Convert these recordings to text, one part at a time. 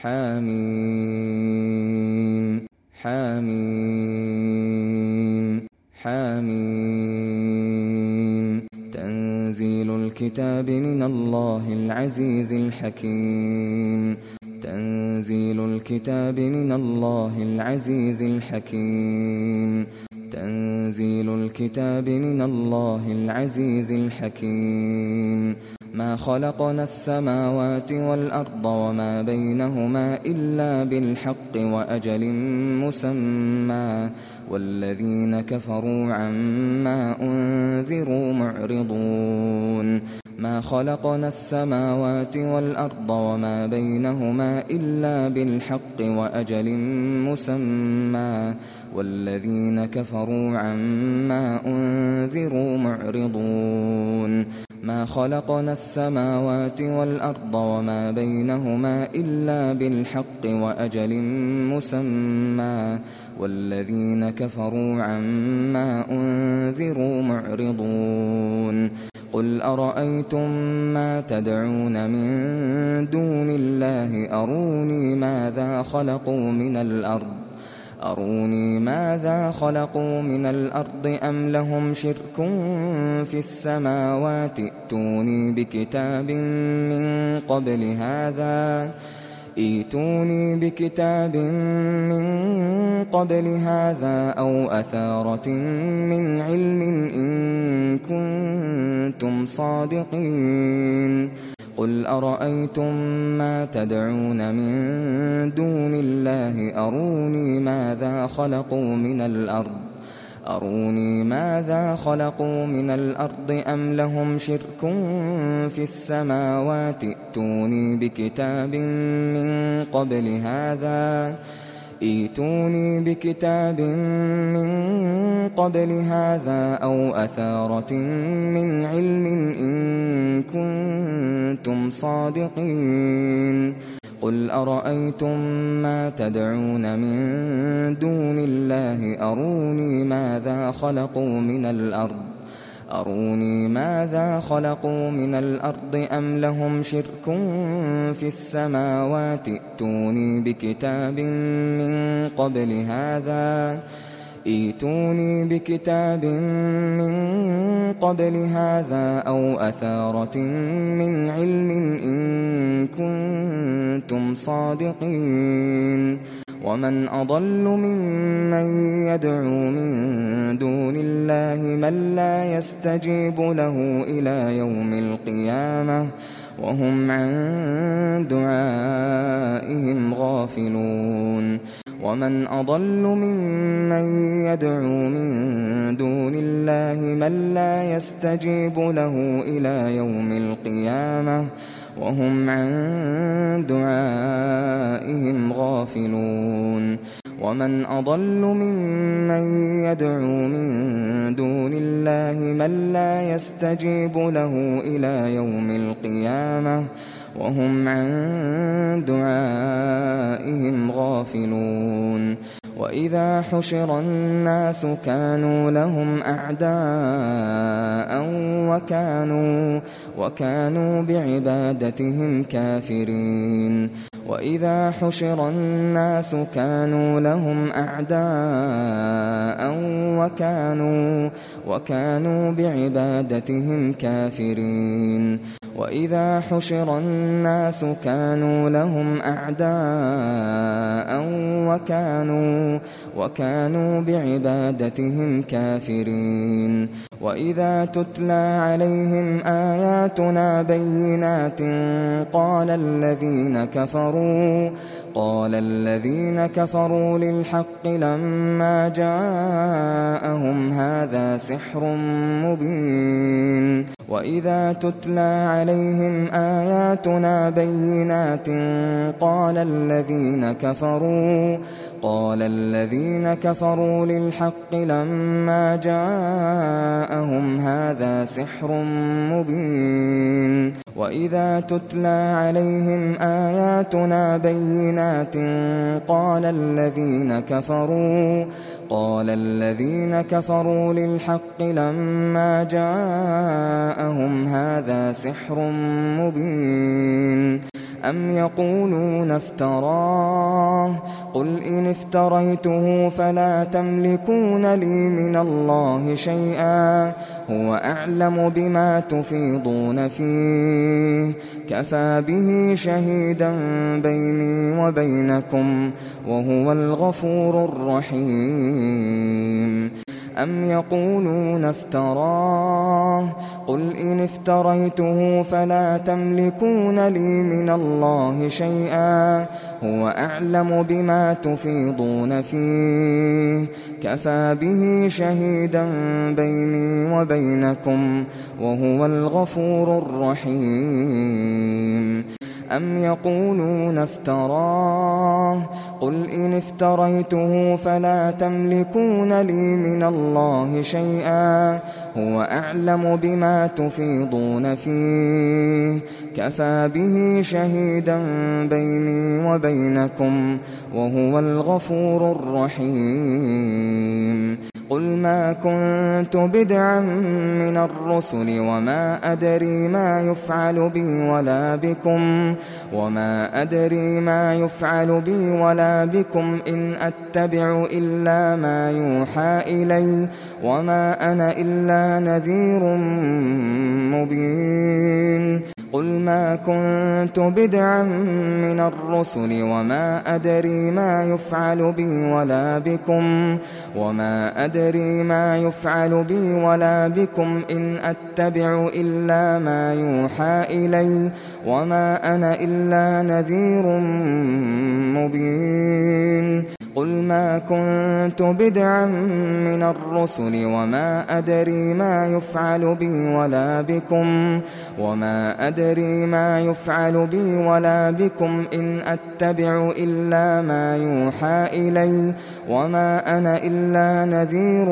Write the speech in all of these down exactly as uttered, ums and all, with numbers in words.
حاميم حاميم حاميم تنزيل الكتاب من الله العزيز الحكيم تنزيل الكتاب من الله العزيز الحكيم تنزيل الكتاب من الله العزيز الحكيم ما خلقنا السماوات والأرض وما بينهما إلا بالحق وأجل مسمى والذين كفروا عما أنذروا معرضون ما خلقنا السماوات والأرض وما بينهما إلا بالحق وأجل مسمى والذين كفروا عما أنذروا معرضون ما خلقنا السماوات والأرض وما بينهما إلا بالحق وأجل مسمى والذين كفروا عما أنذروا معرضون قل أرأيتم ما تدعون من دون الله أروني ماذا خلقوا من الأرض أروني ماذا خلقوا من الأرض أم لهم شرك في السماوات ائتوني بكتاب من قبل هذا ائتوني بكتاب من قبل هذا أو أثارة من علم إن كنتم صادقين قل أرأيتم ما تدعون من دون الله أروني ماذا خلقوا من الأرض أروني ماذا خلقوا من الأرض أم لهم شرك في السماوات ائتوني بكتاب من قبل هذا ائتوني بكتاب من قبل هذا أو أثارة من علم إن كنتم صادقين قل أرأيتم ما تدعون من دون الله أروني ماذا خلقوا من الأرض أروني ماذا خلقوا من الأرض أم لهم شرك في السماوات ائتوني بكتاب من قبل هذا ائتوني بكتاب من قبل هذا أو أثارة من علم إن كنتم صادقين ومن أضل ممن يدعو من دون الله من لا يستجيب له إلى يوم القيامة وهم عن دعائهم غافلون ومن أضل ممن يدعو من دون الله من لا يستجيب له إلى يوم القيامة وهم عن دعائهم غافلون ومن أضل ممن يدعو من دون الله من لا يستجيب له إلى يوم القيامة وهم عن دعائهم غافلون وإذا حشر الناس كانوا لهم أعداء وكانوا وكانوا بعبادتهم كافرين وإذا حشر الناس كانوا لهم أعداء وكانوا وكانوا بعبادتهم كافرين وإذا حشر الناس كانوا لهم أعداء وكانوا وكانوا بعبادتهم كافرين وإذا تتلى عليهم آياتنا بينات قال الذين كفروا قال الذين كفروا للحق لما جاءهم هذا سحر مبين وإذا تتلى عليهم آياتنا بينات قال الذين كفروا قال الذين كفروا للحق لما جاءهم هذا سحر مبين وإذا تتلى عليهم آياتنا بينات قال الذين كفروا قال الذين كفروا للحق لما جاءهم هذا سحر مبين أم يقولون افتراه قل إن افتريته فلا تملكون لي من الله شيئا هو أعلم بما تفيضون فيه كفى به شهيدا بيني وبينكم وهو الغفور الرحيم أم يقولون افتراه قل إن افتريته فلا تملكون لي من الله شيئا هو أعلم بما تفيضون فيه كفى به شهيدا بيني وبينكم وهو الغفور الرحيم أم يقولون افتراه قل إن افتريته فلا تملكون لي من الله شيئا هو أعلم بما تفيضون فيه كفى به شهيدا بيني وبينكم وهو الغفور الرحيم قل ما كنت بدعا من الرسل وما أدري ما يفعل بي ولا بكم وما أدري ما يفعل بي ولا بكم إن أتبع إلا ما يوحى إلي وما أنا إلا نذير مبين قل ما كنت بدعا من الرسل وما أدري ما يفعل بي ولا بكم وما أدري ما يفعل بي ولا بكم إن أتبع إلا ما يوحى إلي وما أنا إلا نذير مبين قل ما كنت بدعا من الرسل وما أدري ما يفعل بي ولا بكم وما أدري ما يفعل بي ولا بكم إن أتبع إلا ما يوحى إلي وما أنا إلا نذير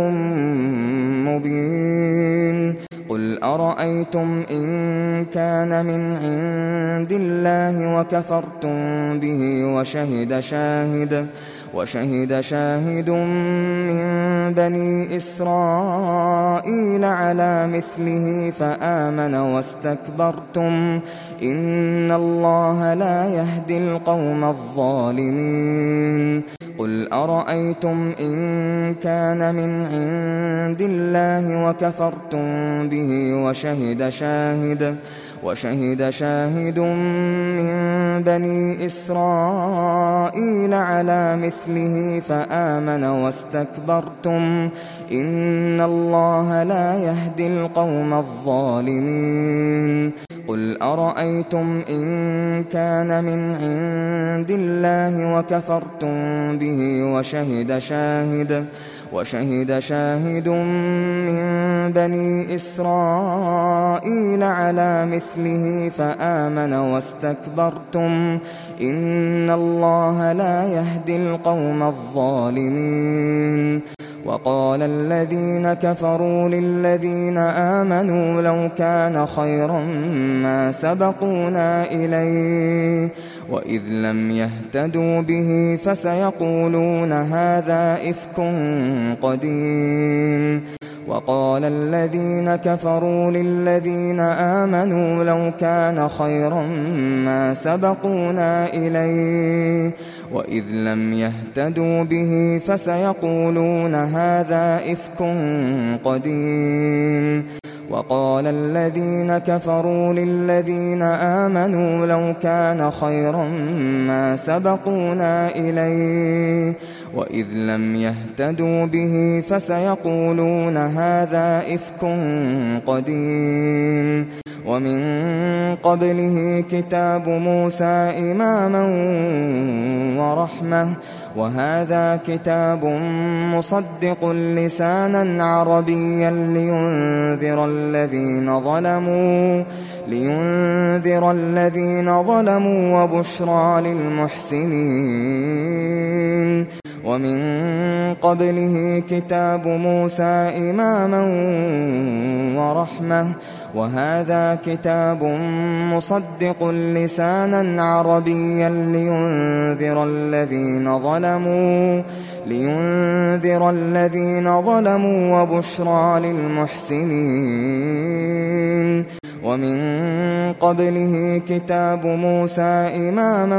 مبين قل أرأيتم إن كان من عند الله وكفرتم به وشهد شاهد وشهد شاهد من بني إسرائيل على مثله فآمن واستكبرتم إن الله لا يهدي القوم الظالمين قل أرأيتم إن كان من عند الله وكفرتم به وشهد شاهد وشهد شاهد من بني إسرائيل على مثله فآمن واستكبرتم إن الله لا يهدي القوم الظالمين قل أرأيتم إن كان من عند الله وكفرتم به وشهد شاهد وشهد شاهد من بني إسرائيل على مثله فآمن واستكبرتم إن الله لا يهدي القوم الظالمين وقال الذين كفروا للذين آمنوا لو كان خيرا ما سبقونا إليه وإذ لم يهتدوا به فسيقولون هذا إفك قديم وقال الذين كفروا للذين آمنوا لو كان خيرا ما سبقونا إليه وإذ لم يهتدوا به فسيقولون هذا إفك قديم وقال الذين كفروا للذين آمنوا لو كان خيرا ما سبقونا إليه وإذ لم يهتدوا به فسيقولون هذا إفك قديم ومن قبله كتاب موسى إماما ورحمة وهذا كتاب مصدق لسانا عربيا لينذر الذين ظلموا لينذر الذين ظلموا وبشرى للمحسنين ومن قبله كتاب موسى إماما ورحمة وهذا كتاب مصدق لسانا عربيا لينذر الذين ظلموا لينذر الذين ظلموا وبشرى للمحسنين ومن قبله كتاب موسى إماما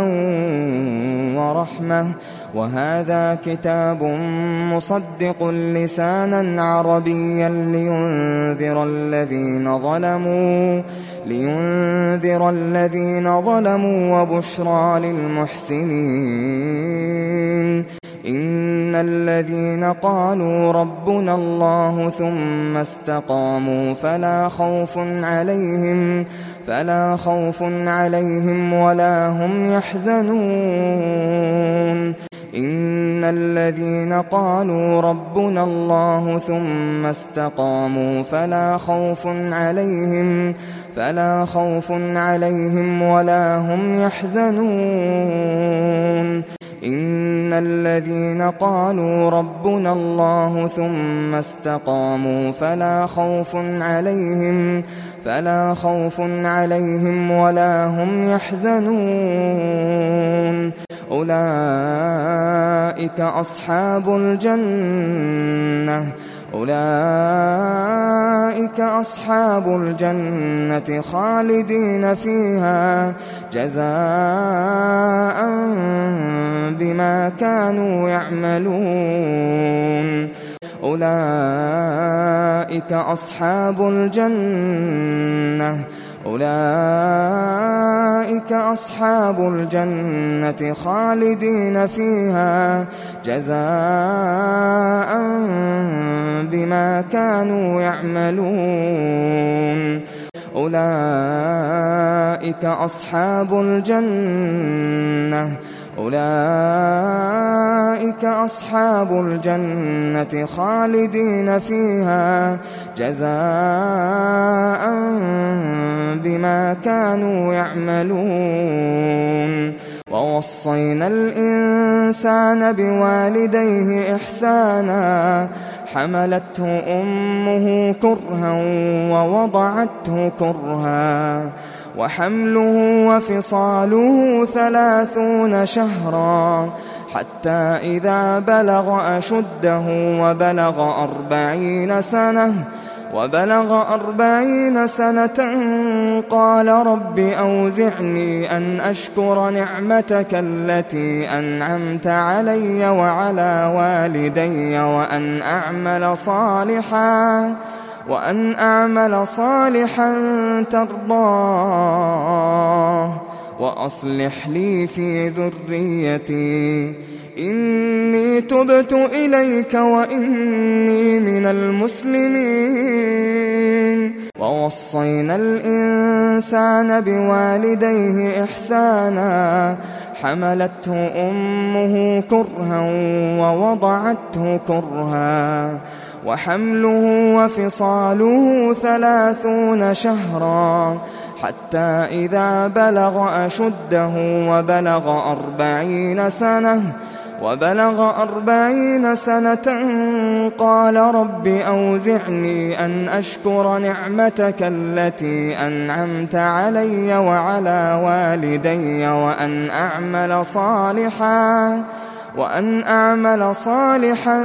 ورحمة وهذا كتاب مصدق لسانا عربيا لينذر الذين ظلموا لينذر الذين ظلموا وبشرى للمحسنين إن الذين قالوا ربنا الله ثم استقاموا فلا خوف عليهم فلا خوف عليهم ولا هم يحزنون إن الذين قالوا ربنا الله ثم استقاموا فلا خوف عليهم فلا خوف عليهم ولا هم يحزنون إن الذين قالوا ربنا الله ثم استقاموا فلا خوف عليهم فلا خوف عليهم ولا هم يحزنون أولئك أصحاب الجنة أولئك أصحاب الجنة خالدين فيها جزاء بما كانوا يعملون أولئك أصحاب الجنة أولئك أصحاب الجنة خالدين فيها جزاء بما كانوا يعملون أولئك أصحاب الجنة أولئك أصحاب الجنة خالدين فيها جزاء بما كانوا يعملون ووصينا الإنسان بوالديه إحسانا حملته أمه كرها ووضعته كرها وحمله وفصاله ثلاثون شهرا حتى إذا بلغ أشده وبلغ أربعين سنة وبلغ أربعين سنة قال رب أوزعني أن أشكر نعمتك التي أنعمت علي وعلى والدي وأن أعمل صالحا وأن أعمل صالحا ترضاه وأصلح لي في ذريتي إني تبت إليك وإني من المسلمين ووصينا الإنسان بوالديه إحسانا حملته أمه كرها ووضعته كرها وحمله وفصاله ثلاثون شهرا حتى إذا بلغ أشده وبلغ أربعين سنة وبلغ أربعين سنة قال رب أوزعني أن أشكر نعمتك التي أنعمت علي وعلى والدي وأن أعمل صالحا وأن أعمل صالحا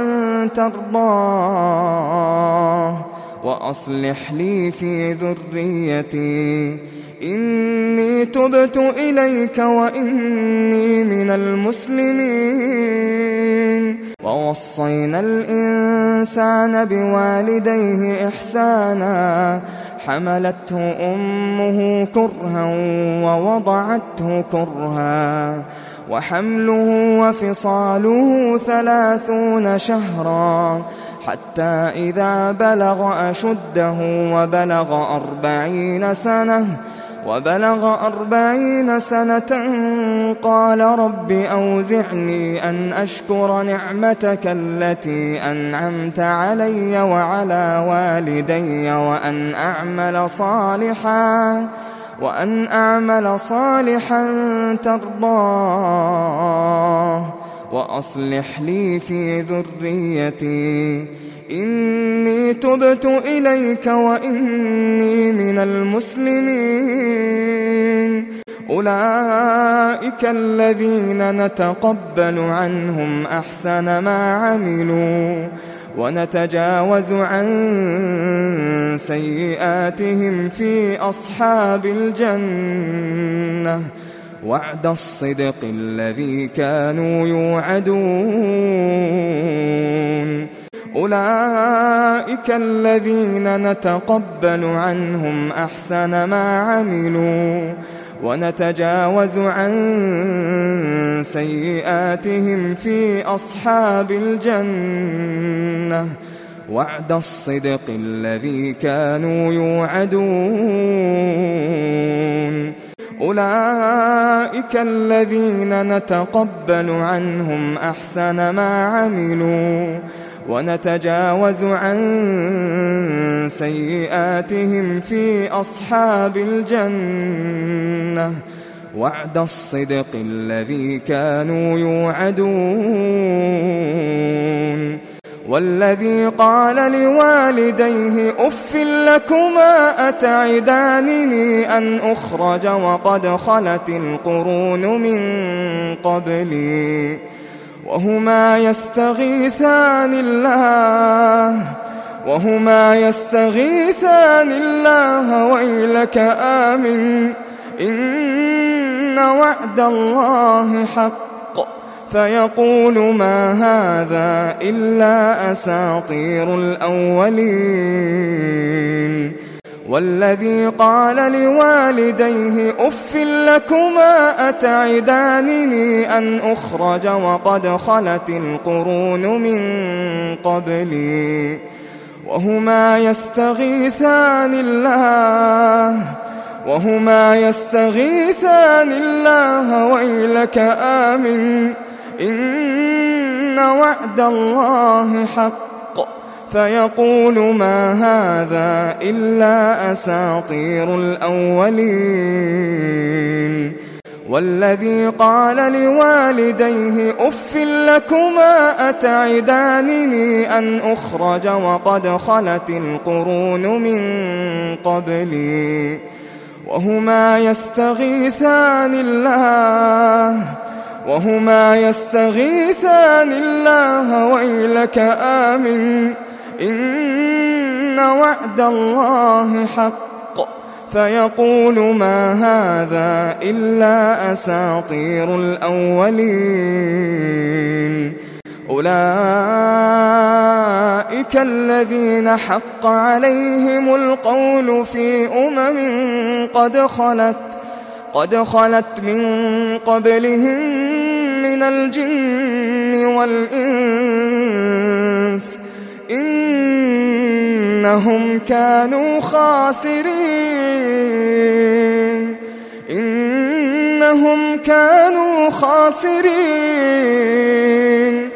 ترضاه وأصلح لي في ذريتي إني تبت إليك وإني من المسلمين ووصينا الإنسان بوالديه إحسانا حملته أمه كرها ووضعته كرها وحمله وفصاله ثلاثون شهرا حتى إذا بلغ أشده وبلغ أربعين سنة وبلغ أربعين سنة قال رب أوزعني أن أشكر نعمتك التي أنعمت علي وعلى والدي وأن أعمل صالحا وأن أعمل صالحا ترضاه وأصلح لي في ذريتي إني تبت إليك وإني من المسلمين أولئك الذين نتقبل عنهم أحسن ما عملوا ونتجاوز عن سيئاتهم في أصحاب الجنة وعد الصدق الذي كانوا يوعدون أولئك الذين نتقبل عنهم أحسن ما عملوا ونتجاوز عن سيئاتهم في أصحاب الجنة وعد الصدق الذي كانوا يوعدون أولئك الذين نتقبل عنهم أحسن ما عملوا ونتجاوز عن سيئاتهم في أصحاب الجنة وعد الصدق الذي كانوا يوعدون والذي قال لوالديه أف لكما أتعدانني أن أخرج وقد خلت القرون من قبلي وهما يستغيثان الله وهما يستغيثان الله ويلك آمن إن وعد الله حق فيقول ما هذا إلا أساطير الأولين والذي قال لوالديه أف لكما أتعدانني أن أخرج وقد خلت القرون من قبلي وهما يستغيثان الله وهما يستغيثان الله ويلك آمن إن وعد الله حق فيقول ما هذا إلا أساطير الأولين والذي قال لوالديه أف لكما أتعدانني أن أخرج وقد خلت القرون من قبلي وهما يستغيثان الله وهما يستغيثان الله ويلك آمن إن وعد الله حق فيقول ما هذا إلا أساطير الأولين أولئك الذين حق عليهم القول في أمم قد خلت قد خلت من قبلهم من الجن والإنس إنهم كانوا خاسرين إنهم كانوا خاسرين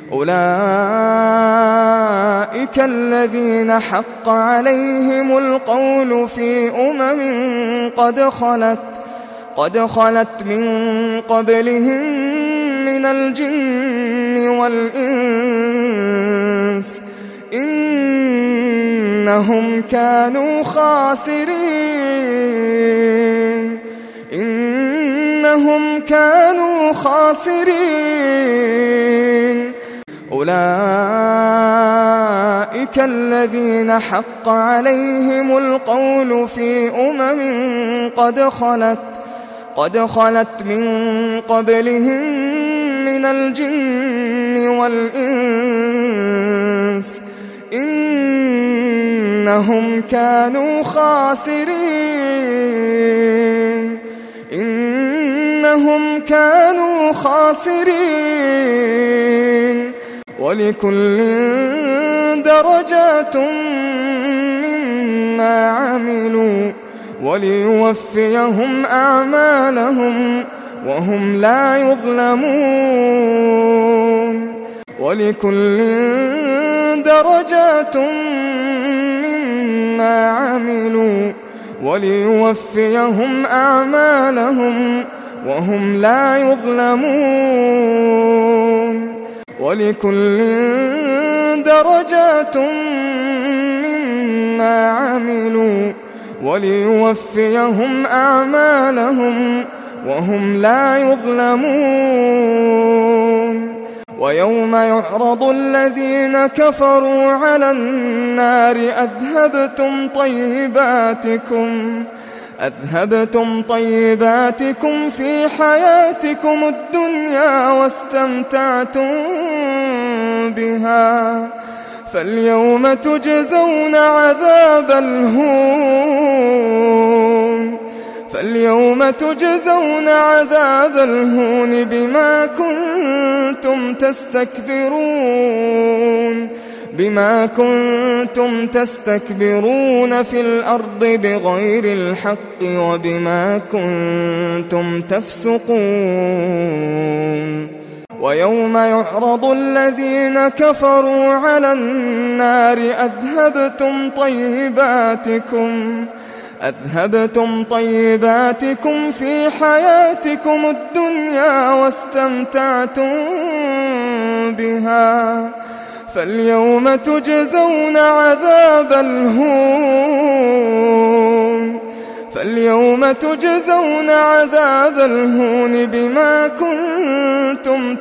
أولئك الذين حق عليهم القول في أمم قد خلت قد خلت من قبلهم من الجن والإنس إنهم كانوا خاسرين إنهم كانوا خاسرين أولئك الذين حق عليهم القول في أمم قد خلت قد خلت من قبلهم من الجن والإنس إنهم كانوا خاسرين إنهم كانوا خاسرين ولكل درجات مما عملوا وليوفيهم أعمالهم وهم لا يظلمون ولكل درجات مما عملوا وليوفيهم أعمالهم وهم لا يظلمون ولكل درجات مما عملوا وليوفيهم أعمالهم وهم لا يظلمون ويوم يعرض الذين كفروا على النار أذهبتم طيباتكم أذهبتم طيباتكم في حياتكم الدنيا واستمتعتم بها فاليوم تجزون عذاب الهون فاليوم تجزون عذاب الهون بما كنتم تستكبرون بما كنتم تستكبرون في الأرض بغير الحق وبما كنتم تفسقون ويوم يعرض الذين كفروا على النار أذهبتم طيباتكم أذهبتم طيباتكم في حياتكم الدنيا واستمتعتم بها فاليوم تجزون عذاب الهون فاليوم تجزون عذاب الهون بما كنتم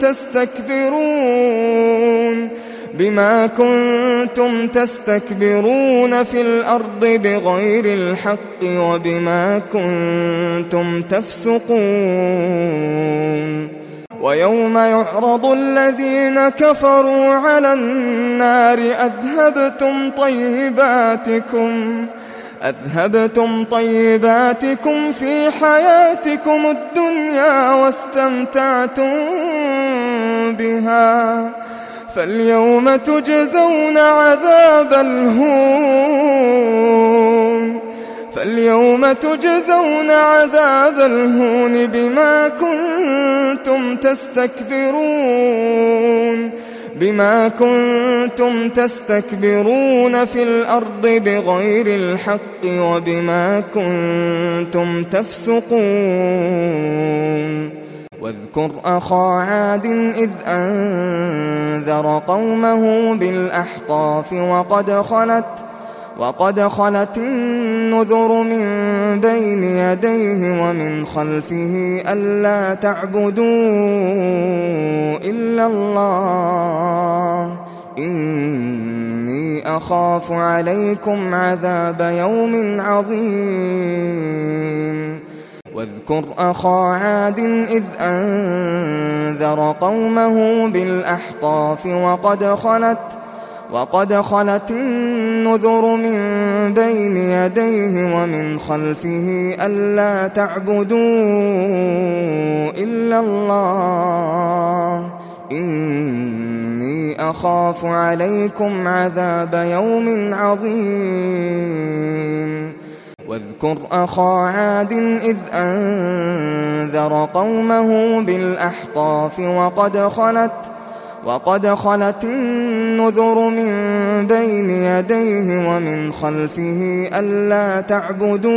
تستكبرون بما كنتم تستكبرون في الأرض بغير الحق وبما كنتم تفسقون ويوم يعرض الذين كفروا على النار أذهبتم طيباتكم أذهبتم طيباتكم في حياتكم الدنيا واستمتعتم بها فاليوم تجزون عذاب الهون فاليوم تجزون عذاب الهون بما كنتم تستكبرون بما كنتم تستكبرون في الأرض بغير الحق وبما كنتم تفسقون واذكر أخا عاد إذ أنذر قومه بالأحقاف وقد خلت وقد خلت النذر من بين يديه ومن خلفه ألا تعبدوا إلا الله إني أخاف عليكم عذاب يوم عظيم واذكر أخا عاد إذ أنذر قومه بالأحقاف وقد خلت وقد خلت النذر من بين يديه ومن خلفه ألا تعبدوا إلا الله إني أخاف عليكم عذاب يوم عظيم واذكر أخا عاد إذ أنذر قومه بالأحقاف وقد خلت وقد خلت النذر من بين يديه ومن خلفه ألا تعبدوا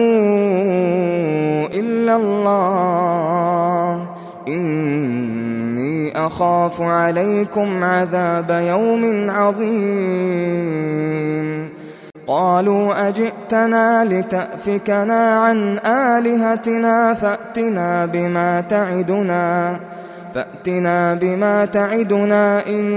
إلا الله إني أخاف عليكم عذاب يوم عظيم قالوا أجئتنا لتأفكنا عن آلهتنا فأتنا بما تعدنا فأتنا بما تعدنا إن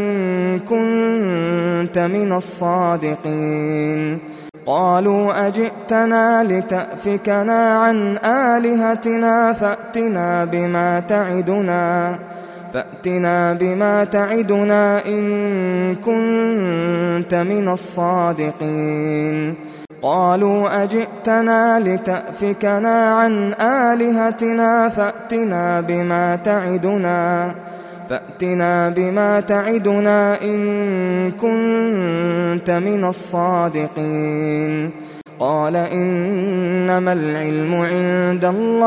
كنت من الصادقين قالوا أجئتنا لتأفكنا عن آلهتنا فأتنا بما تعدنا فأتنا بما تعدنا إن كنت من الصادقين قالوا أجئتنا لتأفكنا عن آلهتنا فأتنا بما تعدنا فأتنا بما تعدنا إن كنت من الصادقين قال إنما العلم عند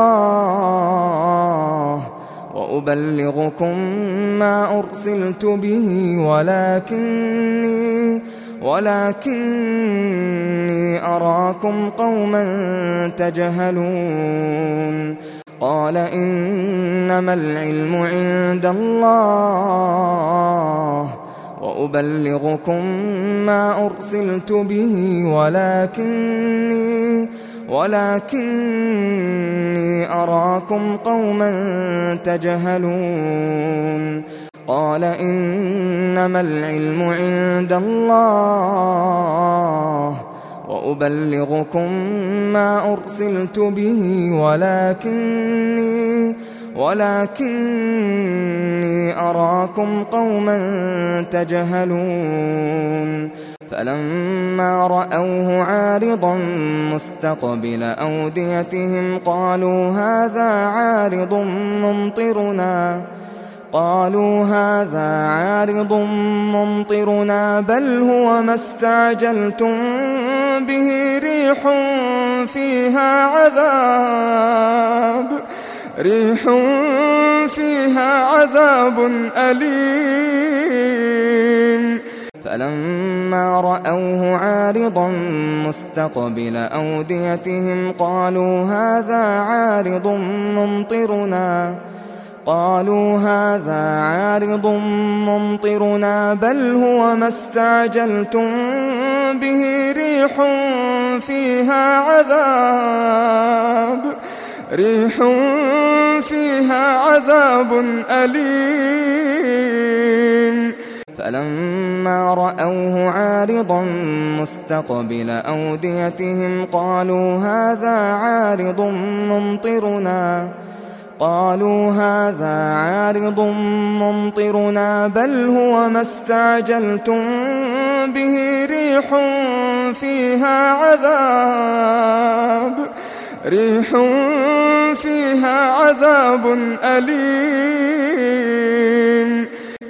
الله وأبلغكم ما أرسلت به ولكني ولكني أراكم قوما تجهلون قال إنما العلم عند الله وأبلغكم ما أرسلت به ولكني ولكني أراكم قوما تجهلون قال إن إنما العلم عند الله وأبلغكم ما أرسلت به ولكني ولكني أراكم قوما تجهلون فلما رأوه عارضا مستقبل أوديتهم قالوا هذا عارض ممطرنا قالوا هذا عارض ممطرنا بل هو ما استعجلتم به ريح فيها عذاب ريح فيها عذاب أليم فلما رأوه عارضا مستقبل أوديتهم قالوا هذا عارض ممطرنا قالوا هذا عارض ممطرنا بل هو ما استعجلتم به ريح فيها عذاب ريح فيها عذاب أليم فلما رأوه عارضا مستقبل أوديتهم قالوا هذا عارض ممطرنا قالوا هذا عارض ممطرنا بل هو ما استعجلتم به ريح فيها عذاب ريح فيها عذاب أليم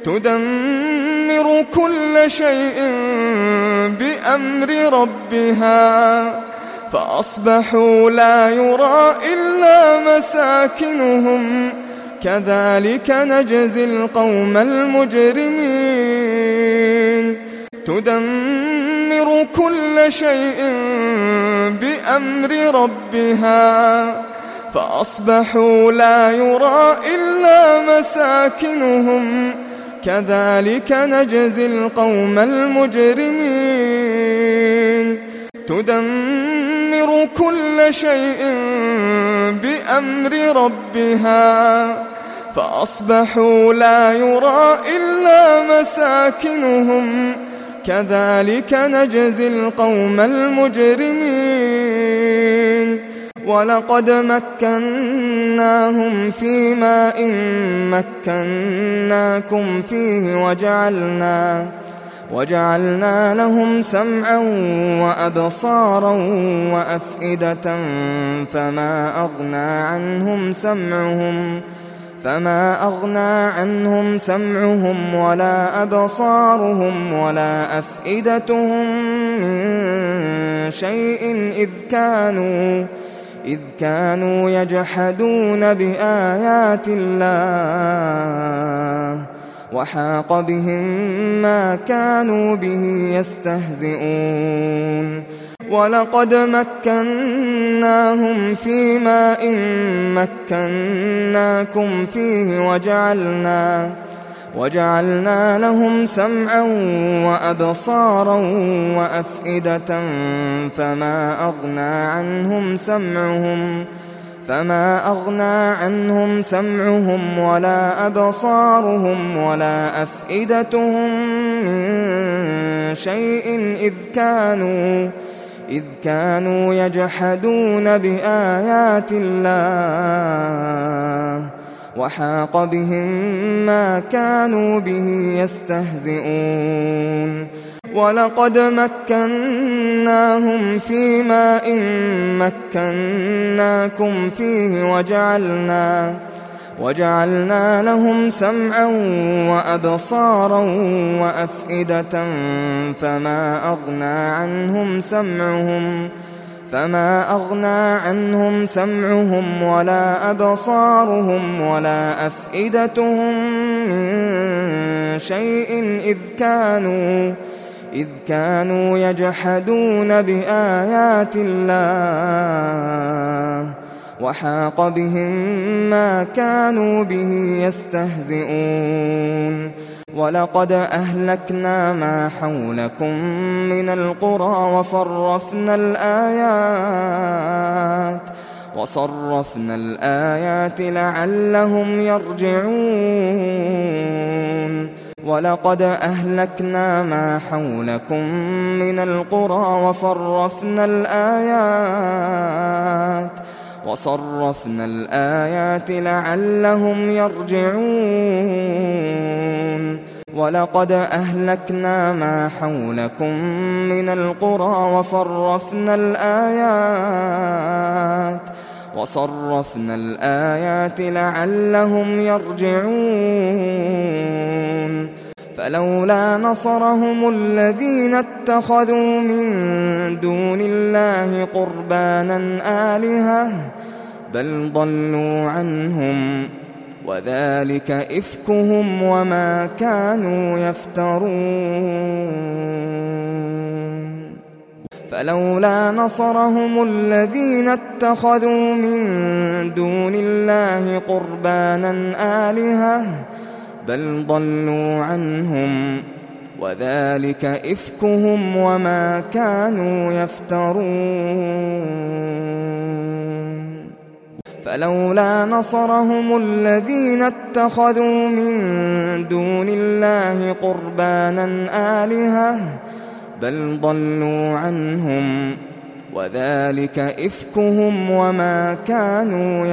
تدمر كل شيء بأمر ربها فأصبحوا لا يرى إلا مساكنهم كذلك نجزي القوم المجرمين تدمر كل شيء بأمر ربها فأصبحوا لا يرى إلا مساكنهم كذلك نجزي القوم المجرمين تدمر كل شيء بأمر ربها فأصبحوا لا يرى إلا مساكنهم كذلك نجزي القوم المجرمين ولقد مكناهم في ماء مكناكم فيه وجعلنا وجعلنا لهم سمعا وأبصارا وأفئدة فما أغنى عنهم سمعهم فما أغنى عنهم سمعهم ولا أبصارهم ولا أفئدتهم من شيء إذ كانوا إذ كانوا يجحدون بآيات الله وحاق بهم ما كانوا به يستهزئون ولقد مكناهم في ماء مكناكم فيه وجعلنا وجعلنا لهم سمعا وأبصارا وأفئدة فما أغنى عنهم سمعهم فما أغنى عنهم سمعهم ولا أبصارهم ولا أفئدتهم من شيء إذ كانوا إذ كانوا يجحدون بآيات الله وحاق بهم ما كانوا به يستهزئون ولقد مكناهم في ماء مكناكم فيه وجعلنا وجعلنا لهم سمعا وأبصارا وأفئدة فما أغنى عنهم سمعهم فما أغنى عنهم سمعهم ولا أبصارهم ولا أفئدتهم من شيء إذ كانوا إذ كانوا يجحدون بآيات الله وحاق بهم ما كانوا به يستهزئون ولقد أهلكنا ما حولكم من القرى وصرفنا الآيات وصرفنا الآيات لعلهم يرجعون ولقد أهلكنا ما حولكم من القرى وصرفنا الآيات وصرفنا الآيات لعلهم يرجعون ولقد أهلكنا ما حولكم من القرى وصرفنا الآيات وصرفنا الآيات لعلهم يرجعون فلولا نصرهم الذين اتخذوا من دون الله قربانا آلهة بل ضلوا عنهم وذلك إفكهم وما كانوا يفترون فلولا نصرهم الذين اتخذوا من دون الله قربانا آلهة بل ضلوا عنهم وذلك إفكهم وما كانوا يفترون فلولا نصرهم الذين اتخذوا من دون الله قربانا آلهة بل ضلوا عنهم وذلك إفكهم وما كانوا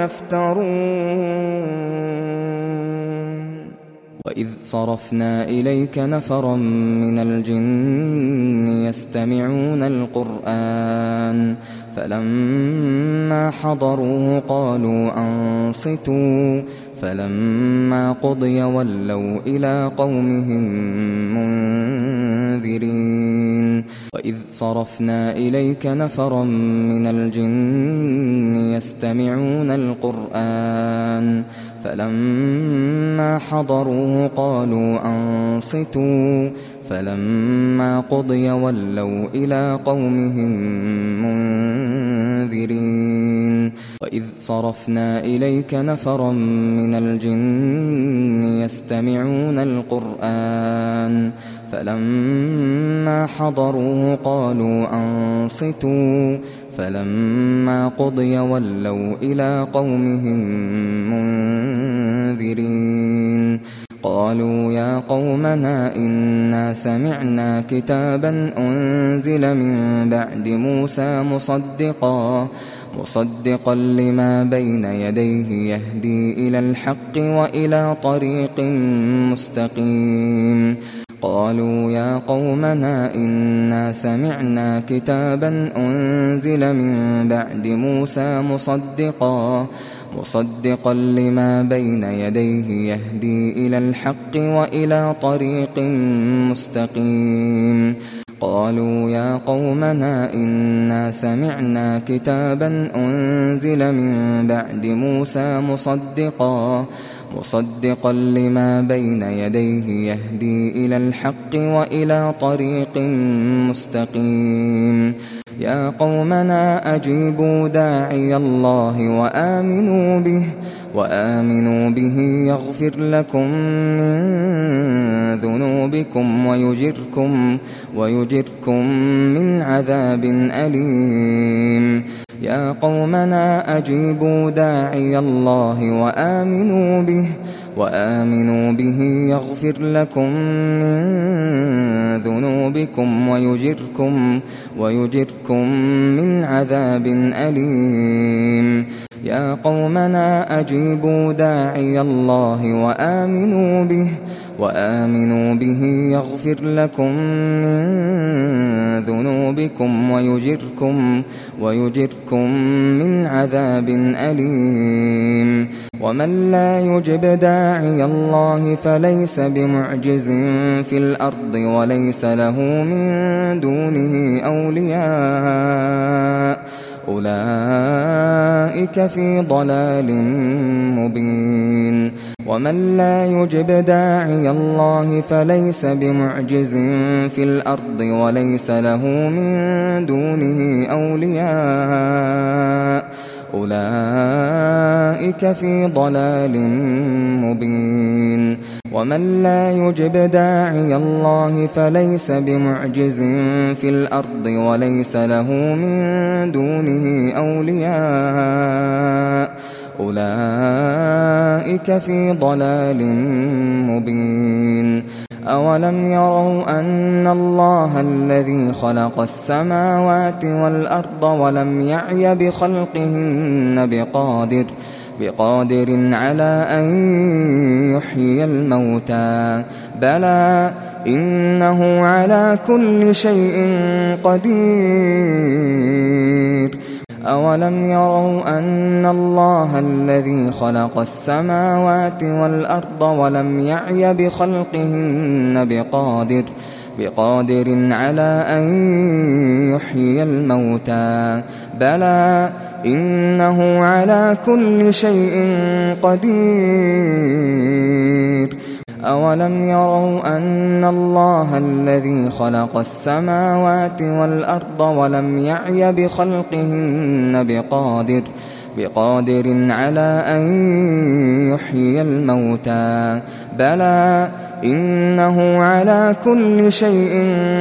يفترون وإذ صرفنا إليك نفرا من الجن يستمعون القرآن فلما حضروه قالوا أنصتوا فلما قضي ولوا إلى قومهم منذرين وإذ صرفنا إليك نفرا من الجن يستمعون القرآن فلما حضروه قالوا أنصتوا فلما قضي ولوا إلى قومهم منذرين وإذ صرفنا إليك نفرا من الجن يستمعون القرآن فلما حضروه قالوا أنصتوا فلما قضي ولوا إلى قومهم منذرين قالوا يا قومنا إنا سمعنا كتابا أنزل من بعد موسى مصدقا مصدقا لما بين يديه يهدي إلى الحق وإلى طريق مستقيم قالوا يا قومنا إنا سمعنا كتابا أنزل من بعد موسى مصدقا مصدقا لما بين يديه يهدي إلى الحق وإلى طريق مستقيم قالوا يا قومنا إنا سمعنا كتابا أنزل من بعد موسى مصدقا مصدقا لما بين يديه يهدي إلى الحق وإلى طريق مستقيم يا قومنا أجيبوا داعي الله وآمنوا به وآمنوا به يغفر لكم من ذنوبكم ويجركم ويجركم من عذاب أليم يا قومنا أجيبوا داعي الله وآمنوا به وآمنوا به يغفر لكم من ذنوبكم ويجركم ويجركم من عذاب أليم يا قومنا أجيبوا داعي الله وآمنوا به وآمنوا به يغفر لكم من ذنوبكم ويجركم ويجركم من عذاب أليم ومن لا يجب داعي الله فليس بمعجز في الأرض وليس له من دونه أولياء أولئك في ضلال مبين ومن لا يجب داعي الله فليس بمعجز في الأرض وليس له من دونه أولياء أولئك في ضلال مبين ومن لا يجب داعي الله فليس بمعجز في الأرض وليس له من دونه أولياء أولئك في ضلال مبين أولم يروا أن الله الذي خلق السماوات والأرض ولم يعي بخلقهن بقادر بقادر على أن يحيي الموتى بلى إنه على كل شيء قدير أولم يروا أن الله الذي خلق السماوات والأرض ولم يعي بخلقهن بقادر بقادر على أن يحيي الموتى بلى إنه على كل شيء قدير أولم يروا أن الله الذي خلق السماوات والأرض ولم يعي بخلقهن بقادر بقادر على أن يحيي الموتى بلى إنه على كل شيء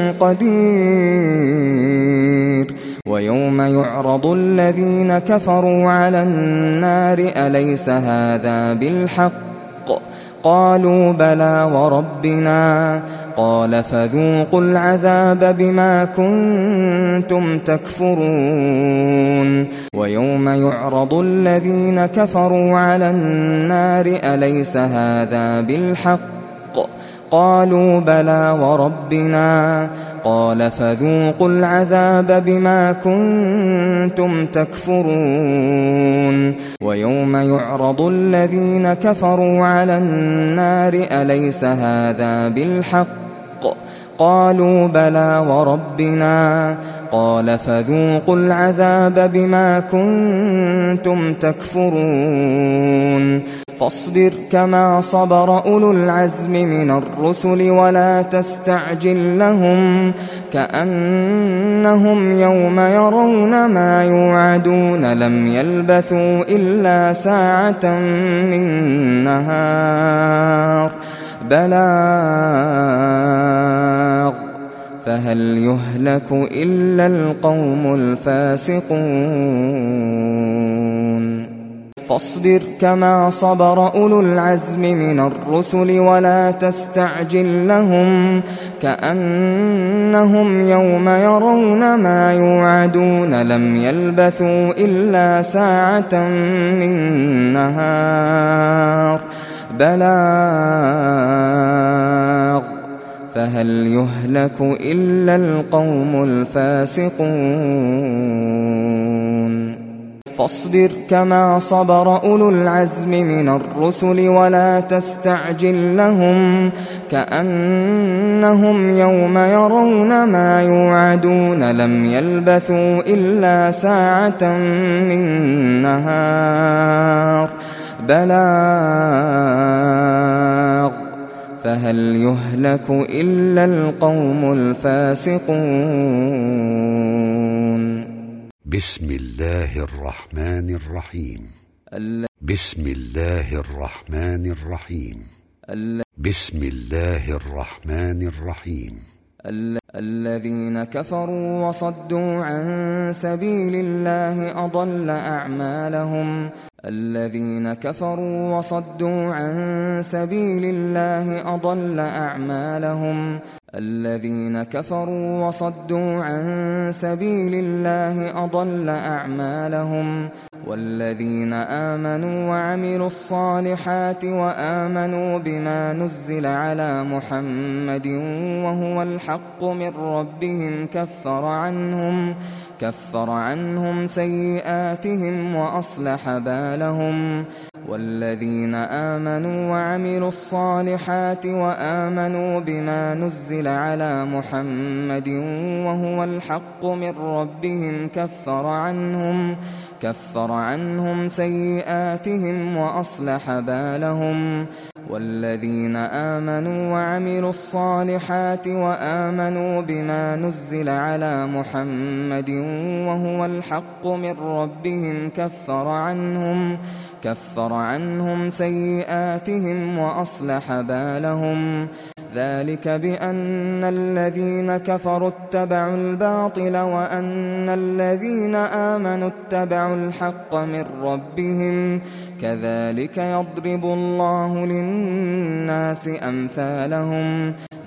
قدير ويوم يعرض الذين كفروا على النار أليس هذا بالحق قالوا بلى وربنا قال فذوقوا العذاب بما كنتم تكفرون ويوم يعرض الذين كفروا على النار أليس هذا بالحق قالوا بلى وربنا قال فذوقوا العذاب بما كنتم تكفرون ويوم يعرض الذين كفروا على النار أليس هذا بالحق قالوا بلى وربنا قال فذوقوا العذاب بما كنتم تكفرون فاصبر كما صبر أولو العزم من الرسل ولا تستعجل لهم كأنهم يوم يرون ما يوعدون لم يلبثوا إلا ساعة من نهار بلاغ فهل يهلك إلا القوم الفاسقون فاصبر كما صبر أولو العزم من الرسل ولا تستعجل لهم كأنهم يوم يرون ما يوعدون لم يلبثوا إلا ساعة من نهار بلاغ فهل يهلك إلا القوم الفاسقون فاصبر كما صبر أولو العزم من الرسل ولا تستعجل لهم كأنهم يوم يرون ما يوعدون لم يلبثوا إلا ساعة من نهار بلاغ فهل يهلك إلا القوم الفاسقون بسم الله الرحمن الرحيم بسم الله الرحمن الرحيم بسم الله الرحمن الرحيم الذين كفروا وصدوا عن سبيل الله أضل أعمالهم الذين كفروا وصدوا عن سبيل الله أضل أعمالهم الذين كفروا وصدوا عن سبيل الله أضل أعمالهم والذين آمنوا وعملوا الصالحات وآمنوا بما نزل على محمد وهو الحق من ربهم كفر عنهم كفر عنهم سيئاتهم وأصلح بالهم والذين آمنوا وعملوا الصالحات وآمنوا بما نزل على محمد وهو الحق من ربهم كفر عنهم كفر عنهم سيئاتهم وأصلح بالهم والذين آمنوا وعملوا الصالحات وآمنوا بما نزل على محمد وهو الحق من ربهم كفر عنهم كفر عنهم سيئاتهم وأصلح بالهم ذلك بأن الذين كفروا اتبعوا الباطل وأن الذين آمنوا اتبعوا الحق من ربهم كذلك يضرب الله للناس أمثالهم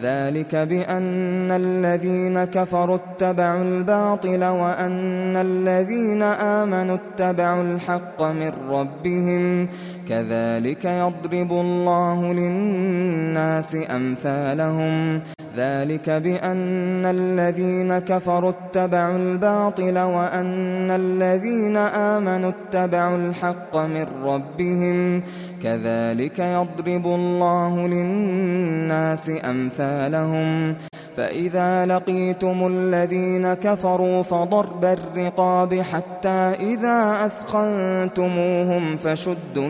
ذلك بأن الذين كفروا اتبعوا الباطل وأن الذين آمنوا اتبعوا الحق من ربهم كذلك يضرب الله للناس أمثالهم ذلك بأن الذين كفروا اتبعوا الباطل وأن الذين آمنوا اتبعوا الحق من ربهم كذلك يضرب الله للناس أمثالهم فإذا لقيتم الذين كفروا فضرب الرقاب حتى إذا أثخنتموهم فشدوا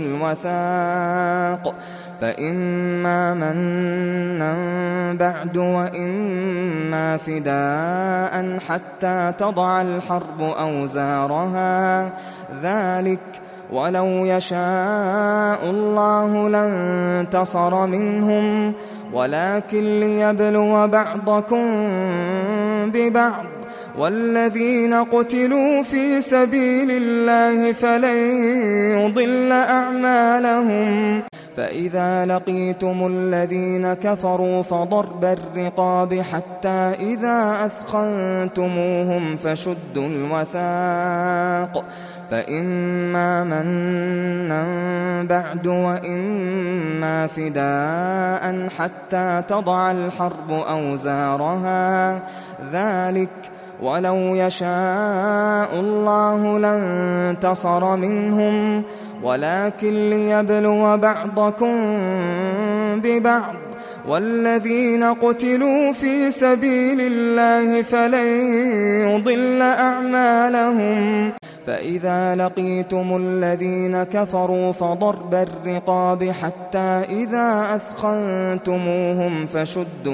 الوثاق فإما منا بعد وإما فداء حتى تضع الحرب أوزارها ذلك ولو يشاء الله لانتصر منهم ولكن ليبلو بعضكم ببعض والذين قتلوا في سبيل الله فلن يضل أعمالهم فإذا لقيتم الذين كفروا فضرب الرقاب حتى إذا أثخنتموهم فشدوا الوثاق فإما منا بعد وإما فداء حتى تضع الحرب أوزارها ذلك ولو يشاء الله لانتصر منهم ولكن ليبلو بعضكم ببعض والذين قتلوا في سبيل الله فلن يضل أعمالهم فإذا لقيتم الذين كفروا فضرب الرقاب حتى إذا أثخنتموهم فشدوا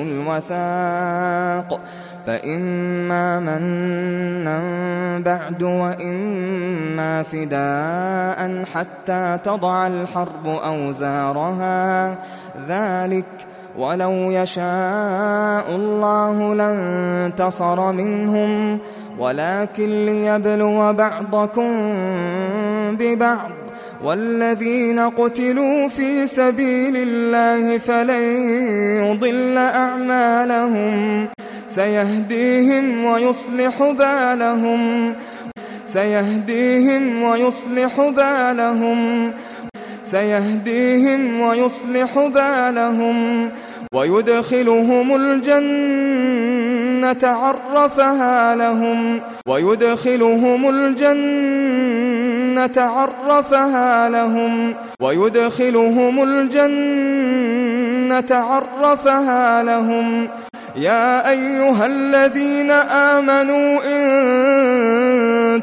الوثاق فإما منا بعد وإما فداء حتى تضع الحرب أوزارها ذلك ولو يشاء الله لانتصر منهم ولكن ليبلو بعضكم ببعض والذين قتلوا في سبيل الله فلن يضل أعمالهم سيهديهم ويصلح بالهم سيهديهم ويصلح بالهم سيهديهم ويصلح بالهم ويدخلهم الجنة عرفها لهم ويدخلهم الجنة عرفها لهم ويدخلهم الجنة عرفها لهم يا أيها الذين آمنوا إن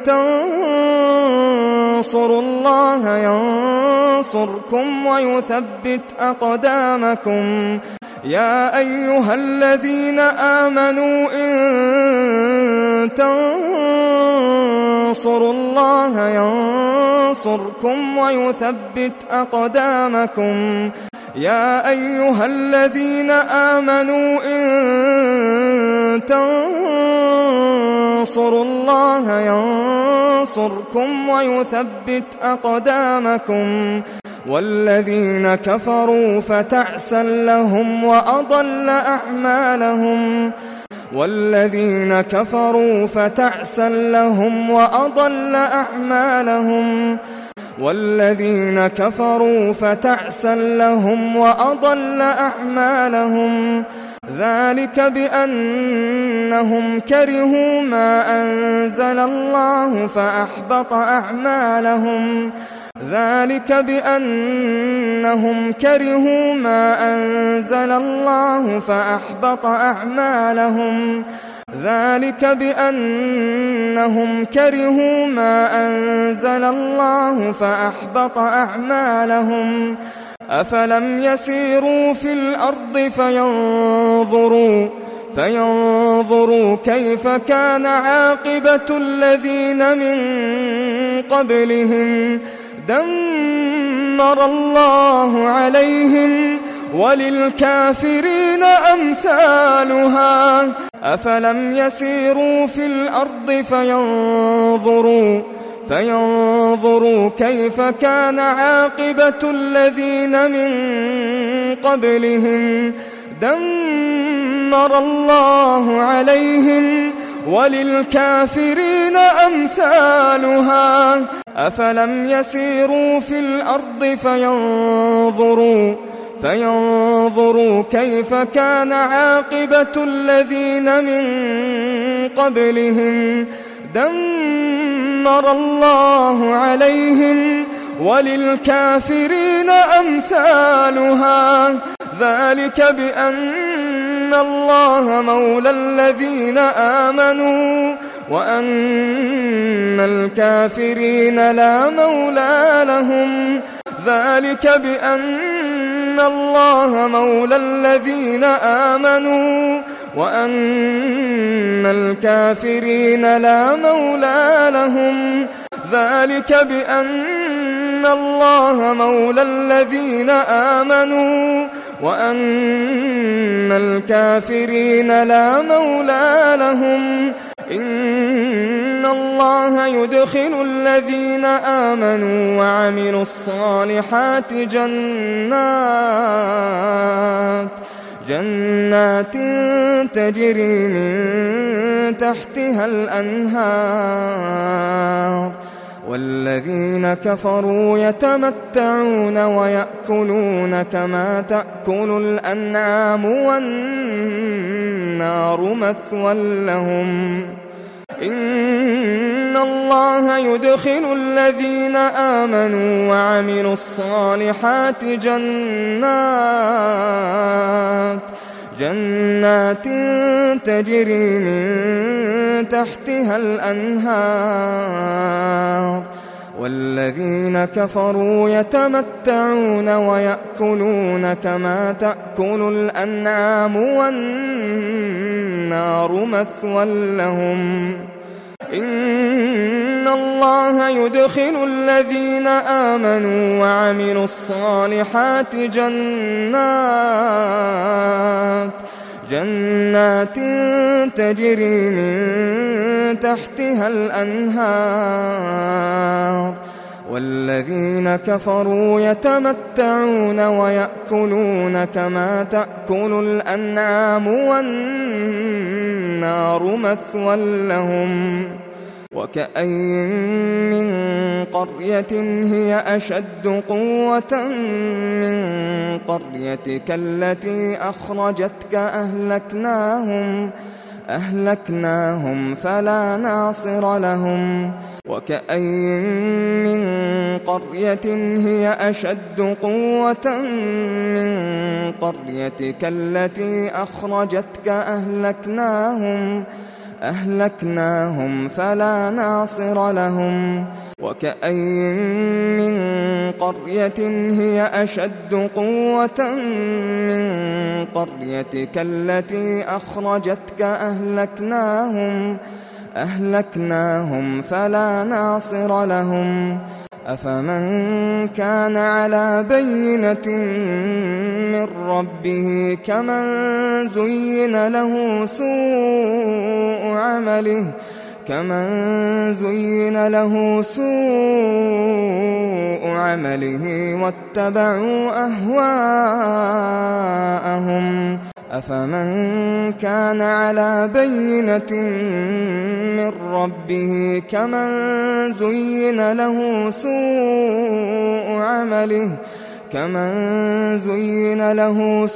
تنصروا الله ينصركم ويثبت أقدامكم يا أيها الذين آمنوا إن تنصروا الله ينصركم ويثبت أقدامكم يا أيها الذين آمنوا إن تنصروا الله ينصركم ويثبت أقدامكم والذين كفروا فتعسا لهم وأضل أعمالهم والذين كفروا فتعسا لهم وأضل أعمالهم والذين كفروا فتعسا لهم وأضل أعمالهم ذلك بأنهم كرهوا ما أنزل الله فأحبط أعمالهم ذلك بأنهم كرهوا ما أنزل الله فأحبط أعمالهم ذلك بأنهم كرهوا ما أنزل الله فأحبط أعمالهم أفلم يسيروا في الأرض فينظروا فينظروا كيف كان عاقبة الذين من قبلهم دمر الله عليهم وللكافرين أمثالها أفلم يسيروا في الأرض فينظروا فينظروا كيف كان عاقبة الذين من قبلهم دمر دمر الله عليهم وللكافرين أمثالها أفلم يسيروا في الأرض فينظروا فينظروا كيف كان عاقبة الذين من قبلهم دمر الله عليهم وللكافرين أمثالها ذلك بأن الله مولى الذين آمنوا وأن الكافرين لا مولى لهم ذلك بأن الله مولى الذين آمنوا وأن الكافرين لا مولى لهم ذلك بأن الله مولى الذين آمنوا وأن الكافرين لا مولى لهم إن الله يدخل الذين آمنوا وعملوا الصالحات جنات جنات تجري من تحتها الأنهار والذين كفروا يتمتعون ويأكلون كما تأكل الأنعام والنار مثوى لهم إن الله يدخل الذين آمنوا وعملوا الصالحات جنات جنات تجري من تحتها الأنهار والذين كفروا يتمتعون ويأكلون كما تأكل الأنعام والنار مثوى لهم إن الله يدخل الذين آمنوا وعملوا الصالحات جنات جنات تجري من تحتها الأنهار والذين كفروا يتمتعون ويأكلون كما تأكل الأنعام والنار مثوى لهم وكأين من قرية هي أشد قوة من قريتك التي أخرجتك أهلكناهم أهلكناهم فلا ناصر لهم وكأين من قرية هي أشد قوة من قريتك التي أخرجتك أهلكناهم أهلكناهم فلا ناصر لهم وكأين من قرية هي أشد قوة من قريتك التي أخرجتك أهلكناهم أهلكناهم فلا ناصر لهم أفمن كان على بينة من ربه كمن زين له سوء عمله كمن زين له سوء عمله واتبعوا أهواءهم أفمن كان على بينة من ربه كمن زين له سوء عمله كمن زين له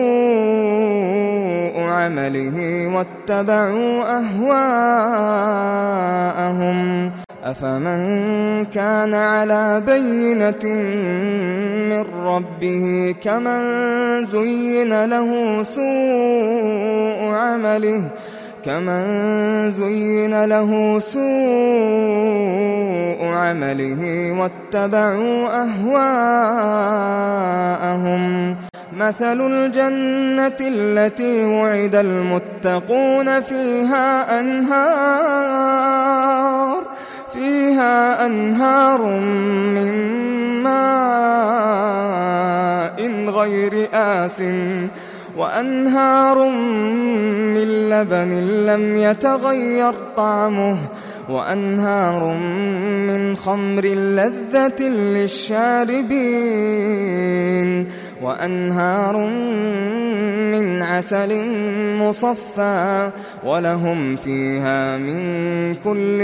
سوء عمله واتبعوا أهواءهم أفمن كان على بينة من ربه كمن زين له سوء عمله كمن زين له سوء عمله واتبعوا أهواءهم مثل الجنة التي وعد المتقون فيها أنهار فيها أنهار من ماء غير آسٍ وأنهار من لبن لم يتغير طعمه وأنهار من خمر لذة للشاربين وأنهار من عسل مصفى ولهم فيها من كل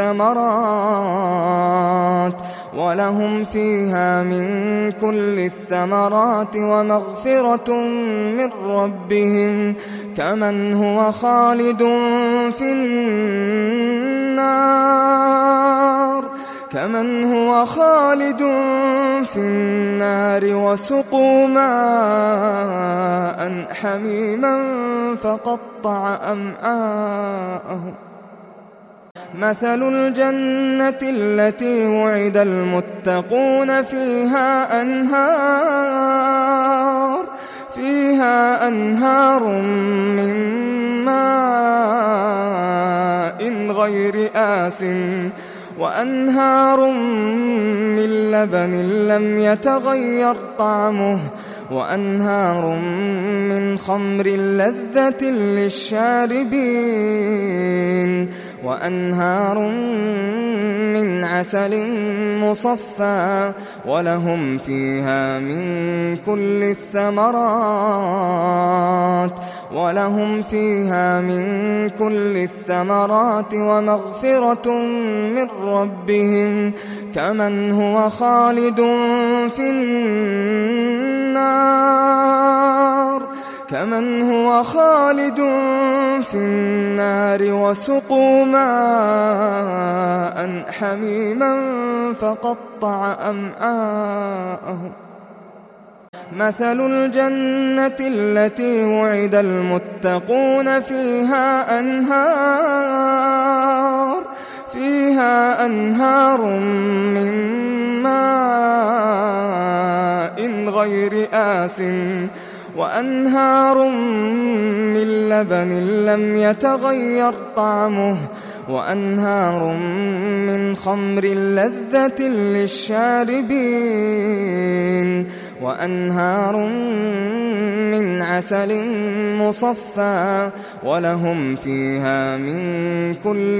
الثمرات ولهم فيها من كل الثمرات ومغفرة من ربهم كمن هو خالد في النار كمن هو خالد في النار وسقوا ماء حميما فقطع أمعاءهم مثل الجنة التي وعد المتقون فيها أنهار فيها أنهار من ماء غير آسٍ وأنهار من لبن لم يتغير طعمه وأنهار من خمر لذة للشاربين وأنهار من عسل مصفى ولهم فيها من كل الثمرات ولهم فيها من كل الثمرات ومغفرة من ربهم كمن هو خالد في النار كمن هو خالد في النار وسقوا ماء حميما فقطع أمعاءهم مثل الجنة التي وعد المتقون فيها أنهار فيها أنهار من ماء غير آسٍ وأنهار من لبن لم يتغير طعمه وأنهار من خمر لذة للشاربين وأنهار من عسل مصفى ولهم فيها من كل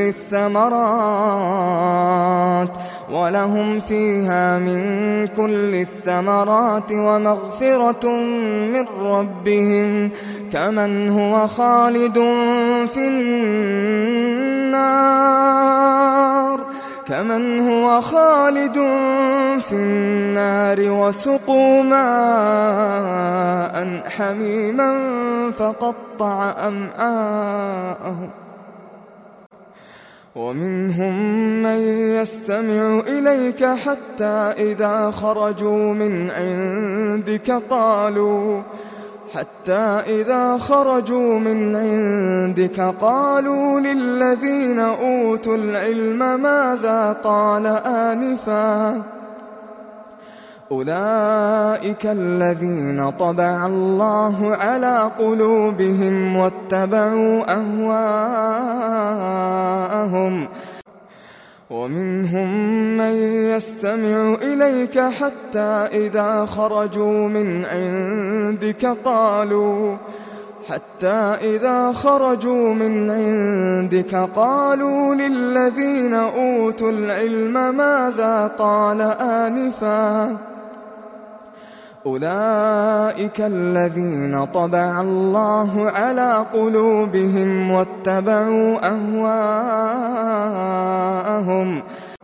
الثمرات ولهم فيها من كل الثمرات ومغفرة من ربهم كمن هو خالد في النار كمن هو خالد في النار وسقوا ماء حميما فقطع أمعاءهم ومنهم من يستمع إليك حتى إذا خرجوا من عندك قالوا حتى إذا خرجوا من عندك قالوا للذين أوتوا العلم ماذا قال آنفا أولئك الذين طبع الله على قلوبهم واتبعوا أهواءهم ومنهم من يستمع إليك حتى إذا خرجوا من عندك قالوا حتى إذا خرجوا من عندك قالوا للذين أوتوا العلم ماذا قال آنفا أولئك الذين طبع الله على قلوبهم واتبعوا أهواءهم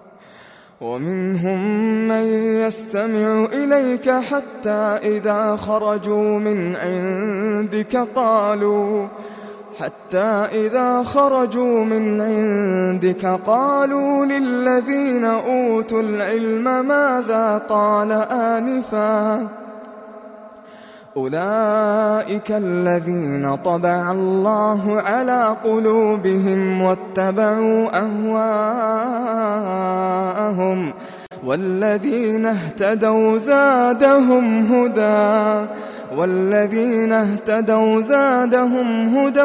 ومنهم من يستمع إليك حتى إذا خرجوا من عندك قالوا حتى إذا خرجوا من عندك قالوا للذين أوتوا العلم ماذا قال آنفا أولئك الذين طبع الله على قلوبهم واتبعوا أهواءهم والذين اهتدوا زادهم هدى والذين اهتدوا زادهم هدى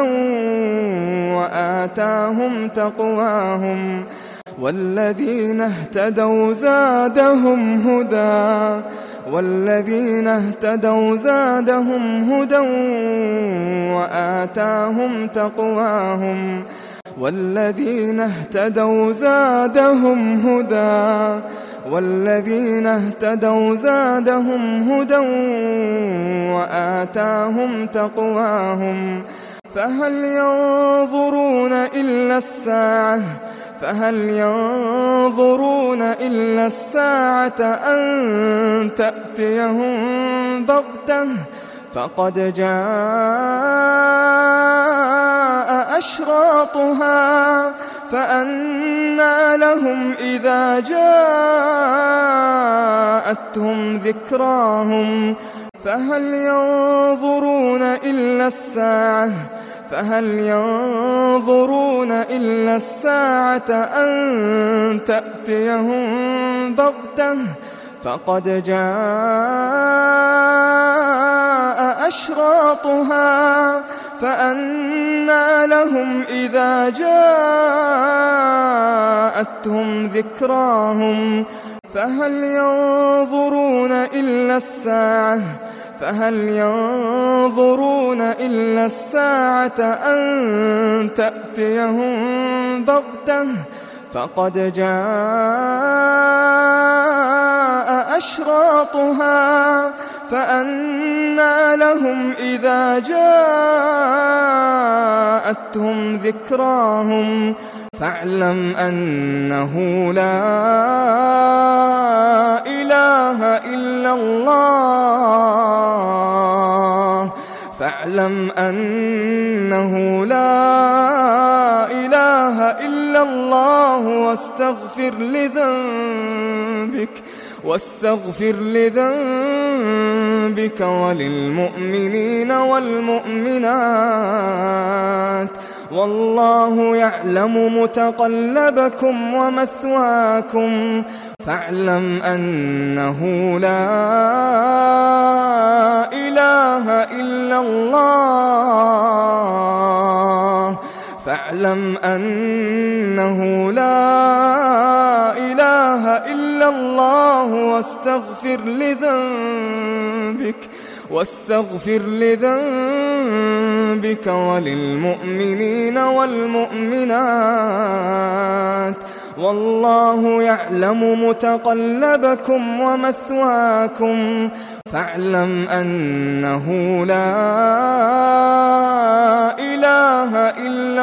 وآتاهم تقواهم والذين اهتدوا زادهم هدى والذين اهتدوا زادهم هدى وآتاهم تقواهم والذين اهتدوا زادهم هدى والذين اهتدوا زادهم هدى وآتاهم تقواهم فهل ينظرون إلا الساعة فهل ينظرون إلا الساعة أن تأتيهم بغتة فقد جاء أشراطها فأنى لهم إذا جاءتهم ذكراهم فهل ينظرون إلا الساعة فهل ينظرون إلا الساعة أن تأتيهم بغتة فقد جاء أشراطها فأنى لهم إذا جاءتهم ذكراهم فهل ينظرون إلا الساعة فهل ينظرون إلا الساعة أن تأتيهم بغتة فقد جاء أشراطها فأنى لهم إذا جاءتهم ذكراهم فاعلم أنه لا إله إلا الله فاعلم أنه لا إله إلا الله واستغفر لذنبك واستغفر لذنبك وللمؤمنين والمؤمنات والله يعلم متقلبكم ومثواكم فاعلم أنه لا إله إلا الله فاعلم أنه لا إله إلا الله واستغفر لذنبك واستغفر لذنبك وللمؤمنين والمؤمنات والله يعلم متقلبكم ومثواكم فاعلم أنه لا إله إلا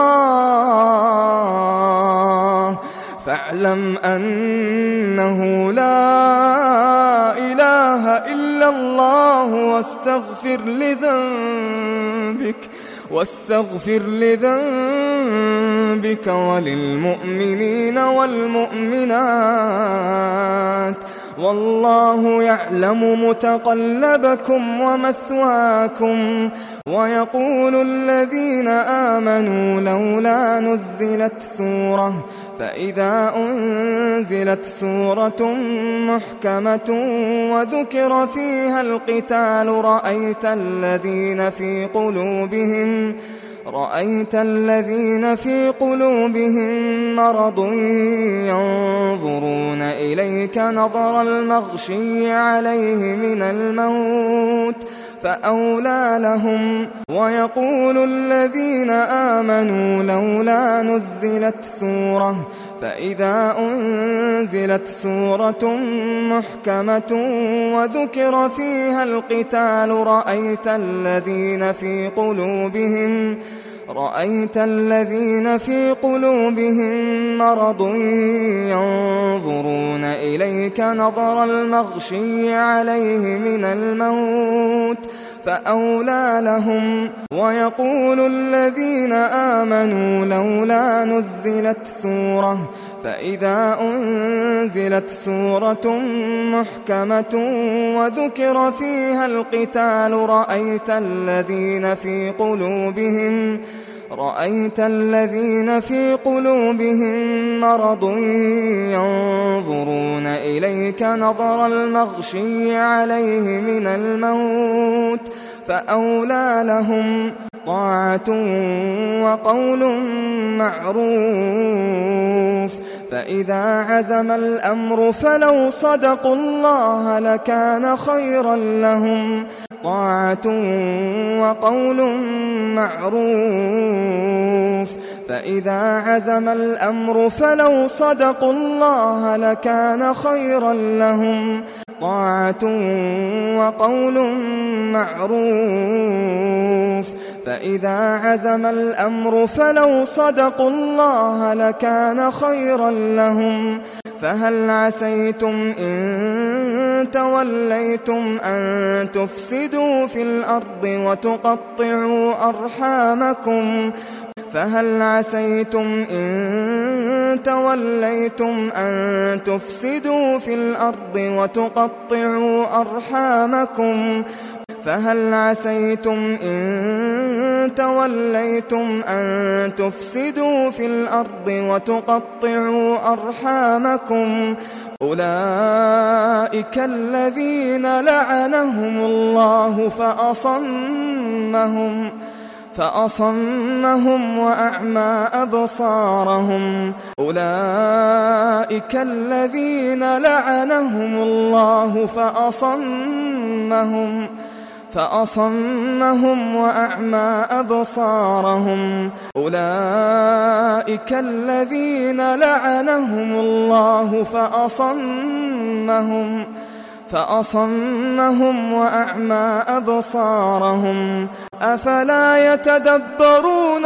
الله فاعلم أنه لا إله إلا الله واستغفر لذنبك واستغفر لذنبك وللمؤمنين والمؤمنات والله يعلم متقلبكم ومثواكم ويقول الذين آمنوا لولا نزلت سورة فإذا أنزلت سورة محكمة وذكر فيها القتال رأيت الذين في قلوبهم رأيت الذين في قلوبهم مرض ينظرون إليك نظر المغشي عليه من الموت فأولى لهم ويقول الذين آمنوا لولا نزلت سورة فإذا أنزلت سورة محكمة وذكر فيها القتال رأيت الذين في قلوبهم رأيت الذين في قلوبهم مرض ينظرون إليك نظر المغشي عليه من الموت فأولى لهم ويقول الذين آمنوا لولا نزلت سورة فإذا أنزلت سورة محكمة وذكر فيها القتال رأيت الذين في قلوبهم رأيت الذين في قلوبهم مرض ينظرون إليك نظر المغشي عليه من الموت فأولى لهم طاعة وقول معروف فإذا عزم الأمر فلو صدقوا الله لكان خيرا لهم طاعة وقول معروف فإذا عزم الأمر فلو صدقوا الله لكان خيرا لهم طاعة وقول معروف فإذا عزم الأمر فلو صدقوا الله لكان خيرا لهم فهل عسيتم إن توليتم أن تفسدوا في الأرض وتقطعوا أرحامكم فهل عسيتم إن توليتم أن تفسدوا في الأرض وتقطعوا أرحامكم فهل عسيتم إن توليتم أن تفسدوا في الأرض وتقطعوا أرحامكم أولئك الذين لعنهم الله فأصمهم فأصمهم وأعمى أبصارهم أولئك الذين لعنهم الله فأصمهم فأصمهم وأعمى أبصارهم أولئك الذين لعنهم الله فأصمهم فأصمهم وأعمى أبصارهم أفلا يتدبرون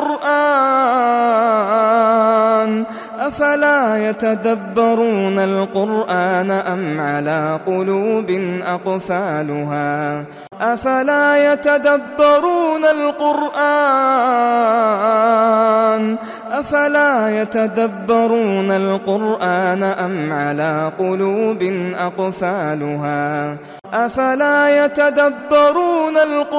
القرآن أفلا يتدبرون القرآن أم على قلوب أقفالها أفلا يتدبرون القرآن أفلا يتدبرون القرآن أم على قلوب أقفالها أفلا يتدبرون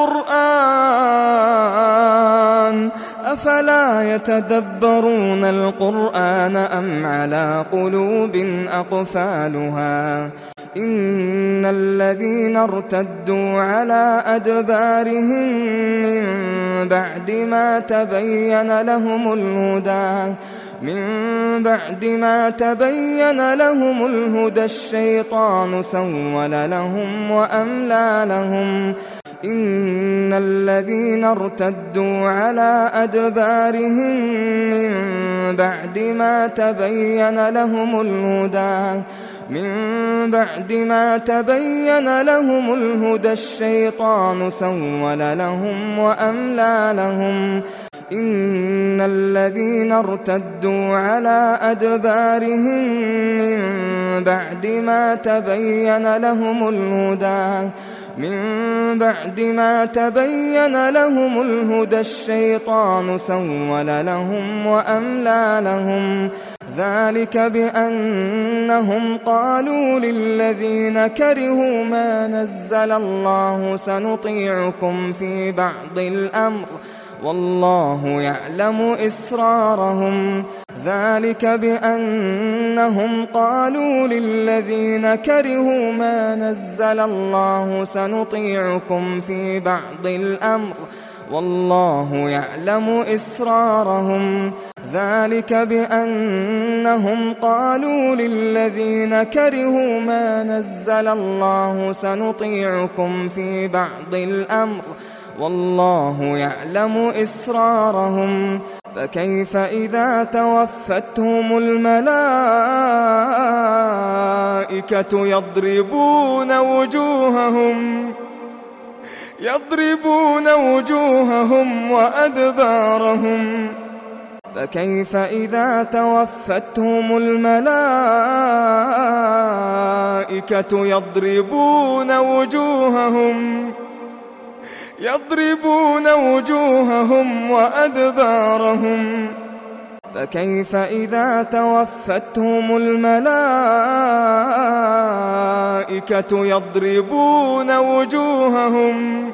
القرآن أفلا يتدبرون القرآن أم على قلوب أقفالها إن الذين ارتدوا على أدبارهم من بعد ما تبين لهم الهدى من بعد ما تبين لهم الهدى الشيطان سول لهم وأملى لهم إن الذين ارتدوا على أدبارهم من بعد ما تبين لهم الهدى من بعد ما تبين لهم الهدى الشيطان سول لهم وأملى لهم إن الذين ارتدوا على أدبارهم من بعد ما تبين لهم الهدى من بعد ما تبين لهم الهدى الشيطان سول لهم وأملى لهم ذلك بأنهم قالوا للذين كرهوا ما نزل الله سنطيعكم في بعض الأمر والله يعلم إسرارهم ذلك بأنهم قالوا للذين كرهوا ما نزل الله سنطيعكم في بعض الأمر والله يعلم إسرارهم ذلك بأنهم قالوا للذين كرهوا ما نزل الله سنطيعكم في بعض الأمر والله يعلم إسرارهم فكيف إذا توفتهم الملائكة يضربون وجوههم يضربون وجوههم وأدبارهم فكيف إذا توفتهم الملائكة يضربون وجوههم يضربون وجوههم وأدبارهم فكيف إذا توفتهم الملائكة يضربون وجوههم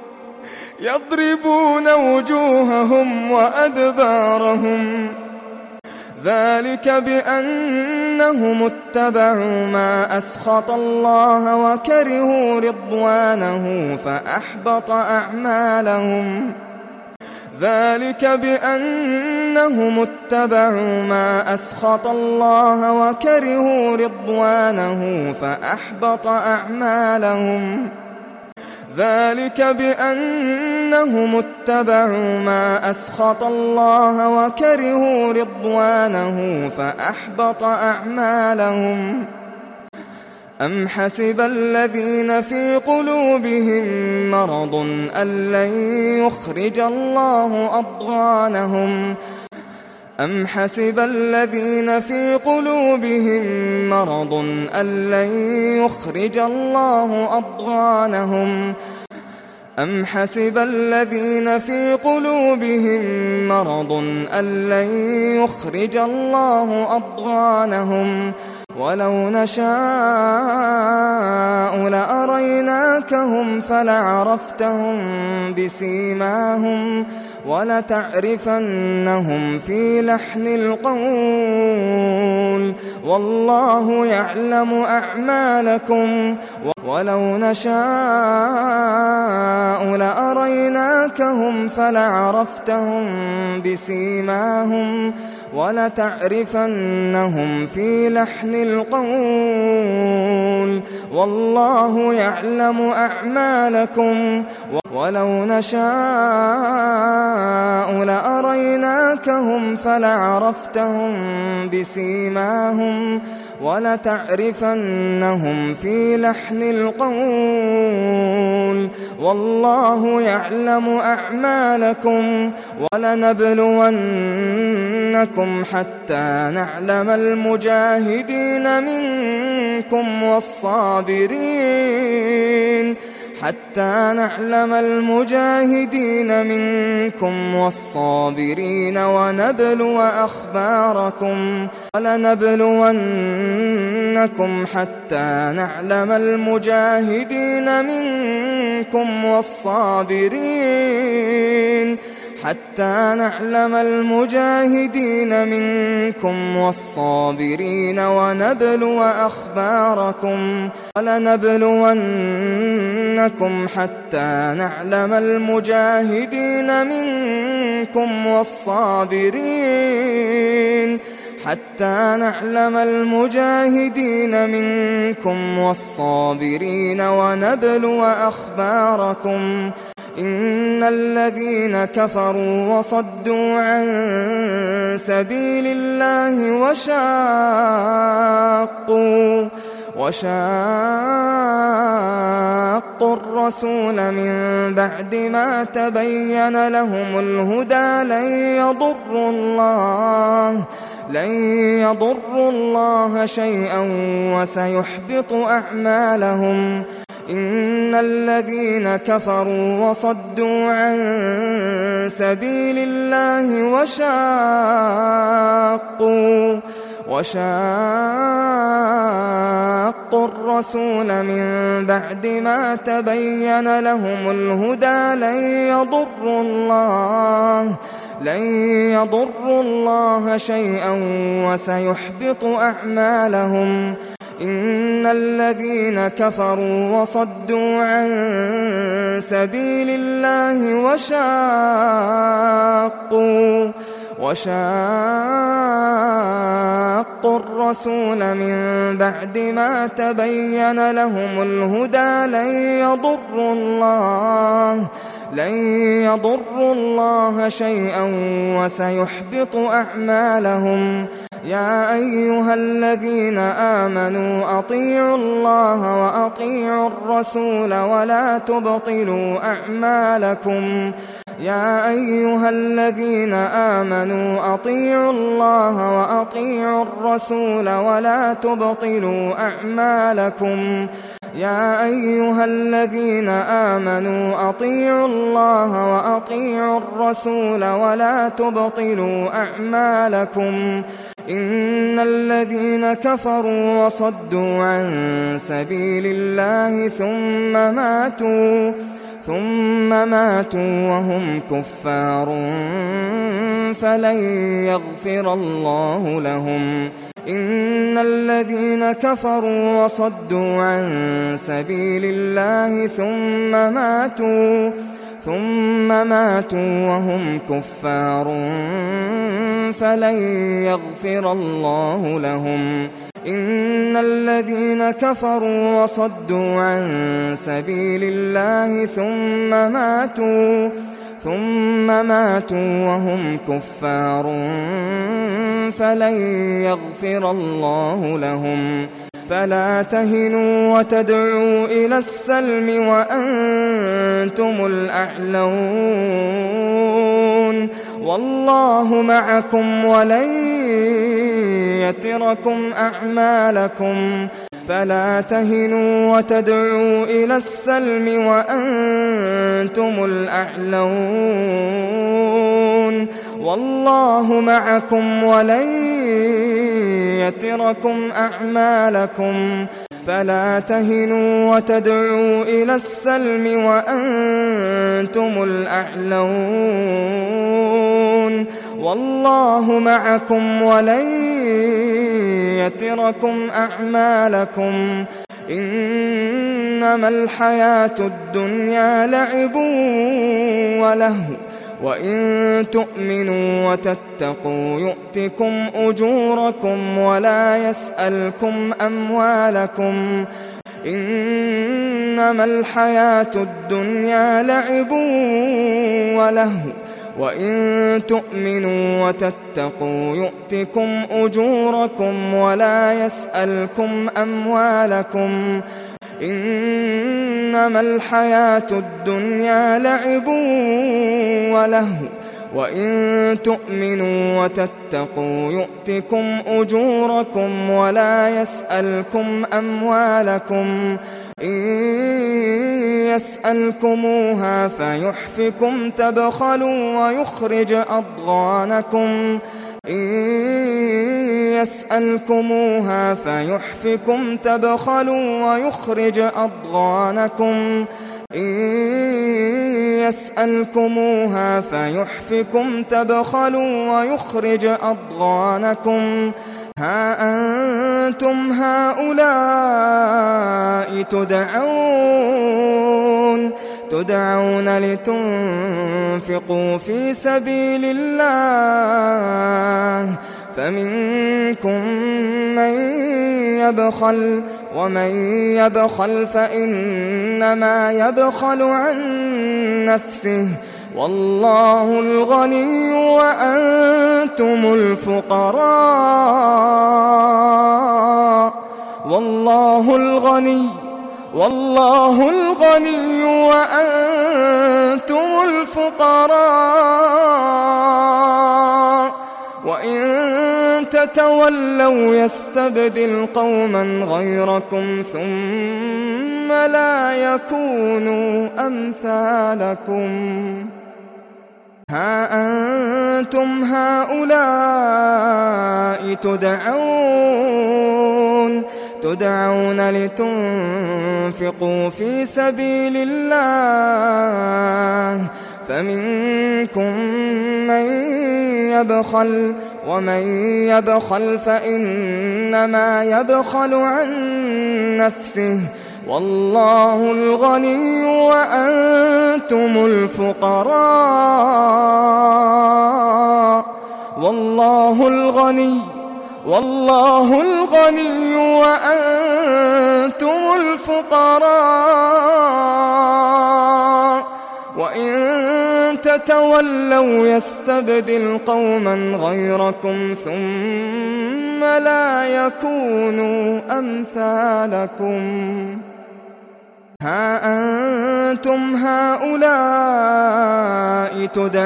يضربون وجوههم وأدبارهم ذلك بأنهم اتبعوا ما أسخط الله وكرهوا رضوانه فأحبط أعمالهم ذلك بأنهم اتبعوا ما أسخط الله وكرهوا رضوانه فأحبط أعمالهم ذلك بأنهم اتبعوا ما أسخط الله وكرهوا رضوانه فأحبط أعمالهم. أم حسب الذين في قلوبهم مرض أن لن يخرج الله أضغانهم أم حسب الذين في قلوبهم مرض أن لن يخرج الله أضغانهم أم حسب الذين في قلوبهم مرض أن لن يخرج الله أضغانهم ولو نشاء لأريناكهم فلعرفتهم بسيماهم ولتعرفنهم في لحن القول والله يعلم أعمالكم ولو نشاء لأريناكهم فلعرفتهم بسيماهم ولتعرفنهم في لحن القول والله يعلم أعمالكم ولو نشاء لأريناكهم فلعرفتهم بسيماهم ولتعرفنهم في لحن القول والله يعلم أعمالكم ولنبلونكم حتى نعلم المجاهدين منكم والصابرين حتى نعلم المجاهدين منكم والصابرين ونبلو أخباركم ولنبلونكم حتى نعلم المجاهدين منكم والصابرين حتى نعلم المجاهدين منكم والصابرين ونبلو أخباركم ولنبلونكم حتى نعلم المجاهدين منكم والصابرين حتى نعلم المجاهدين منكم والصابرين ونبلو أخباركم إن الذين كفروا وصدوا عن سبيل الله وشاقوا وشاقوا الرسول من بعد ما تبين لهم الهدى لن يضروا الله لن يضروا الله شيئا وسيحبط أعمالهم إن الذين كفروا وصدوا عن سبيل الله وشاقوا وشاقوا الرسول من بعد ما تبين لهم الهدى لن يضروا الله لن يضروا الله شيئا وسيحبط أعمالهم إن الذين كفروا وصدوا عن سبيل الله وشاقوا وشاقوا الرسول من بعد ما تبين لهم الهدى لن يضروا الله لن يضروا الله شيئا وسيحبط أعمالهم يا أيها الذين آمنوا أطيعوا الله وأطيعوا الرسول ولا تبطلوا أعمالكم يا أيها الذين آمنوا أطيعوا الله وأطيعوا الرسول ولا تبطلوا أعمالكم يا أيها الذين آمنوا أطيعوا الله وأطيعوا الرسول ولا تبطلوا أعمالكم إن الذين كفروا وصدوا عن سبيل الله ثم ماتوا ثم ماتوا وهم كفار فلن يغفر الله لهم إن الذين كفروا وصدوا عن سبيل الله ثم ماتوا ثم ماتوا وهم كفار فلن يغفر الله لهم إن الذين كفروا وصدوا عن سبيل الله ثم ماتوا ثم ماتوا وهم كفار فلن يغفر الله لهم فلا تهنوا وتدعوا إلى السلم وأنتم الأعلون والله معكم ولن يتركم أعمالكم فلا تهنوا وتدعوا إلى السلم وأنتم الأعلون والله معكم ولن يتركم أعمالكم فلا تهنوا وتدعوا إلى السلم وأنتم الأعلون والله معكم ولن يتركم أعمالكم إنما الحياة الدنيا لعب ولهو وإن تؤمنوا وتتقوا يؤتكم أجوركم ولا يسألكم أموالكم إنما الحياة الدنيا لعب ولهو وإن تؤمنوا وتتقوا يؤتكم أجوركم ولا يسألكم أموالكم إنما الحياة الدنيا لعب ولهو وإن تؤمنوا وتتقوا يؤتكم أجوركم ولا يسألكم أموالكم إن يسألكموها فيحفكم تبخلوا ويخرج أضغانكم إن يسألكموها فيحفكم تبخلوا ويخرج أضغانكم إن يسألكموها فيحفكم تبخلوا ويخرج أضغانكم ها أنتم هؤلاء تدعون تدعون لتنفقوا في سبيل الله فمنكم من يبخل ومن يبخل فإنما يبخل عن نفسه والله الغني وأنتم الفقراء والله الغني والله الغني وأنتم الفقراء وإن تتولوا يستبدل قوما غيركم ثم لا يكونوا أمثالكم ها أنتم هؤلاء تدعون تدعون لتنفقوا في سبيل الله فمنكم من يبخل ومن يبخل فإنما يبخل عن نفسه والله الغني وأنتم الفقراء والله الغني والله الغني وأنتم الفقراء وإن تتولوا يستبدل قوما غيركم ثم لا يكونوا أمثالكم ها أنتم هؤلاء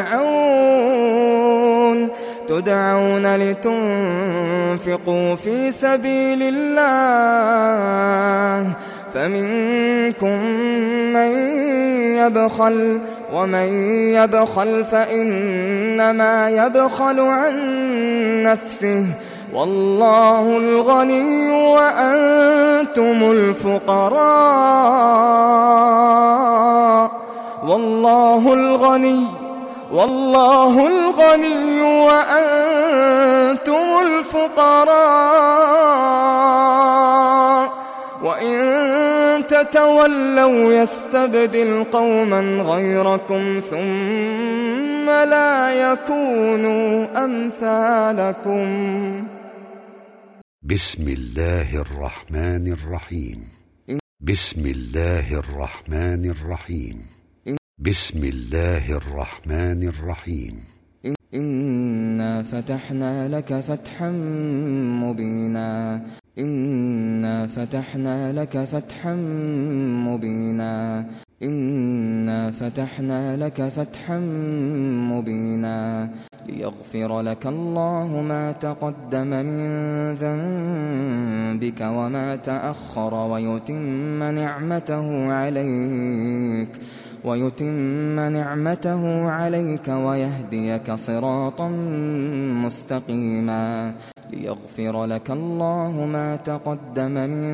تدعون تدعون لتنفقوا في سبيل الله فمنكم من يبخل ومن يبخل فإنما يبخل عن نفسه والله الغني وأنتم الفقراء والله الغني والله الغني وأنتم الفقراء وإن تتولوا يستبدل قوما غيركم ثم لا يكونوا أمثالكم بسم الله الرحمن الرحيم بسم الله الرحمن الرحيم بسم الله الرحمن الرحيم إنا فتحنا لك فتحا مبينا إنا فتحنا لك فتحا مبينا إنا فتحنا لك فتحا مبينا ليغفر لك الله ما تقدم من ذنبك وما تأخر ويتم نعمته عليك ويتم نعمته عليك ويهديك صراطا مستقيما ليغفر لك الله ما تقدم من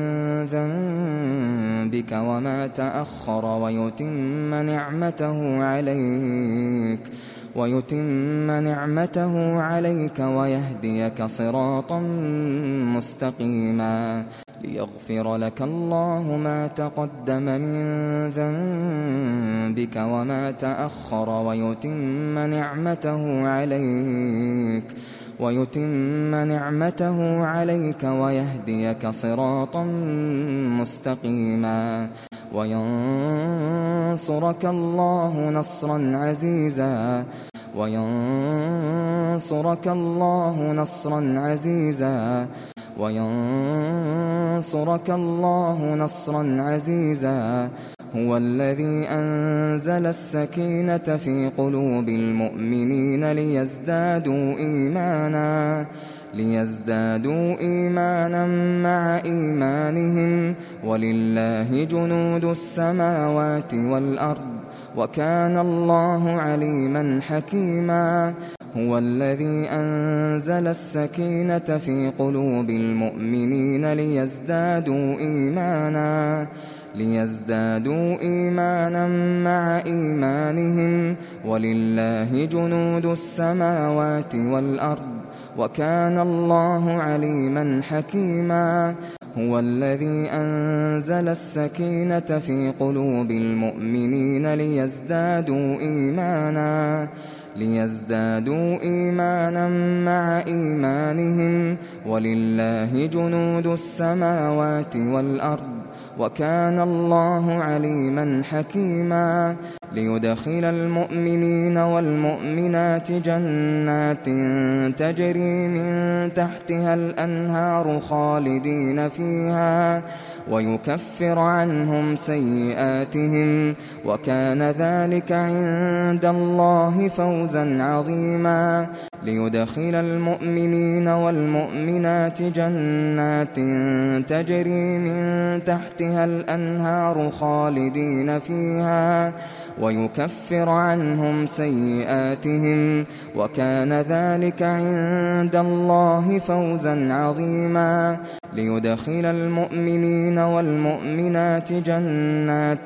ذنبك وما تأخر ويتم نعمته عليك ويتم نعمته عليك ويهديك صراطا مستقيما ليغفر لك الله ما تقدم من ذنبك وما تأخر ويتم نعمته عليك ويتم نعمته عليك ويهديك صراطا مستقيما وينصرك الله نصرا عزيزا وينصرك الله نصرا عزيزا وينصرك الله نصرا عزيزا هو الذي أنزل السكينة في قلوب المؤمنين ليزدادوا إيمانا ليزدادوا إيمانا مع إيمانهم ولله جنود السماوات والأرض وكان الله عليما حكيما هو الذي أنزل السكينة في قلوب المؤمنين ليزدادوا إيمانا ليزدادوا إيمانا مع إيمانهم ولله جنود السماوات والأرض وكان الله عليما حكيما هو الذي أنزل السكينة في قلوب المؤمنين ليزدادوا إيمانا ليزدادوا إيمانا مع إيمانهم ولله جنود السماوات والأرض وكان الله عليما حكيما ليدخل المؤمنين والمؤمنات جنات تجري من تحتها الأنهار خالدين فيها ويكفر عنهم سيئاتهم وكان ذلك عند الله فوزا عظيما ليدخل المؤمنين والمؤمنات جنات تجري من تحتها الأنهار خالدين فيها ويكفر عنهم سيئاتهم وكان ذلك عند الله فوزا عظيما ليدخل المؤمنين والمؤمنات جنات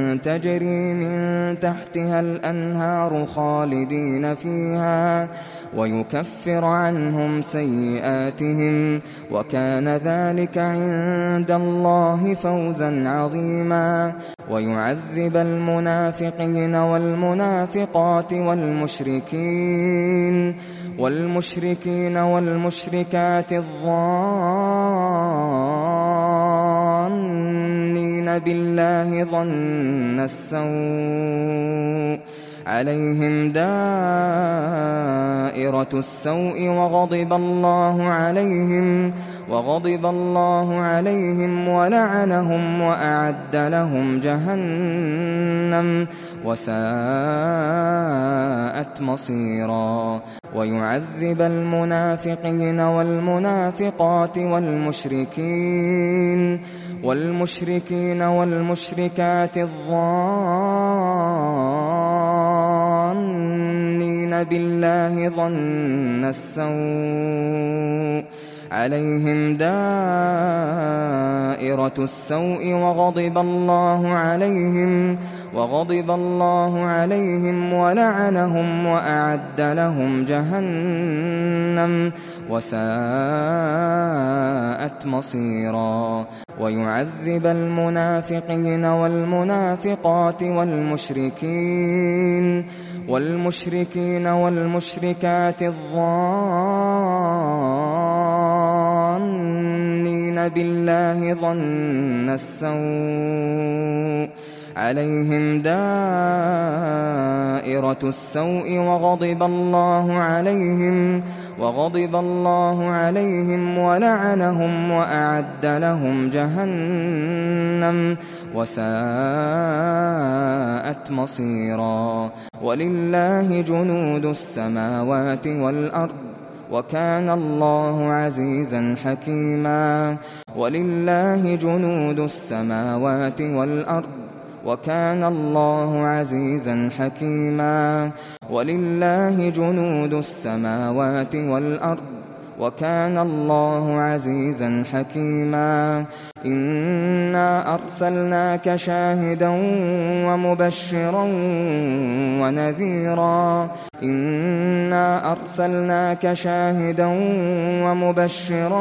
تجري من تحتها الأنهار خالدين فيها ويكفر عنهم سيئاتهم وكان ذلك عند الله فوزا عظيما ويعذب المنافقين والمنافقات والمشركين والمشركين والمشركات الظانين بالله ظن السوء عليهم دائرة السوء وغضب الله عليهم وغضب الله عليهم ولعنهم وأعد لهم جهنم وساءت مصيرا ويعذب المنافقين والمنافقات والمشركين والمشركين والمشركات الظانين بالله ظن السوء عليهم دائرة السوء وغضب الله عليهم وغضب الله عليهم ولعنهم وأعد لهم جهنم وساءت مصيرا ويعذب المنافقين والمنافقات والمشركين والمشركين والمشركات الظانين بالله ظن السوء عليهم دائرة السوء وغضب الله عليهم وغضب الله عليهم ولعنهم وأعد لهم جهنم وساءت مصيرا. ولله جنود السماوات والأرض وكان الله عزيزا حكيما. ولله جنود السماوات والأرض وكان الله عزيزا حكيما. ولله جنود السماوات والأرض وكان الله عزيزا حكيما. إنا أرسلناك شاهدا ومبشرا ونذيرا إنا أرسلناك شاهدا ومبشرا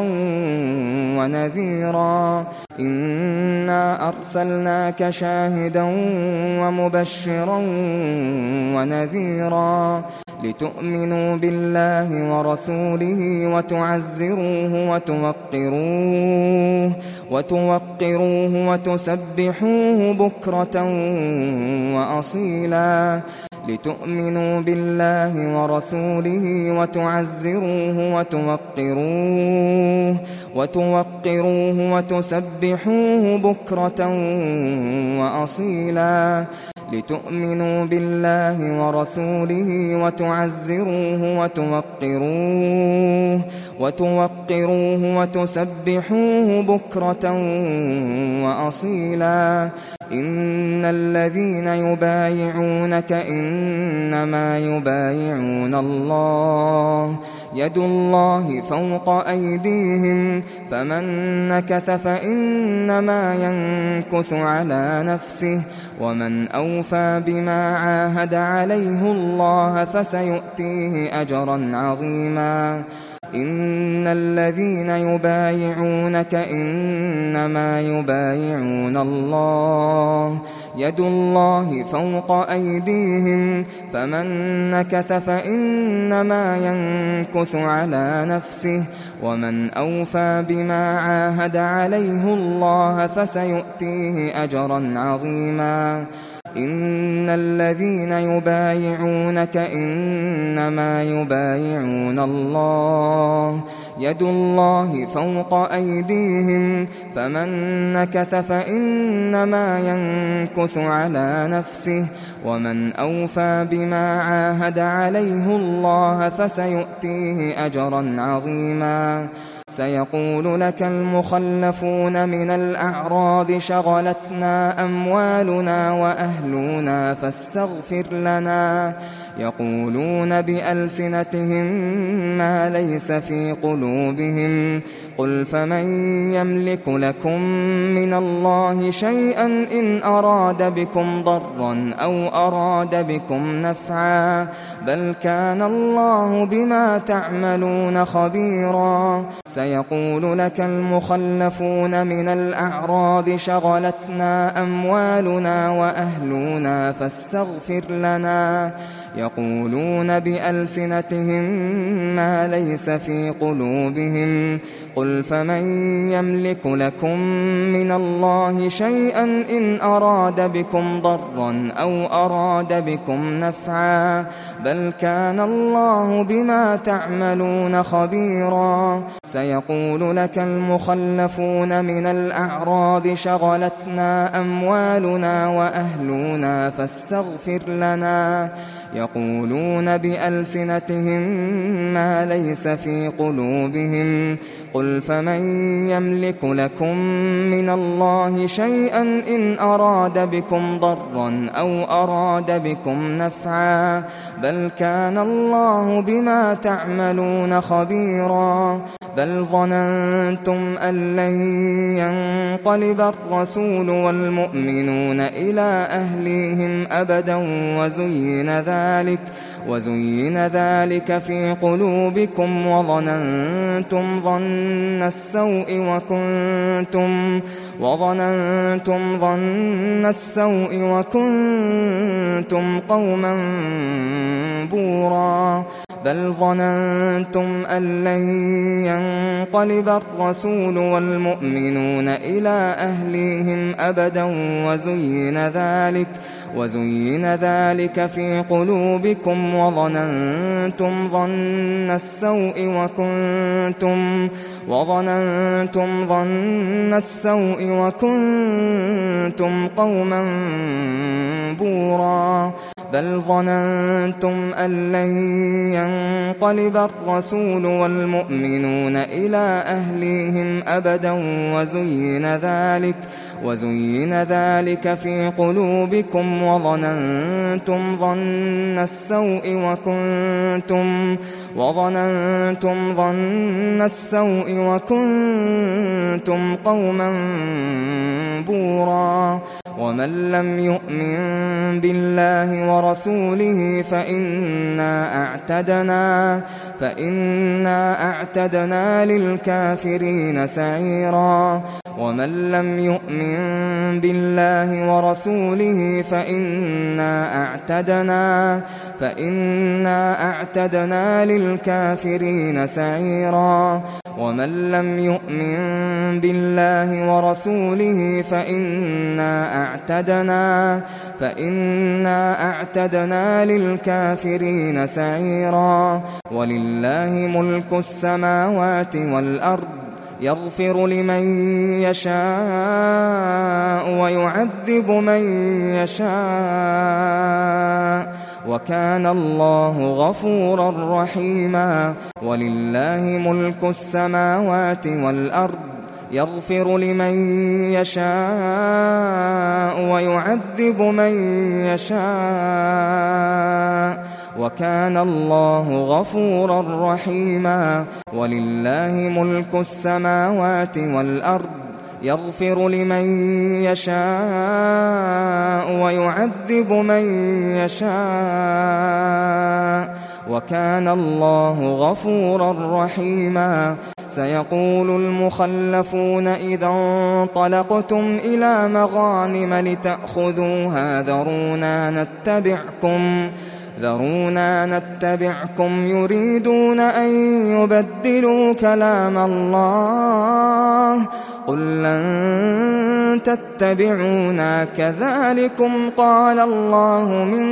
ونذيرا إنا أرسلناك شاهدا ومبشرا ونذيرا لتؤمنوا بالله ورسوله وتعزروه وتوقروه وتوقروه وتسبحوه بكرة وأصيلا. لتؤمنوا بالله ورسوله وتعزروه وتوقروه وتوقروه وتسبحوه بكرة وأصيلا. لتؤمنوا بالله ورسوله وتعزروه وتوقروه وتوقروه وتسبحوه بكرة وأصيلا. إن الذين يبايعونك إنما يبايعون الله يد الله فوق أيديهم فمن نكث فإنما ينكث على نفسه ومن أوفى بما عاهد عليه الله فسيؤتيه أجرا عظيما. إن الذين يبايعونك إنما يبايعون الله يد الله فوق أيديهم فمن نكث فإنما ينكث على نفسه ومن أوفى بما عاهد عليه الله فسيؤتيه أجرا عظيما. إن الذين يبايعونك إنما يبايعون الله يد الله فوق أيديهم فمن نكث فإنما ينكث على نفسه ومن أوفى بما عاهد عليه الله فسيؤتيه أجرا عظيما. سيقول لك المخلفون من الأعراب شغلتنا أموالنا وأهلنا فاستغفر لنا يقولون بألسنتهم ما ليس في قلوبهم قل فمن يملك لكم من الله شيئا إن أراد بكم ضرا أو أراد بكم نفعا بل كان الله بما تعملون خبيرا. سيقول لك المخلفون من الأعراب شغلتنا أموالنا وأهلنا فاستغفر لنا يقولون بألسنتهم ما ليس في قلوبهم قل فمن يملك لكم من الله شيئا إن أراد بكم ضرا أو أراد بكم نفعا بل كان الله بما تعملون خبيرا. سيقول لك المخلفون من الأعراب شغلتنا أموالنا وأهلنا فاستغفر لنا يقولون بألسنتهم ما ليس في قلوبهم قل فمن يملك لكم من الله شيئا إن أراد بكم ضرا أو أراد بكم نفعا بل كان الله بما تعملون خبيرا. بل ظننتم أن لن ينقلب الرسول والمؤمنون إلى أهليهم أبدا وزين ذلك وزين ذلك في قلوبكم وظننتم ظن السوء وكنتم وظننتم ظن السوء وكنتم قوما بورا. بل ظننتم أن لن ينقلب الرسول والمؤمنون إلى أهليهم أبدا وزين ذلك وزين ذلك في قلوبكم وظننتم ظن السوء وكنتم وظننتم ظن السوء وكنتم قوما بورا بل ظننتم أن لن ينقلب الرسول والمؤمنون إلى أهليهم أبدا وزين ذلك وزين ذلك في قلوبكم وظننتم ظن السوء وكنتم وظننتم ظن السوء وكنتم قوما بورا ومن لم يؤمن بالله ورسوله فإنا أعتدنا فإنا أعتدنا للكافرين سعيرا ومن لم يؤمن بالله ورسوله فإنا أعتدنا فإنا أعتدنا للكافرين سعيرا ومن لم يؤمن بالله ورسوله فإنا أعتدنا فإنا أعتدنا للكافرين سعيرا ولله ملك السماوات والأرض يغفر لمن يشاء ويعذب من يشاء وكان الله غفورا رحيما ولله ملك السماوات والأرض يغفر لمن يشاء ويعذب من يشاء وكان الله غفورا رحيما ولله ملك السماوات والأرض يغفر لمن يشاء ويعذب من يشاء وكان الله غفورا رحيما سيقول المخلفون إذا انطلقتم إلى مغانم لتأخذوها ذرونا نتبعكم ذرونا نتبعكم يريدون أن يبدلوا كلام الله قل لن تتبعونا كذلكم قال الله من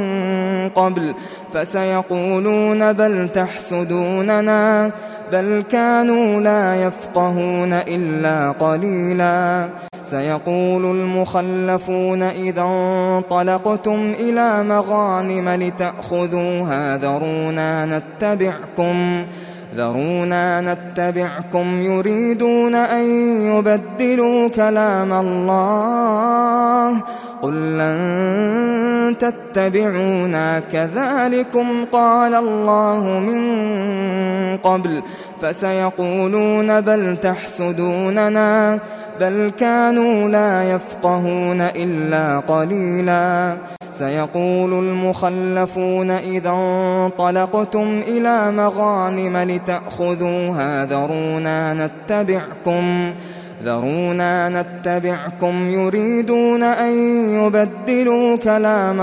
قبل فسيقولون بل تحسدوننا بل كانوا لا يفقهون إلا قليلا سيقول المخلفون إذا انطلقتم إلى مغانم لتأخذوها ذرونا نتبعكم ذرونا نتبعكم يريدون أن يبدلوا كلام الله قل لن تتبعونا كذلكم قال الله من قبل فسيقولون بل تحسدوننا بل كانوا لا يفقهون إلا قليلا سيقول المخلفون إذا انطلقتم إلى مغانم لتأخذوها ذرونا نتبعكم ذرونا نتبعكم يريدون أن يبدلوا كلام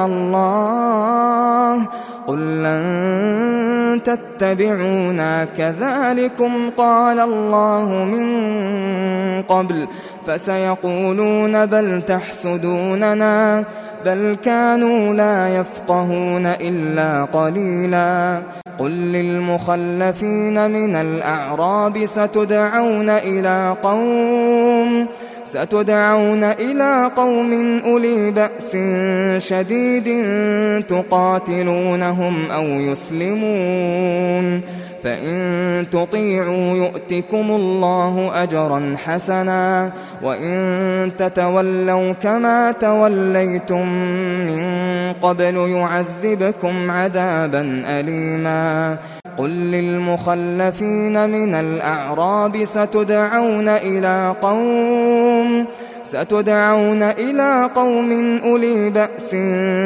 الله قل لن تتبعونا كذلكم قال الله من قبل فسيقولون بل تحسدوننا بل كانوا لا يفقهون إلا قليلا قل للمخلفين من الأعراب ستدعون إلى قوم ستدعون إلى قوم أولي بأس شديد تقاتلونهم أو يسلمون فإن تطيعوا يؤتكم الله أجرا حسنا وإن تتولوا كما توليتم من قبل يعذبكم عذابا أليما قل للمخلفين من الأعراب ستدعون إلى قوم ستدعون إلى قوم أولي بأس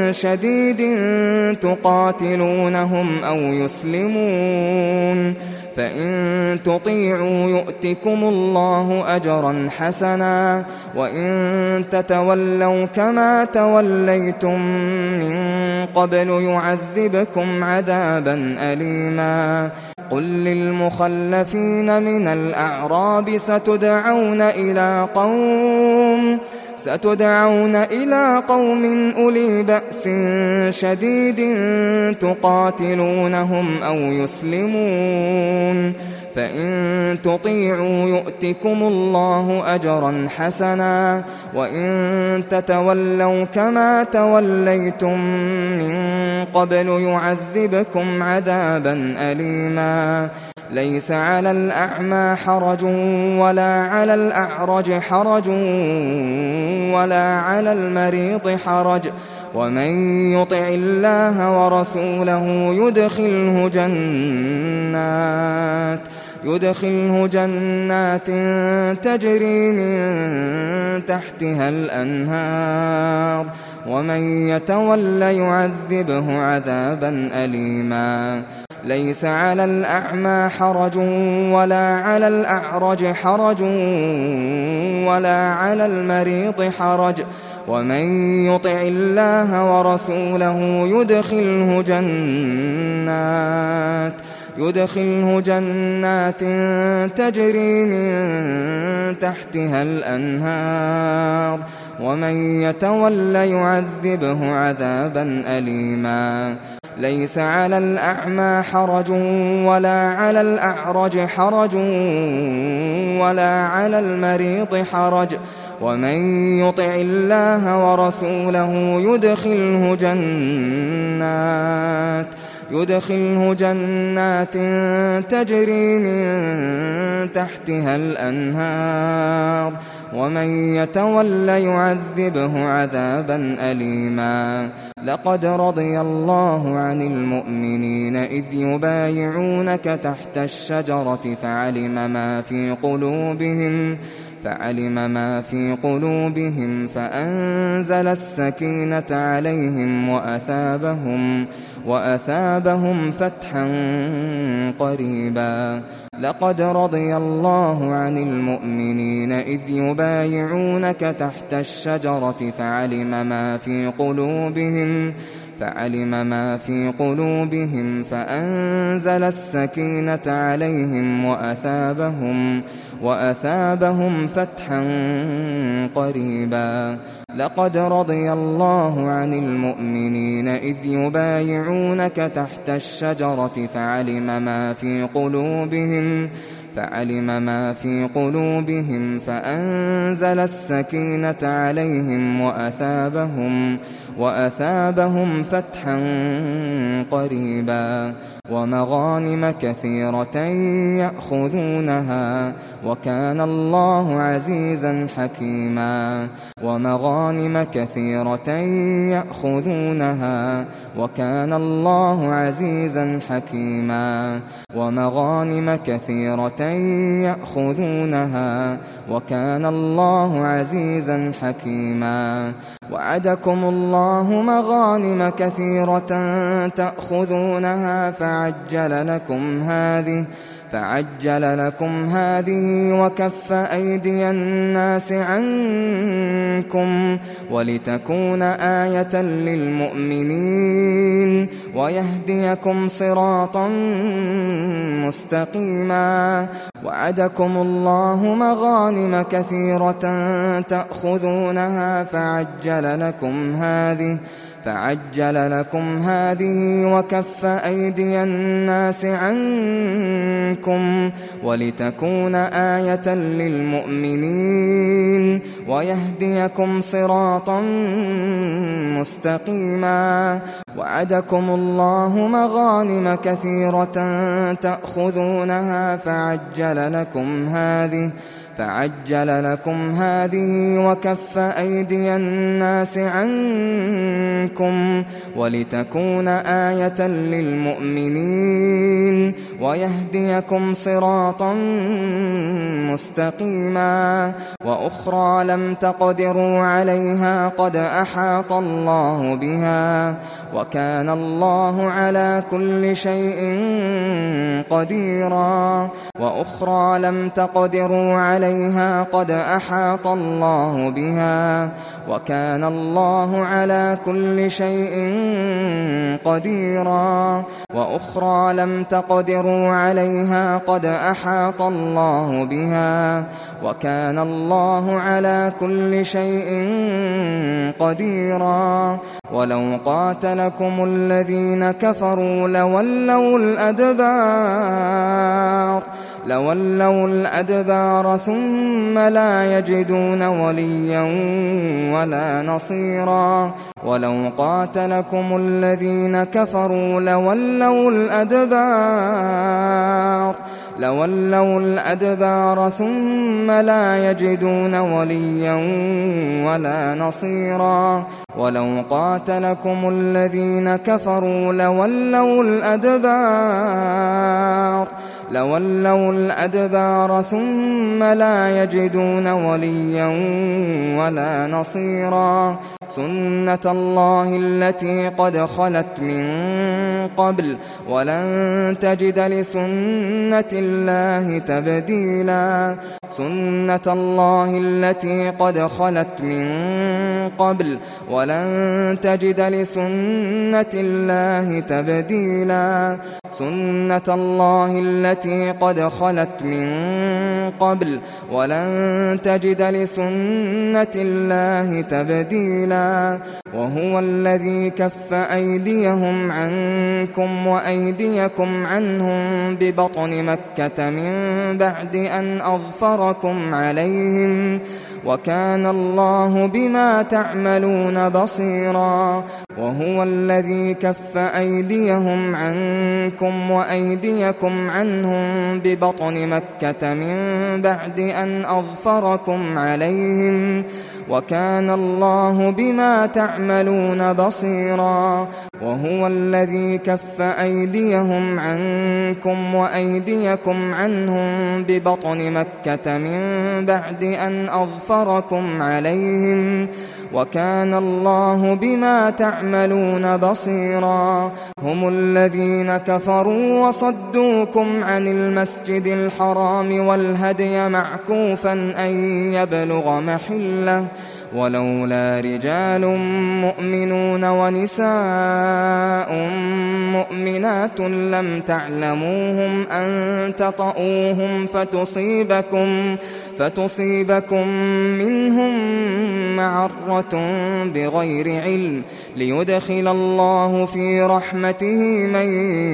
شديد تقاتلونهم أو يسلمون فإن تطيعوا يؤتكم الله أجرا حسنا وإن تتولوا كما توليتم من قبل يعذبكم عذابا أليما قل للمخلفين من الأعراب ستدعون إلى قوم ستدعون إلى قوم أولي بأس شديد تقاتلونهم أو يسلمون فإن تطيعوا يؤتكم الله أجرا حسنا وإن تتولوا كما توليتم من قبل يعذبكم عذابا أليما ليس على الأعمى حرج ولا على الأعرج حرج ولا على المريض حرج ومن يطع الله ورسوله يدخله جنات يدخله جنات تجري من تحتها الأنهار ومن يتولى يعذبه عذابا أليما ليس على الأعمى حرج ولا على الأعرج حرج ولا على المريض حرج ومن يطع الله ورسوله يدخله جنات يدخله جنات تجري من تحتها الأنهار ومن يتولى يعذبه عذابا أليما ليس على الأعمى حرج ولا على الأعرج حرج ولا على المريض حرج ومن يطع الله ورسوله يدخله جنات يدخله جنات تجري من تحتها الأنهار ومن يتولى يعذبه عذابا أليما لقد رضي الله عن المؤمنين إذ يبايعونك تحت الشجرة فعلم ما في قلوبهم فعلم ما في قلوبهم فأنزل السكينة عليهم وأثابهم وأثابهم فتحا قريبا لقد رضي الله عن المؤمنين إذ يبايعونك تحت الشجرة فعلم ما في قلوبهم فعلم ما في قلوبهم فأنزل السكينة عليهم وأثابهم وأثابهم فتحا قريبا لقد رضي الله عن المؤمنين إذ يبايعونك تحت الشجرة فعلم ما في قلوبهم فعلم ما في قلوبهم فأنزل السكينة عليهم وأثابهم وأثابهم فتحا قريبا ومغانم كثيرة يأخذونها وكان الله عزيزا حكيما ومغانم كثيرة يأخذونها وكان الله عزيزا حكيما ومغانم كثيرة يأخذونها وكان الله عزيزا حكيما وعدكم الله مغانم كثيرة تأخذونها فعجل لكم هذه فعجل لكم هذه وكف أيدي الناس عنكم ولتكون آية للمؤمنين ويهديكم صراطا مستقيما وعدكم الله مغانم كثيرة تأخذونها فعجل لكم هذه فعجل لكم هذه وكف أيدي الناس عنكم ولتكون آية للمؤمنين ويهديكم صراطا مستقيما وعدكم الله مغانم كثيرة تأخذونها فعجل لكم هذه فعجل لكم هذه وكف أيدي الناس عنكم ولتكون آية للمؤمنين ويهديكم صراطا مستقيما وأخرى لم تقدروا عليها قد أحاط الله بها وكان الله على كل شيء قديرا وأخرى لم تقدروا عليها قد أحاط الله بها وكان الله على كل شيء قديرا وأخرى لم تقدروا عليها قد أحاط الله بها وكان الله على كل شيء قديرا ولو قاتلكم الذين كفروا لولوا الأدبار لولوا الأدبار ثم لا يجدون وليا ولا نصيرا ولو قاتلكم الذين كفروا لولوا الأدبار لولوا الأدبار ثم لا يجدون وليا ولا نصيرا ولو قاتلكم الذين كفروا لولوا الأدبار لولوا الأدبار ثم لا يجدون وليا ولا نصيرا سنة الله التي قد خلت من قبل ولن تجد لسنة الله تبديلا سنة الله التي قد خلت من قبل ولن تجد لسنة الله تبديلا سنة الله التي قد خلت من قبل ولن تجد لسنة الله تبديلا وهو الذي كف أيديهم عنكم وأيديكم عنهم ببطن مكة من بعد أن أظفركم عليهم وكان الله بما تعملون بصيرا وهو الذي كف أيديهم عنكم وأيديكم عنهم ببطن مكة من بعد أن أظفركم عليهم وكان الله بما تعملون بصيرا وهو الذي كف أيديهم عنكم وأيديكم عنهم ببطن مكة من بعد أن أظفركم عليهم وكان الله بما تعملون بصيرا هم الذين كفروا وصدوكم عن المسجد الحرام والهدي معكوفا أن يبلغ محله ولولا رجال مؤمنون ونساء مؤمنات لم تعلموهم أن تطؤوهم فتصيبكم فتصيبكم منهم معرة بغير علم ليدخل الله في رحمته من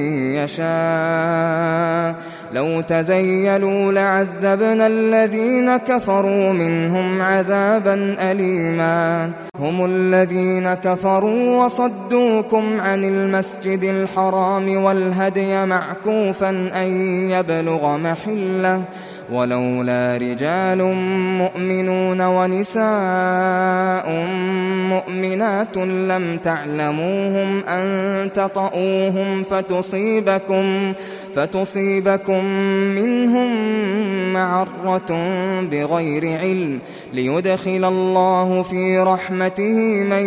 يشاء لو تزيلوا لعذبنا الذين كفروا منهم عذابا أليما هم الذين كفروا وصدوكم عن المسجد الحرام والهدي معكوفا أن يبلغ محله ولولا رجال مؤمنون ونساء مؤمنات لم تعلموهم أن تطؤوهم فتصيبكم فتصيبكم منهم معرة بغير علم ليدخل الله في رحمته من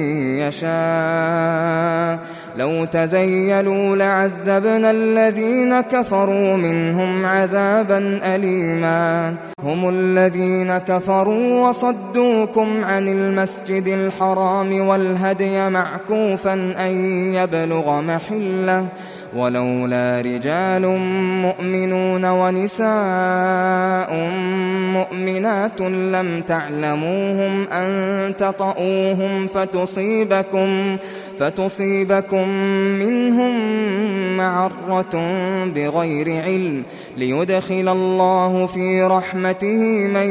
يشاء لو تزيلوا لعذبنا الذين كفروا منهم عذابا أليما هم الذين كفروا وصدوكم عن المسجد الحرام والهدي معكوفا أن يبلغ محله ولولا رجال مؤمنون ونساء مؤمنات لم تعلموهم أن تطؤوهم فتصيبكم فتصيبكم منهم معرة بغير علم ليدخل الله في رحمته من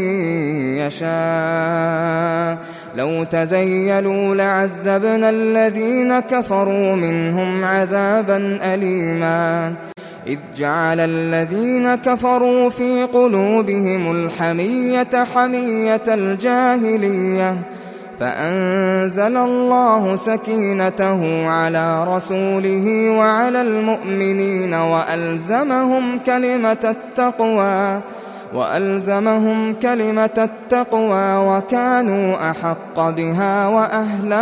يشاء لو تزيلوا لعذبنا الذين كفروا منهم عذابا أليما إذ جعل الذين كفروا في قلوبهم الحمية حمية الجاهلية فأنزل الله سكينته على رسوله وعلى المؤمنين وألزمهم كلمة التقوى وألزمهم كلمة التقوى وكانوا أحق بها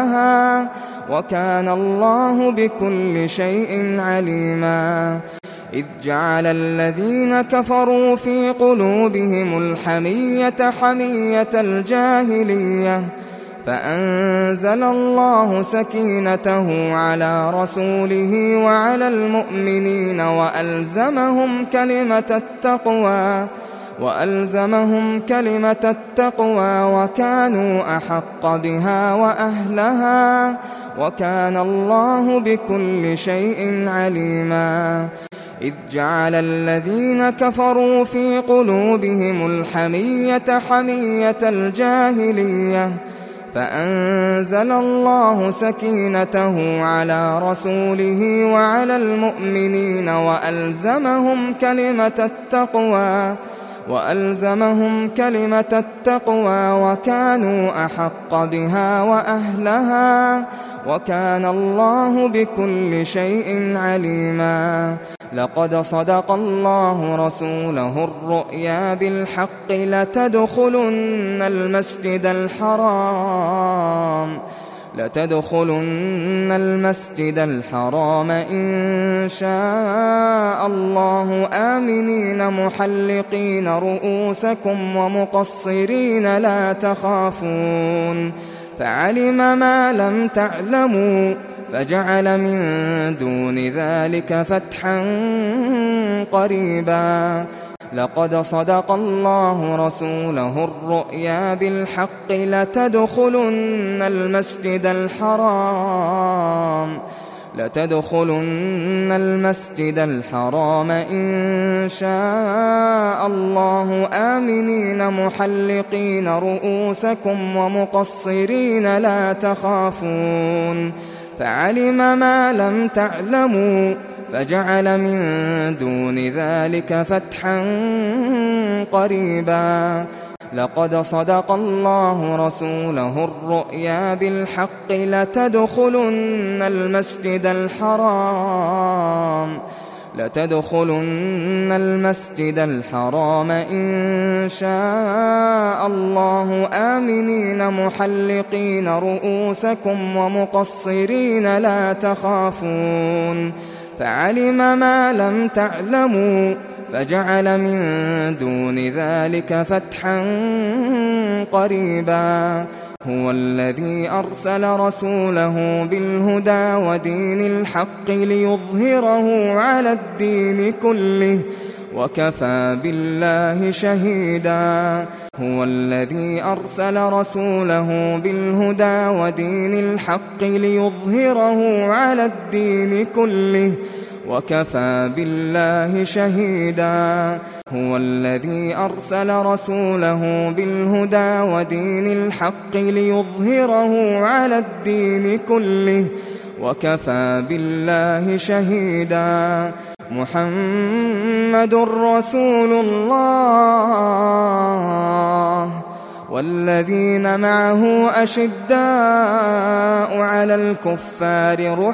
وأهلها وكان الله بكل شيء عليما إذ جعل الذين كفروا في قلوبهم الحمية حمية الجاهلية فأنزل الله سكينته على رسوله وعلى المؤمنين وألزمهم كلمة التقوى وألزمهم كلمة التقوى وكانوا أحق بها وأهلها وكان الله بكل شيء عليما. إذ جعل الذين كفروا في قلوبهم الحمية حمية الجاهلية فأنزل الله سكينته على رسوله وعلى المؤمنين وألزمهم كلمة التقوى وألزمهم كلمة التقوى وكانوا أحق بها وأهلها وكان الله بكل شيء عليما. لقد صدق الله رسوله الرؤيا بالحق لتدخلن المسجد الحرام لتدخلن المسجد الحرام إن شاء الله آمنين محلقين رؤوسكم ومقصرين لا تخافون فعلم ما لم تعلموا فجعل من دون ذلك فتحا قريبا. لقد صدق الله رسوله الرؤيا بالحق لتدخلن المسجد الحرام لتدخلن المسجد الحرام إن شاء الله آمنين محلقين رؤوسكم ومقصرين لا تخافون فعلم ما لم تعلموا فجعل من دون ذلك فتحا قريبا. لقد صدق الله رسوله الرؤيا بالحق لتدخلن المسجد الحرام لتدخلن المسجد الحرام إن شاء الله آمنين محلقين رؤوسكم ومقصرين لا تخافون فعلم ما لم تعلموا فجعل من دون ذلك فتحا قريبا. هو الذي أرسل رسوله بالهدى ودين الحق ليظهره على الدين كله وكفى بالله شهيدا. هو الذي أرسل رسوله بالهدى ودين الحق ليظهره على الدين كله وكفى بالله شهيدا. هو الذي أرسل رسوله بالهدى ودين الحق ليظهره على الدين كله وكفى بالله شهيدا. محمد رسول الله والذين معه أشداء على الكفار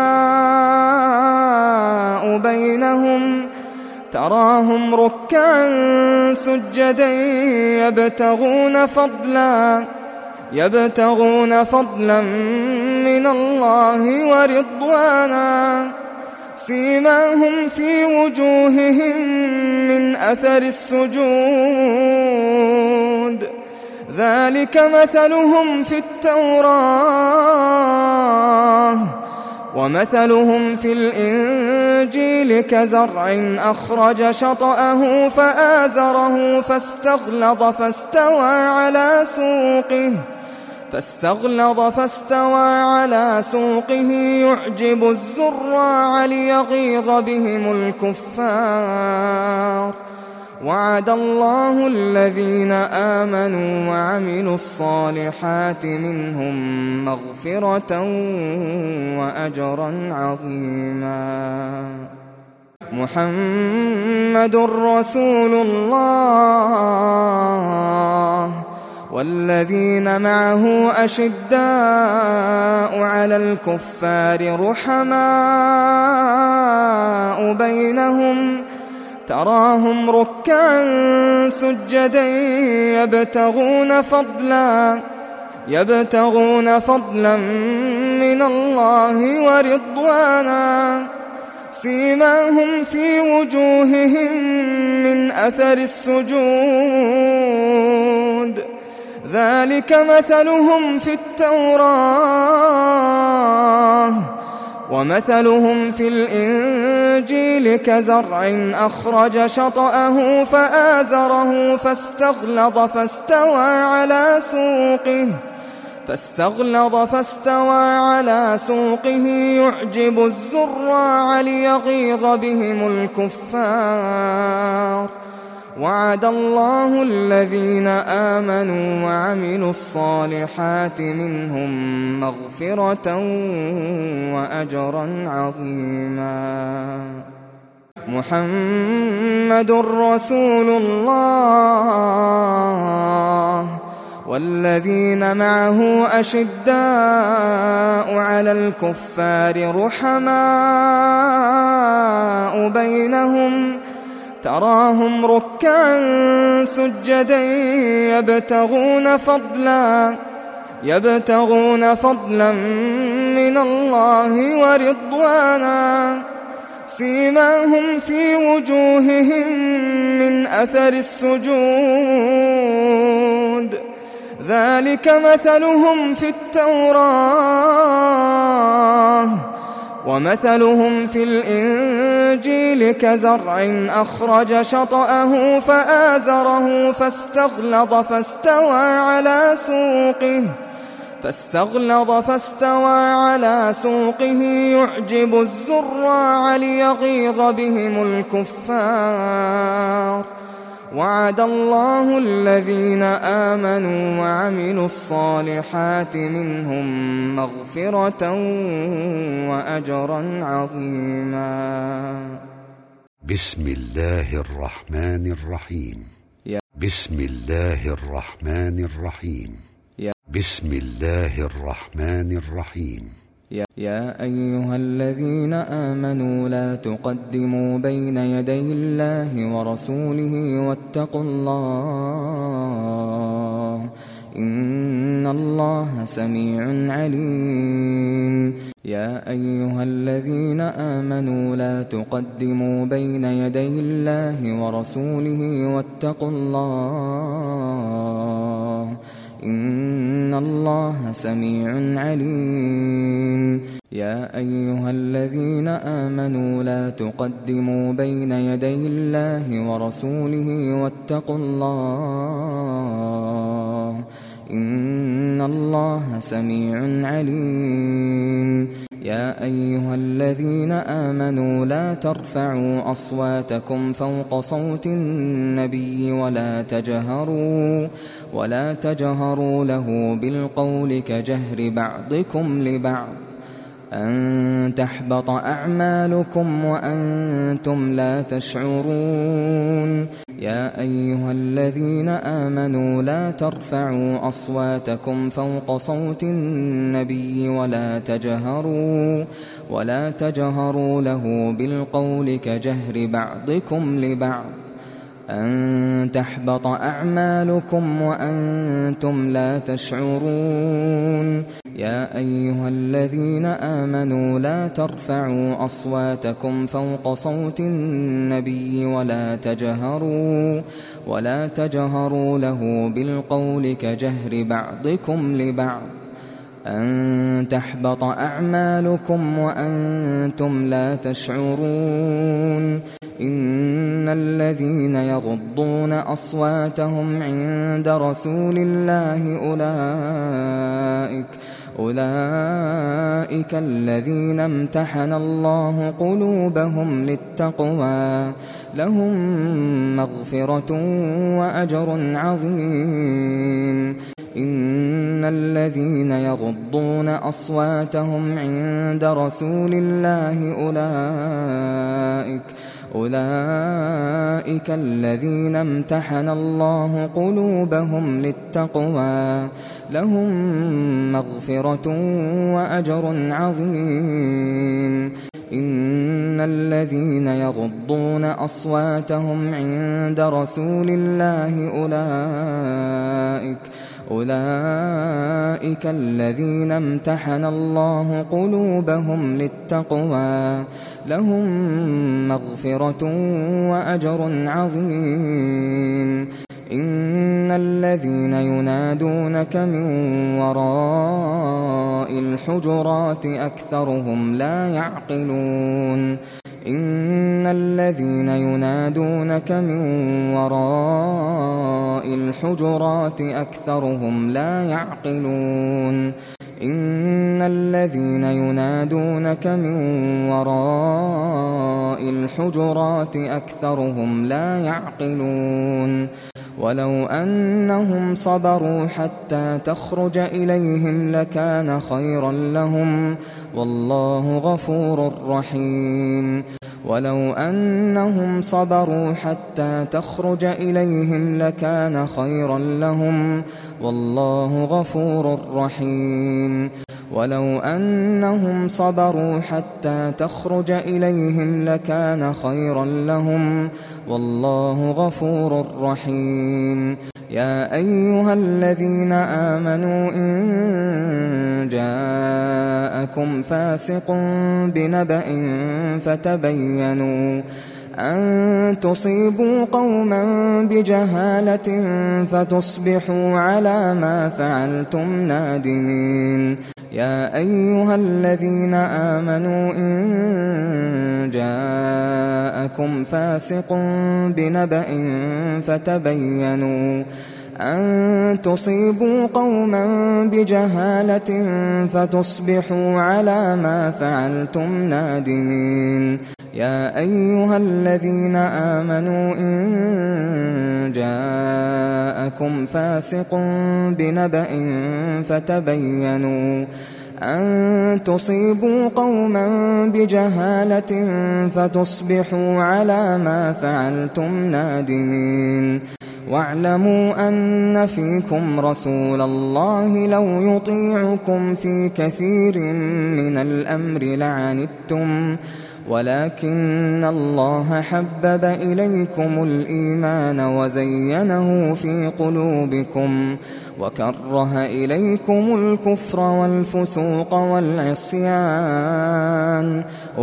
رحماء بينهم تراهم ركعا سجدا يبتغون فضلا يبتغون فضلا من الله ورضوانا سيماهم في وجوههم من أثر السجود ذلك مثلهم في التوراة ومثلهم في الإنجيل كزرع أخرج شطأه فآزره فاستغلظ فاستوى على سوقه فاستغلظ فاستوى على سوقه يعجب الزراع ليغيظ بهم الكفار. وعد الله الذين آمنوا وعملوا الصالحات منهم مغفرة وأجرا عظيما. محمد رسول الله والذين معه أشداء على الكفار رحماء بينهم تراهم ركعا سجدا يبتغون فضلا يبتغون فضلا من الله ورضوانا سيماهم في وجوههم من أثر السجود ذلك مثلهم في التوراة ومثلهم في الإنجيل كزرع أخرج شطأه فآزره فاستغلظ فاستوى على سوقه فاستغلظ فاستوى على سوقه يعجب الزراع ليغيظ بهم الكفار وعد الله الذين آمنوا وعملوا الصالحات منهم مغفرة وأجرا عظيما. محمد رسول الله والذين معه أشداء على الكفار رحماء بينهم تراهم ركعا سجدا يبتغون فضلا يبتغون فضلا من الله ورضوانا سيماهم في وجوههم من أثر السجود ذلك مثلهم في التوراة ومثلهم في الإنجيل كزرع أخرج شطأه فآزره فاستغلظ فاستوى على سوقه فاستغلظ فاستوى على سوقه يعجب الزراع ليغيظ بهم الكفار وعد الله الذين آمنوا وعملوا الصالحات منهم مغفرة وأجرا عظيما. بسم الله الرحمن الرحيم. بسم الله الرحمن الرحيم. بسم الله الرحمن الرحيم. يا أيها الذين آمنوا لا تقدموا بين يدي الله ورسوله واتقوا الله إن الله سميع عليم. يا أيها الذين آمنوا لا تقدموا بين يدي الله ورسوله واتقوا الله إن الله سميع عليم. يا أيها الذين آمنوا لا تقدموا بين يدي الله ورسوله واتقوا الله إن الله سميع عليم. يا أيها الذين آمنوا لا ترفعوا أصواتكم فوق صوت النبي ولا تجهروا ولا تجهروا له بالقول كجهر بعضكم لبعض أن تحبط أعمالكم وأنتم لا تشعرون. يا أيها الذين آمنوا لا ترفعوا أصواتكم فوق صوت النبي ولا تجهروا ولا تجهروا له بالقول كجهر بعضكم لبعض أن تحبط أعمالكم وأنتم لا تشعرون. يا أيها الذين آمنوا لا ترفعوا أصواتكم فوق صوت النبي ولا تجهروا ولا تجهروا له بالقول كجهر بعضكم لبعض أن تحبط أعمالكم وأنتم لا تشعرون. إن الذين يغضون أصواتهم عند رسول الله أولئك أولئك الذين امتحن الله قلوبهم للتقوى لهم مغفرة وأجر عظيم. إن الذين يغضون أصواتهم عند رسول الله أولئك أولئك الذين امتحن الله قلوبهم للتقوى لهم مغفرة وأجر عظيم. إن الذين يغضون أصواتهم عند رسول الله أولئك أولئك الذين امتحن الله قلوبهم للتقوى لهم مغفرة وأجر عظيم إن الذين ينادونك من وراء الحجرات أكثرهم لا يعقلون إن الذين ينادونك من وراء الحجرات أكثرهم لا يعقلون إن الذين ينادونك من وراء الحجرات أكثرهم لا يعقلون ولو أنهم صبروا حتى تخرج إليهم لكان خيرا لهم والله غفور رحيم ولو أنهم صبروا حتى تخرج إليهم لكان خيرا لهم والله غفور رحيم ولو أنهم صبروا حتى تخرج إليهم لكان خيرا لهم والله غفور رحيم يا أيها الذين آمنوا إن جاءكم فاسق بنبأ فتبينوا أن تصيبوا قوما بجهالة فتصبحوا على ما فعلتم نادمين يا أيها الذين آمنوا إن جاءكم فاسق بنبأ فتبينوا أن تصيبوا قوما بجهالة فتصبحوا على ما فعلتم نادمين يا أيها الذين آمنوا إن جاءكم فاسق بنبأ فتبينوا أن تصيبوا قوما بجهالة فتصبحوا على ما فعلتم نادمين واعلموا أن فيكم رسول الله لو يطيعكم في كثير من الأمر لعنتم ولكن الله حبب إليكم الإيمان وزينه في قلوبكم وكره إليكم الكفر والفسوق والعصيان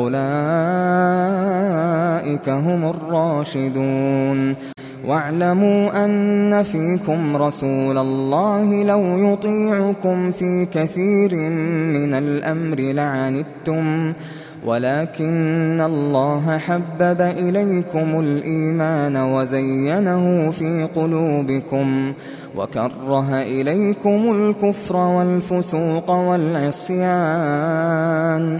أولئك هم الراشدون واعلموا أن فيكم رسول الله لو يطيعكم في كثير من الأمر لعنتم ولكن الله حبب إليكم الإيمان وزينه في قلوبكم وكره إليكم الكفر والفسوق والعصيان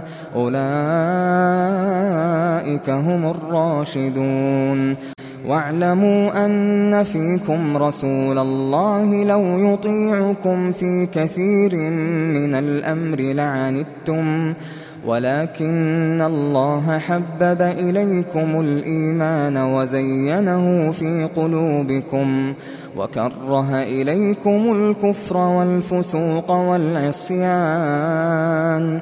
أولئك هم الراشدون واعلموا أن فيكم رسول الله لو يطيعكم في كثير من الأمر لعنتم ولكن الله حبب إليكم الإيمان وزينه في قلوبكم وكره إليكم الكفر والفسوق والعصيان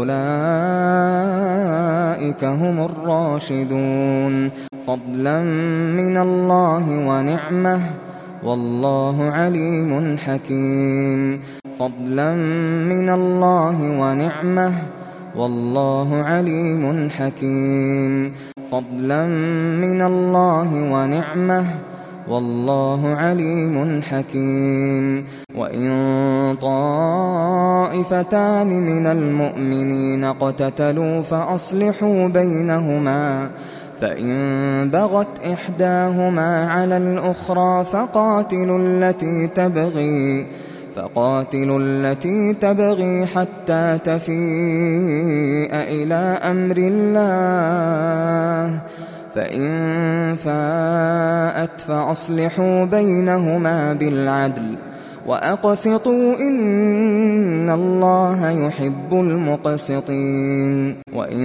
أولئك هم الراشدون فضلا من الله ونعمة والله عليم حكيم فضلا من الله ونعمة والله عليم حكيم فضلا من الله ونعمة والله عليم حكيم وإن طائفتان من المؤمنين اقتتلوا فأصلحوا بينهما فإن بغت إحداهما على الأخرى فقاتلوا التي تبغي فقاتلوا التي تبغي حتى تفيء إلى أمر الله فإن فاءت فأصلحوا بينهما بالعدل وأقسطوا إن الله يحب المقسطين وإن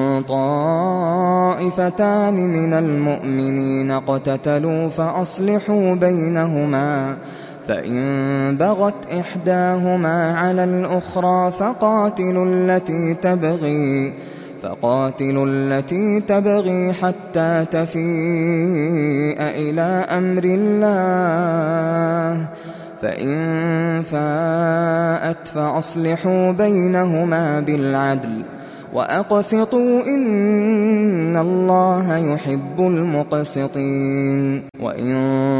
طائفتان من المؤمنين اقتتلوا فأصلحوا بينهما فإن بغت إحداهما على الأخرى فقاتلوا التي تبغي فقاتلوا التي تبغي حتى تفيء إلى أمر الله فإن فاءت فأصلحوا بينهما بالعدل وأقسطوا إن الله يحب المقسطين وإن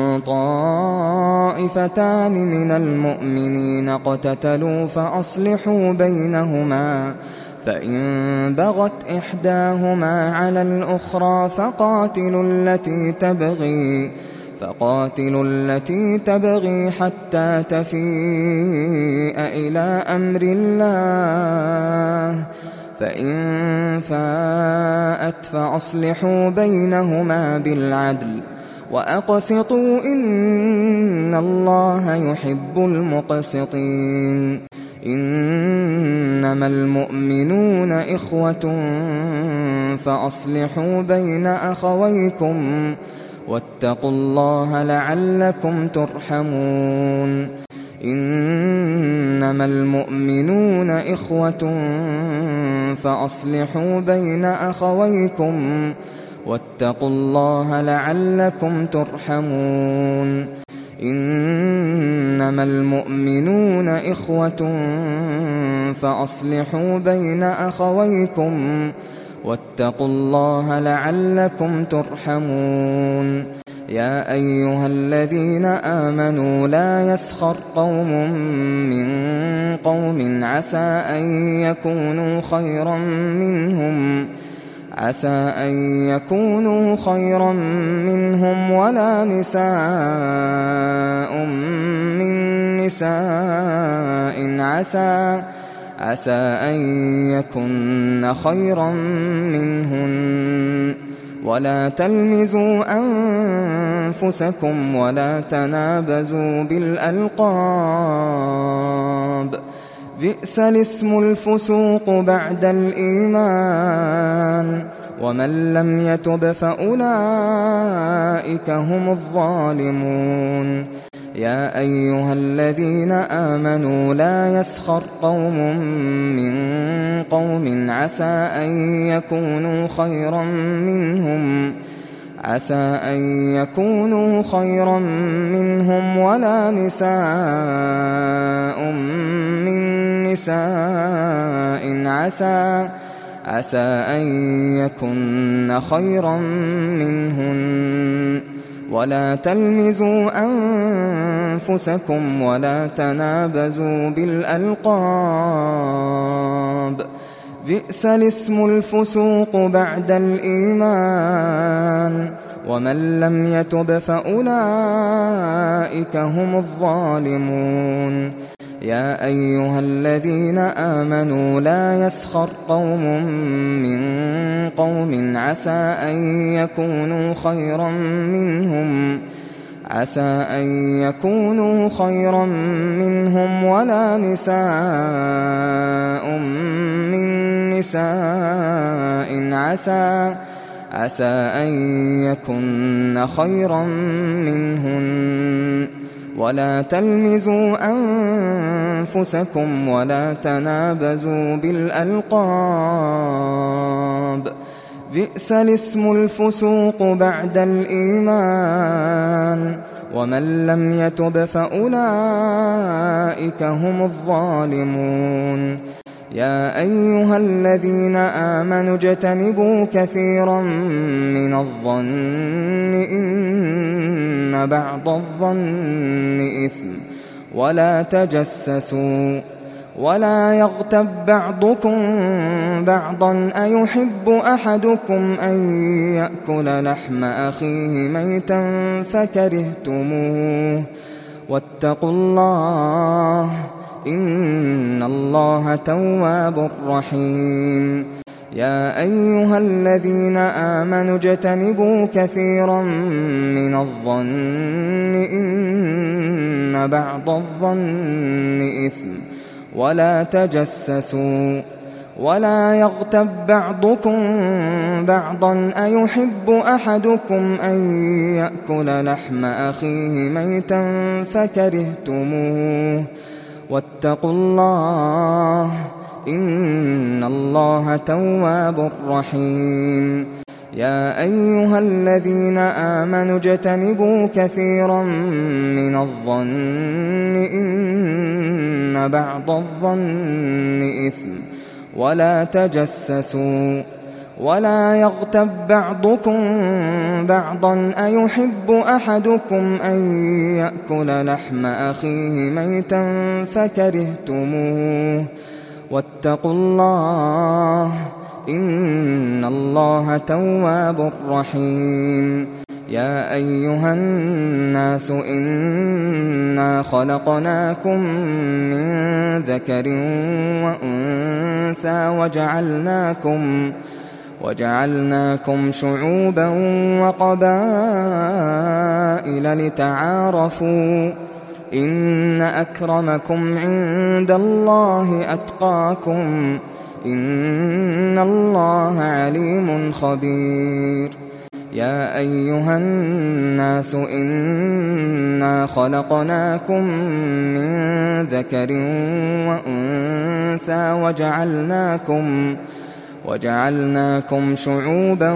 طائفتان من المؤمنين اقتتلوا فأصلحوا بينهما فإن بغت إحداهما على الأخرى فقاتلوا التي تبغي فقاتلوا التي تبغي حتى تفيء إلى أمر الله فإن فاءت فأصلحوا بينهما بالعدل وأقسطوا إن الله يحب المقسطين إنما المؤمنون إخوة فأصلحوا بين أخويكم واتقوا الله لعلكم ترحمون إنما المؤمنون إخوة فأصلحوا بين أخويكم واتقوا الله لعلكم ترحمون إنما المؤمنون إخوة فأصلحوا بين أخويكم واتقوا الله لعلكم ترحمون يا أيها الذين آمنوا لا يسخر قوم من قوم عسى أن يكونوا خيرا منهم عسى أن يكونوا خيرا منهم ولا نساء من نساء عسى عسى أن يكن خيرا منهن ولا تلمزوا أنفسكم ولا تنابزوا بالألقاب بئس الاسم الفسوق بعد الإيمان ومن لم يتب فأولئك هم الظالمون يا أيها الذين آمنوا لا يسخر قوم من قوم عسى أن يكونوا خيرا منهم عسى أن يكونوا خيرا منهم ولا نساء من نساء عسى عسى أن يكن خيرا منهن ولا تلمزوا أنفسكم ولا تنابزوا بالألقاب بئس الاسم الفسوق بعد الإيمان ومن لم يتب فأولئك هم الظالمون يا أيها الذين آمنوا لا يسخر قوم من قوم عسى أن يكونوا خيرا منهم عسى أن يكونوا خيرا منهم ولا نساء من نساء عسى عسى أن يكن خيرا منهن ولا تلمزوا أنفسكم ولا تنابزوا بالألقاب بئس الاسم الفسوق بعد الإيمان ومن لم يتب فأولئك هم الظالمون يا أيها الذين آمنوا اجتنبوا كثيرا من الظن إن بعض الظن إثم ولا تجسسوا ولا يغتب بعضكم بعضا أيحب أحدكم أن يأكل لحم أخيه ميتا فكرهتموه واتقوا الله إن الله تواب رحيم يا أيها الذين آمنوا اجتنبوا كثيرا من الظن إن بعض الظن إثم ولا تجسسوا ولا يغتب بعضكم بعضا أيحب أحدكم أن يأكل لحم أخيه ميتا فكرهتموه واتقوا الله إن الله تواب رحيم يا أيها الذين آمنوا اجتنبوا كثيرا من الظن إن بعض الظن إثم ولا تجسسوا ولا يغتب بعضكم بعضا أيحب أحدكم أن يأكل لحم أخيه ميتا فكرهتموه واتقوا الله إن الله تواب رحيم. يا أيها الناس إنا خلقناكم من ذكر وأنثى وجعلناكم وجعلناكم شعوبا وقبائل لتعارفوا إن أكرمكم عند الله أتقاكم إن الله عليم خبير. يا أيها الناس إنا خلقناكم من ذكر وأنثى وجعلناكم وجعلناكم شعوبا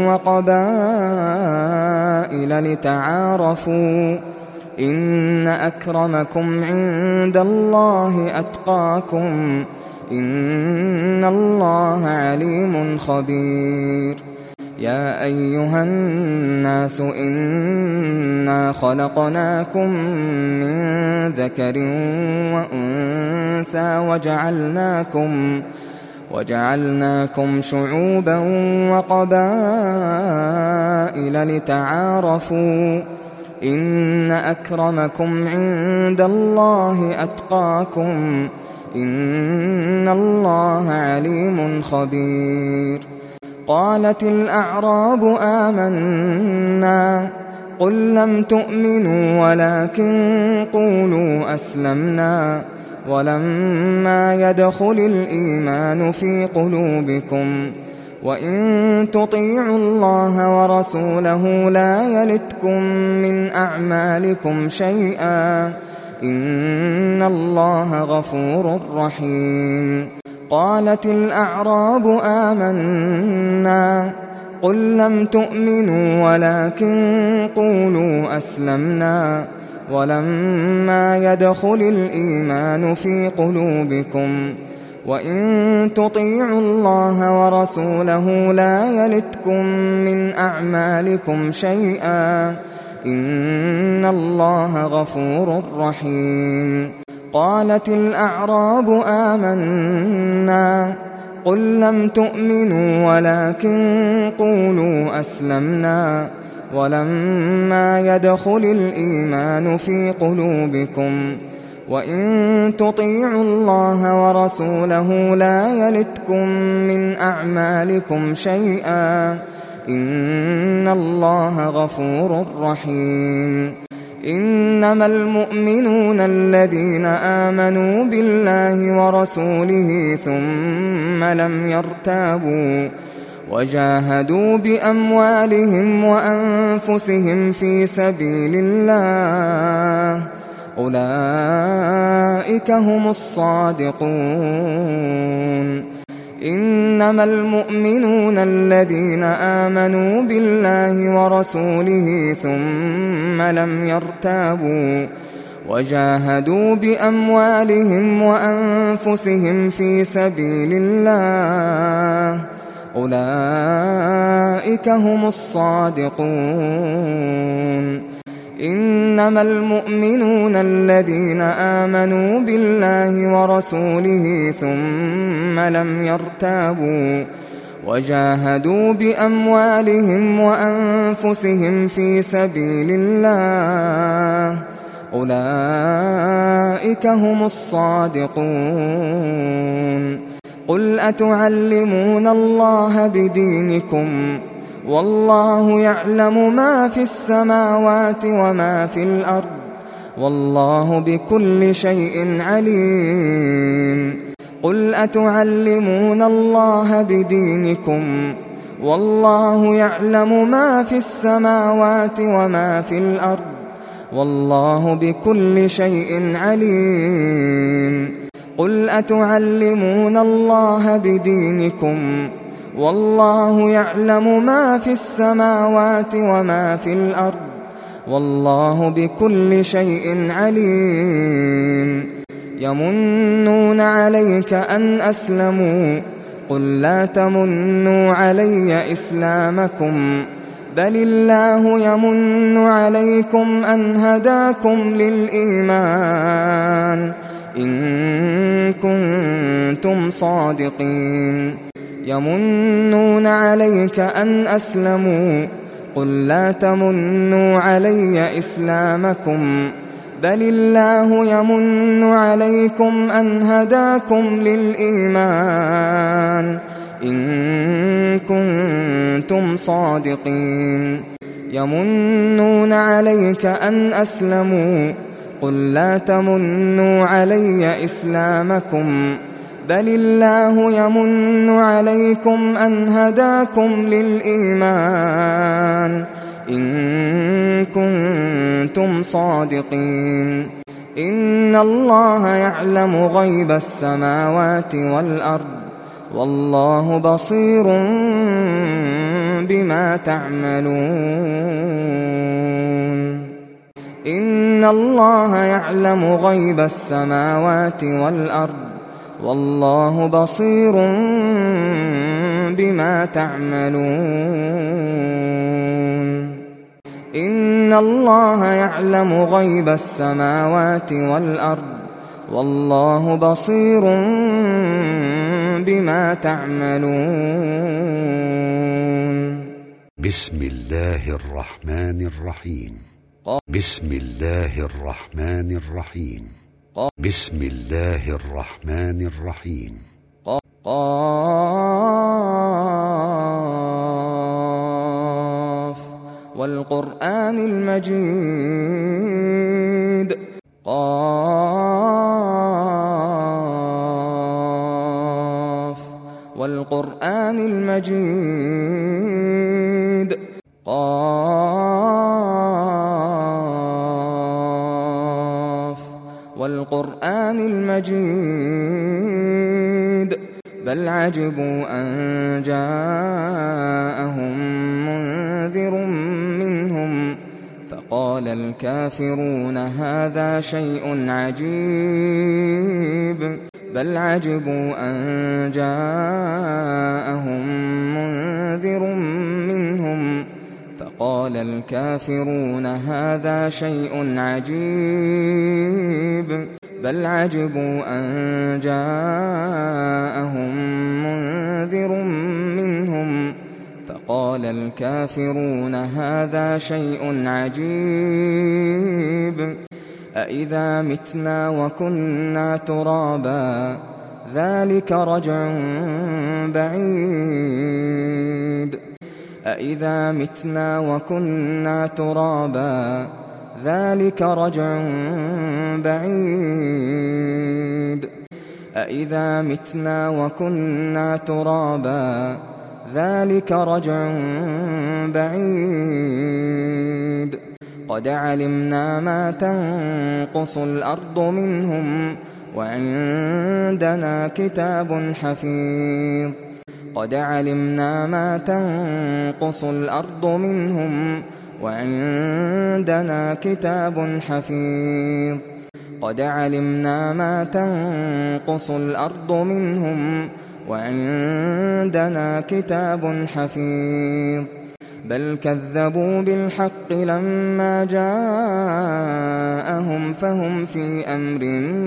وقبائل لتعارفوا إن أكرمكم عند الله أتقاكم إن الله عليم خبير. يا أيها الناس إنا خلقناكم من ذكر وأنثى وجعلناكم وجعلناكم شعوبا وقبائل لتعارفوا إن أكرمكم عند الله أتقاكم إن الله عليم خبير. قالت الأعراب آمنا قل لم تؤمنوا ولكن قولوا أسلمنا ولما يدخل الإيمان في قلوبكم وإن تطيعوا الله ورسوله لا يلتكم من أعمالكم شيئا إن الله غفور رحيم. قالت الأعراب آمنا قل لم تؤمنوا ولكن قولوا أسلمنا ولما يدخل الإيمان في قلوبكم وإن تطيعوا الله ورسوله لا يلتكم من أعمالكم شيئا إن الله غفور رحيم. قالت الأعراب آمنا قل لم تؤمنوا ولكن قولوا أسلمنا ولما يدخل الإيمان في قلوبكم وإن تطيعوا الله ورسوله لا يلتكم من أعمالكم شيئا إن الله غفور رحيم. إنما المؤمنون الذين آمنوا بالله ورسوله ثم لم يرتابوا وجاهدوا بأموالهم وأنفسهم في سبيل الله أولئك هم الصادقون. إنما المؤمنون الذين آمنوا بالله ورسوله ثم لم يرتابوا وجاهدوا بأموالهم وأنفسهم في سبيل الله أولئك هم الصادقون. إنما المؤمنون الذين آمنوا بالله ورسوله ثم لم يرتابوا وجاهدوا بأموالهم وأنفسهم في سبيل الله أولئك هم الصادقون. قل أتعلمون الله بدينكم والله يعلم ما في السماوات وما في الأرض والله بكل شيء عليم. قل أتعلمون الله بدينكم والله يعلم ما في السماوات وما في الأرض والله بكل شيء عليم. قل أتعلمون الله بدينكم والله يعلم ما في السماوات وما في الأرض والله بكل شيء عليم يمنون عليك أن أسلموا قل لا تمنوا علي إسلامكم بل الله يمن عليكم أن هداكم للإيمان إن كنتم صادقين يمنون عليك أن أسلموا قل لا تمنوا علي إسلامكم بل الله يمن عليكم أن هداكم للإيمان إن كنتم صادقين يمنون عليك أن أسلموا قل لا تمنوا علي إسلامكم بل الله يمن عليكم أن هداكم للإيمان إن كنتم صادقين إن الله يعلم غيب السماوات والأرض والله بصير بما تعملون إن الله يعلم غيب السماوات والأرض والله بصير بما تعملون إن الله يعلم غيب السماوات والأرض والله بصير بما تعملون بسم الله الرحمن الرحيم بسم الله الرحمن الرحيم بسم الله الرحمن الرحيم قاف والقرآن المجيد قاف والقرآن المجيد قاف والقرآن المجيد بل عجبوا أن جاءهم منذر منهم فقال الكافرون هذا شيء عجيب بل عجبوا أن جاءهم منذر منهم فقال الكافرون هذا شيء عجيب بل عجبوا أن جاءهم منذر منهم فقال الكافرون هذا شيء عجيب أإذا متنا وكنا ترابا ذلك رجع بعيد أإذا متنا وكنا ترابا ذلك رجع بعيد أإذا متنا وكنا ترابا ذلك رجع بعيد قد علمنا ما تنقص الأرض منهم وعندنا كتاب حفيظ قد علمنا ما تنقص الأرض منهم وعندنا كتاب حفيظ قد علمنا ما تنقص الأرض منهم وعندنا كتاب حفيظ بل كذبوا بالحق لما جاءهم فهم في أمر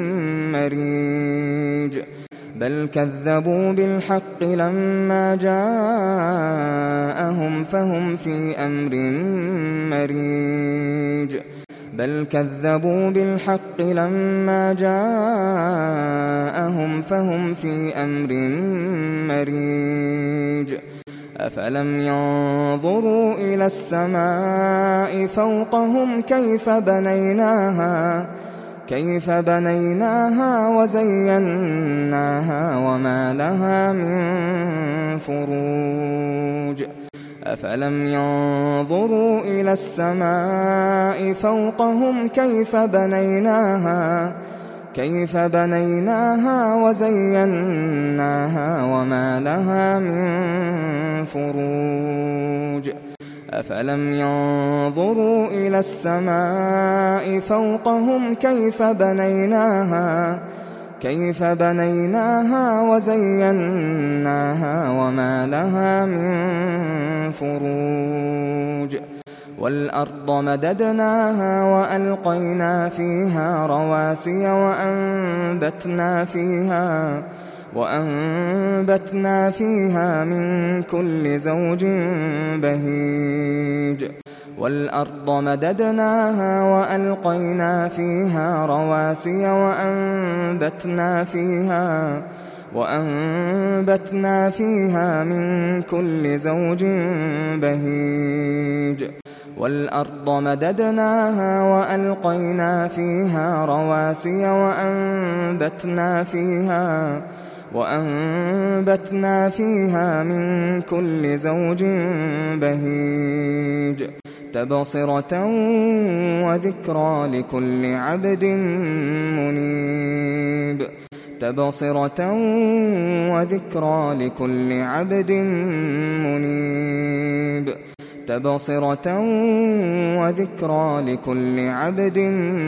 مريج بل كذبوا بالحق لما جاءهم فهم في أمر مريج بل كذبوا بالحق لما جاءهم فهم في أمر مريج أفلم ينظروا إلى السماء فوقهم كيف بنيناها كيف بنيناها وزيناها وما لها من فروج أفلم ينظروا إلى السماء فوقهم كيف بنيناها كيف بنيناها وزيناها وما لها من فروج أفلم ينظروا إلى السماء فوقهم كيف بنيناها كيف بنيناها وزيناها وما لها من فروج والأرض مددناها وألقينا فيها رواسي وأنبتنا فيها وأنبتنا فيها من كل زوج بهيج والأرض مددناها وألقينا فيها رواسي وأنبتنا فيها وأنبتنا فيها من كل زوج بهيج والأرض مددناها وألقينا فيها رواسي وأنبتنا فيها وأنبتنا فيها من كل زوج بهيج تبصرة وذكرى لكل عبد منيب تبصرة وذكرى لكل عبد منيب تبصرة وذكرى لكل عبد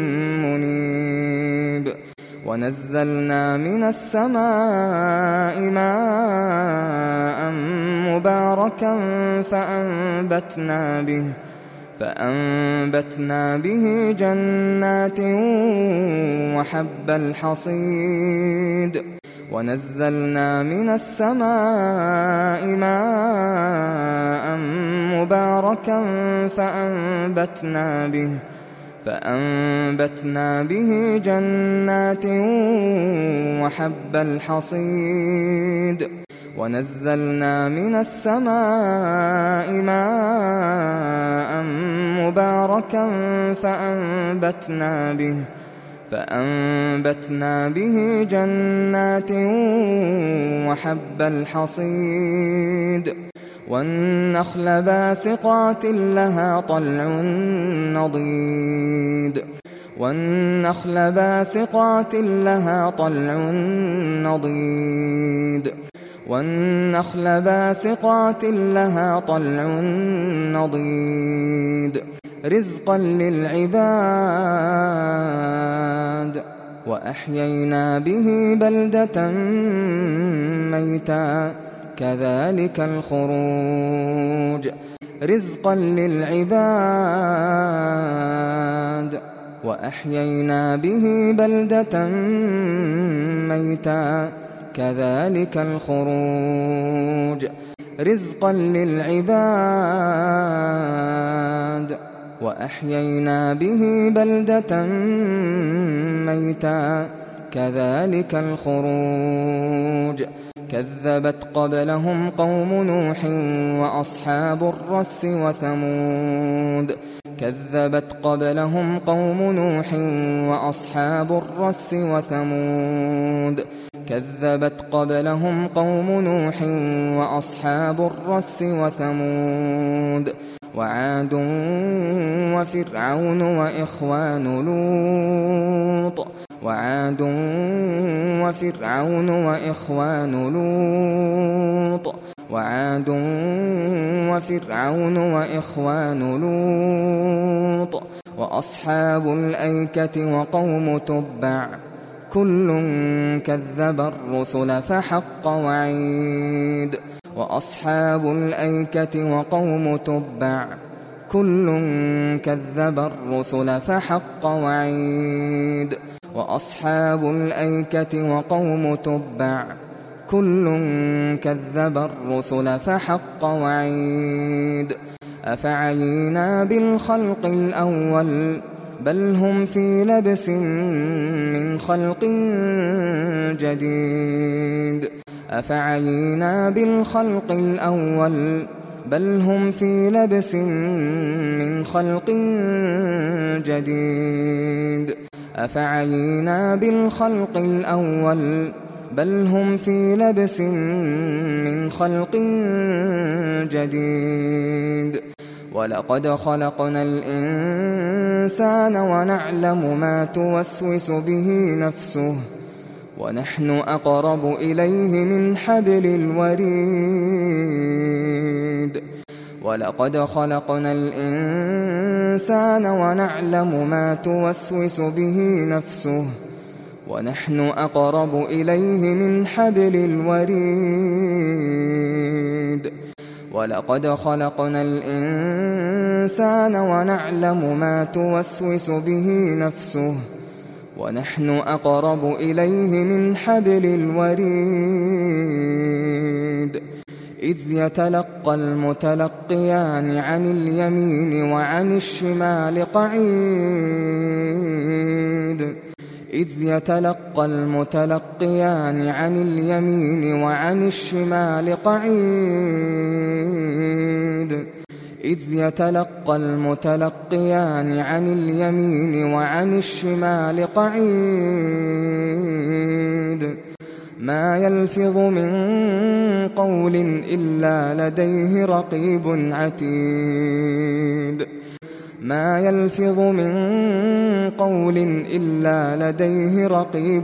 منيب ونزلنا من السماء ماء مباركا فأنبتنا به فأنبتنا به جنات وحب الحصيد ونزلنا من السماء ماء مباركا فأنبتنا به فأنبتنا به جنات وحب الحصيد ونزلنا من السماء ماء مباركا فأنبتنا به فأنبتنا به جنات وحب الحصيد والنخل باسقات لها طلع نضيد والنخل باسقات لها طلع نضيد والنخل باسقات لها طلع نضيد رزقا للعباد وأحيينا به بلدة ميتا كذلك الخروج رزقا للعباد وأحيينا به بلدة ميتا كذلك الخروج رزقا للعباد وأحيينا به بلدة ميتا كذلك الخروج كذبت قبلهم قوم نوح وأصحاب الرس وثمود كذبت قبلهم قوم نوح وأصحاب الرس وثمود كذبت قبلهم قوم نوح وأصحاب الرس وثمود وعاد وفرعون وإخوان لوط وعاد وفرعون وإخوان لوط وعاد وفرعون وإخوان لوط وأصحاب الأيكة وقوم تبع كل كذب الرسل فحق وعيد وأصحاب الأيكة وقوم تبع كل كذب الرسل فحق وعيد وأصحاب الأيكة وقوم تبع كل كذب الرسل فحق وعيد أفعينا بالخلق الأول بل هم في لبس من خلق جديد أفعينا بالخلق الأول بل هم في لبس من خلق جديد أفعينا بالخلق الأول بل هم في لبس من خلق جديد ولقد خلقنا الإنسان ونعلم ما توسوس به نفسه ونحن أقرب إليه من حبل الوريد ولقد خلقنا الإنسان ونعلم ما توسوس به نفسه ونحن أقرب إليه من حبل الوريد ولقد خلقنا الإنسان ونعلم ما توسوس به نفسه ونحن أقرب إليه من حبل الوريد إذ يتلقى المتلقيان عن اليمين وعن الشمال قعيد إذ يتلقى المتلقيان عن اليمين وعن الشمال قعيد إذ يتلقى المتلقيان عن اليمين وعن الشمال قعيد ما يلفظ من قول إلا لديه رقيب عتيد ما يلفظ من قول إلا لديه رقيب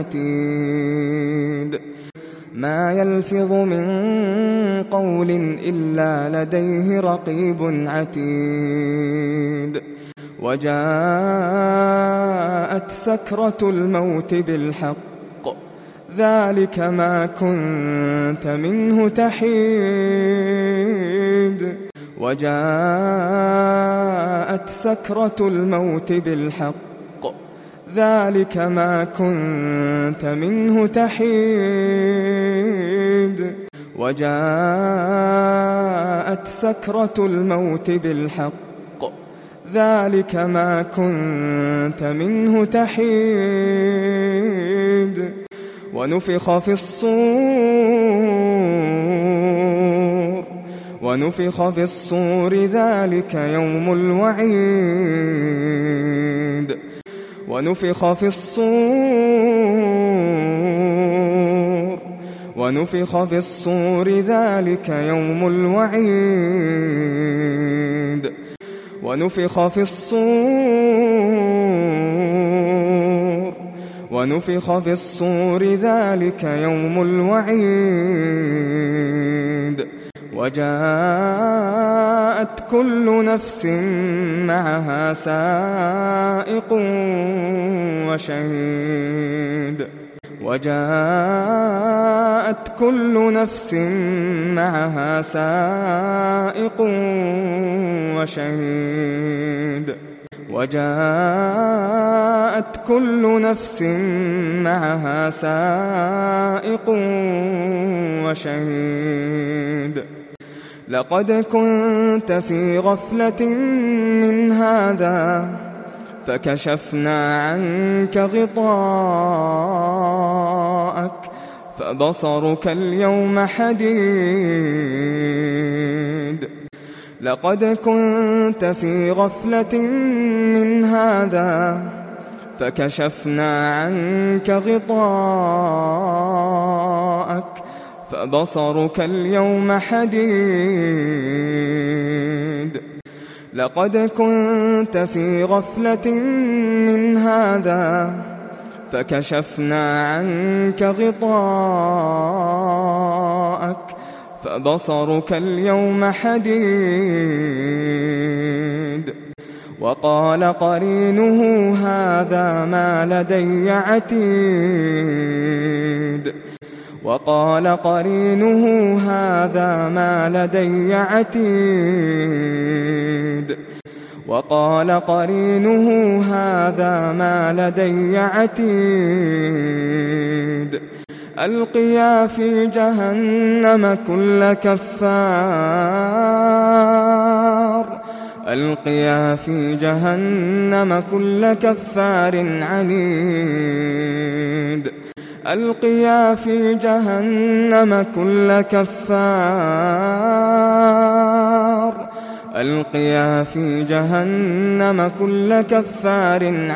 عتيد ما يلفظ من قول إلا لديه رقيب عتيد وجاءت سكرة الموت بالحق ذلك ما كنت منه تحيد وجاءت سكرة الموت بالحق ذلك ما كنت منه تحيد وجاءت سكرة الموت بالحق ذلك ما كنت منه تحيد ونفخ في الصور ونفخ في الصور ذلك يوم الوعيد ونفخ في الصور ونفخ في الصور ذلك يوم الوعيد ونفخ في الصور ونفخ في الصور ذلك يوم الوعيد وجاءت كل نفس معها سائق وشهيد وجاءت كل نفس معها سائق وشهيد وجاءت كل نفس معها سائق وشهيد لقد كنت في غفلة من هذا فكشفنا عنك غطاءك فبصرك اليوم حديد لقد كنت في غفلة من هذا فكشفنا عنك غطاءك فبصرك اليوم حديد لقد كنت في غفلة من هذا فكشفنا عنك غطاءك فبصرك اليوم حديد وقال قرينه هذا ما لدي عتيد وقال قرينه هذا ما لدي عتيد وقال قرينه هذا ما لدي عتيد ألقيا في جهنم كل كفار ألقيا في جهنم كل كفار عنيد ألقيا في جهنم كل كفار ألقيا في جهنم كل كفار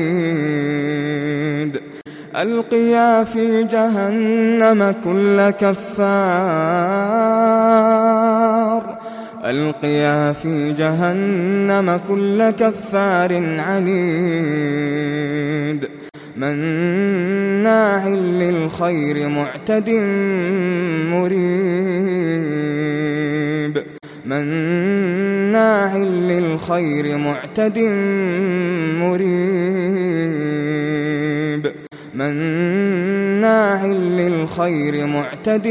عنيد ألقيا في جهنم كل كفار ألقيا في جهنم كل كفار عنيد مناع للخير معتد مريب مناع للخير معتد مريب مناع للخير معتد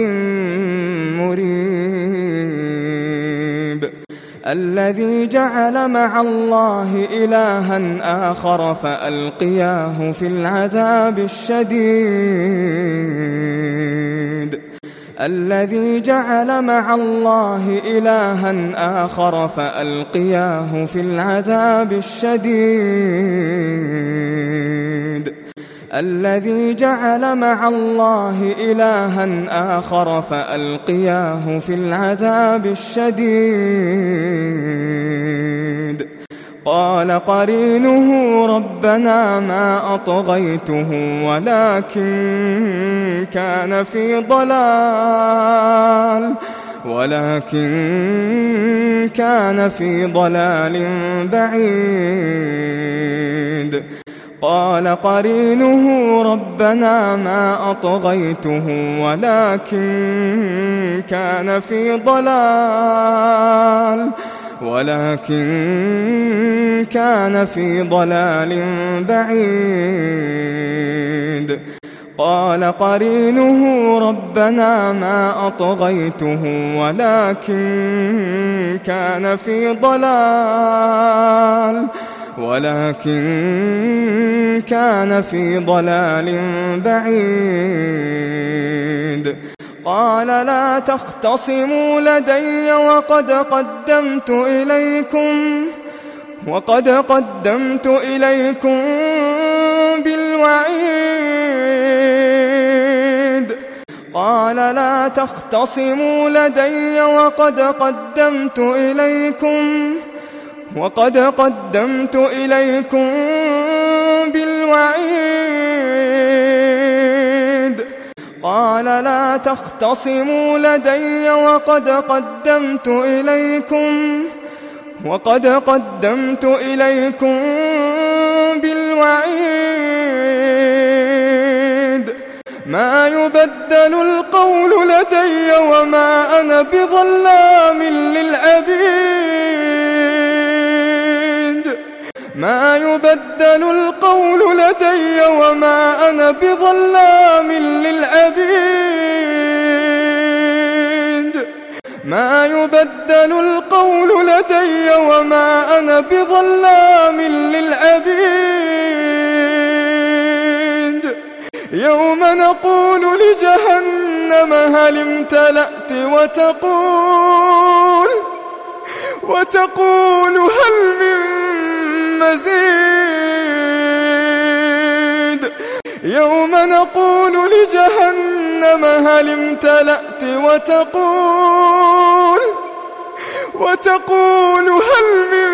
مريب الذي جعل مع الله إلها آخر فألقياه في العذاب الشديد الذي جعل مع الله إلها آخر فألقياه في العذاب الشديد الذي جعل مع الله إلها آخر فألقياه في العذاب الشديد قال قرينه ربنا ما أطغيته ولكن كان في ضلال ولكن كان في ضلال بعيد قال قرينه ربنا ما أطغيته ولكن كان في ضلال ولكن كان في ضلال بعيد قال قرينه ربنا ما أطغيته ولكن كان في ضلال ولكن كان في ضلال بعيد قال لا تختصموا لدي وقد قدمت إليكم وقد قدمت إليكم بالوعيد قال لا تختصموا لدي وقد قدمت إليكم وقد قدمت إليكم بالوعيد قال لا تختصموا لدي وقد قدمت إليكم وقد قدمت إليكم بالوعيد ما يبدل القول لدي وما أنا بظلام للعبيد ما يبدل القول لدي وما أنا بظلام للعبيد ما يبدل القول لدي وما أنا بظلام للعبيد يوم نقول لجهنم هل امتلأت وتقول وتقول هل من مزيد يوم نقول لجهنم هل امتلأت وتقول وتقول هل من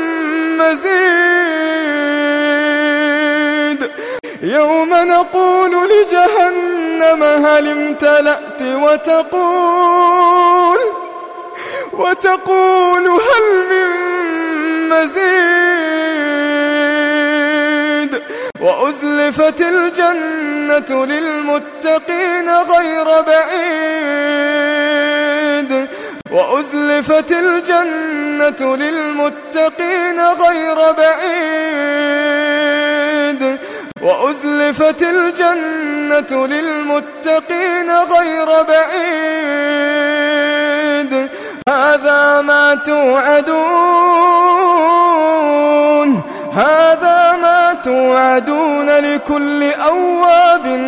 مزيد يوم نقول لجهنم هل امتلأت وتقول وتقول هل من مزيد وأزلفت الجنة للمتقين غير بعيد وأزلفت الجنة للمتقين غير بعيد وأزلفت الجنة للمتقين غير بعيد هذا ما توعدون هذا ما توعدون لكل أواب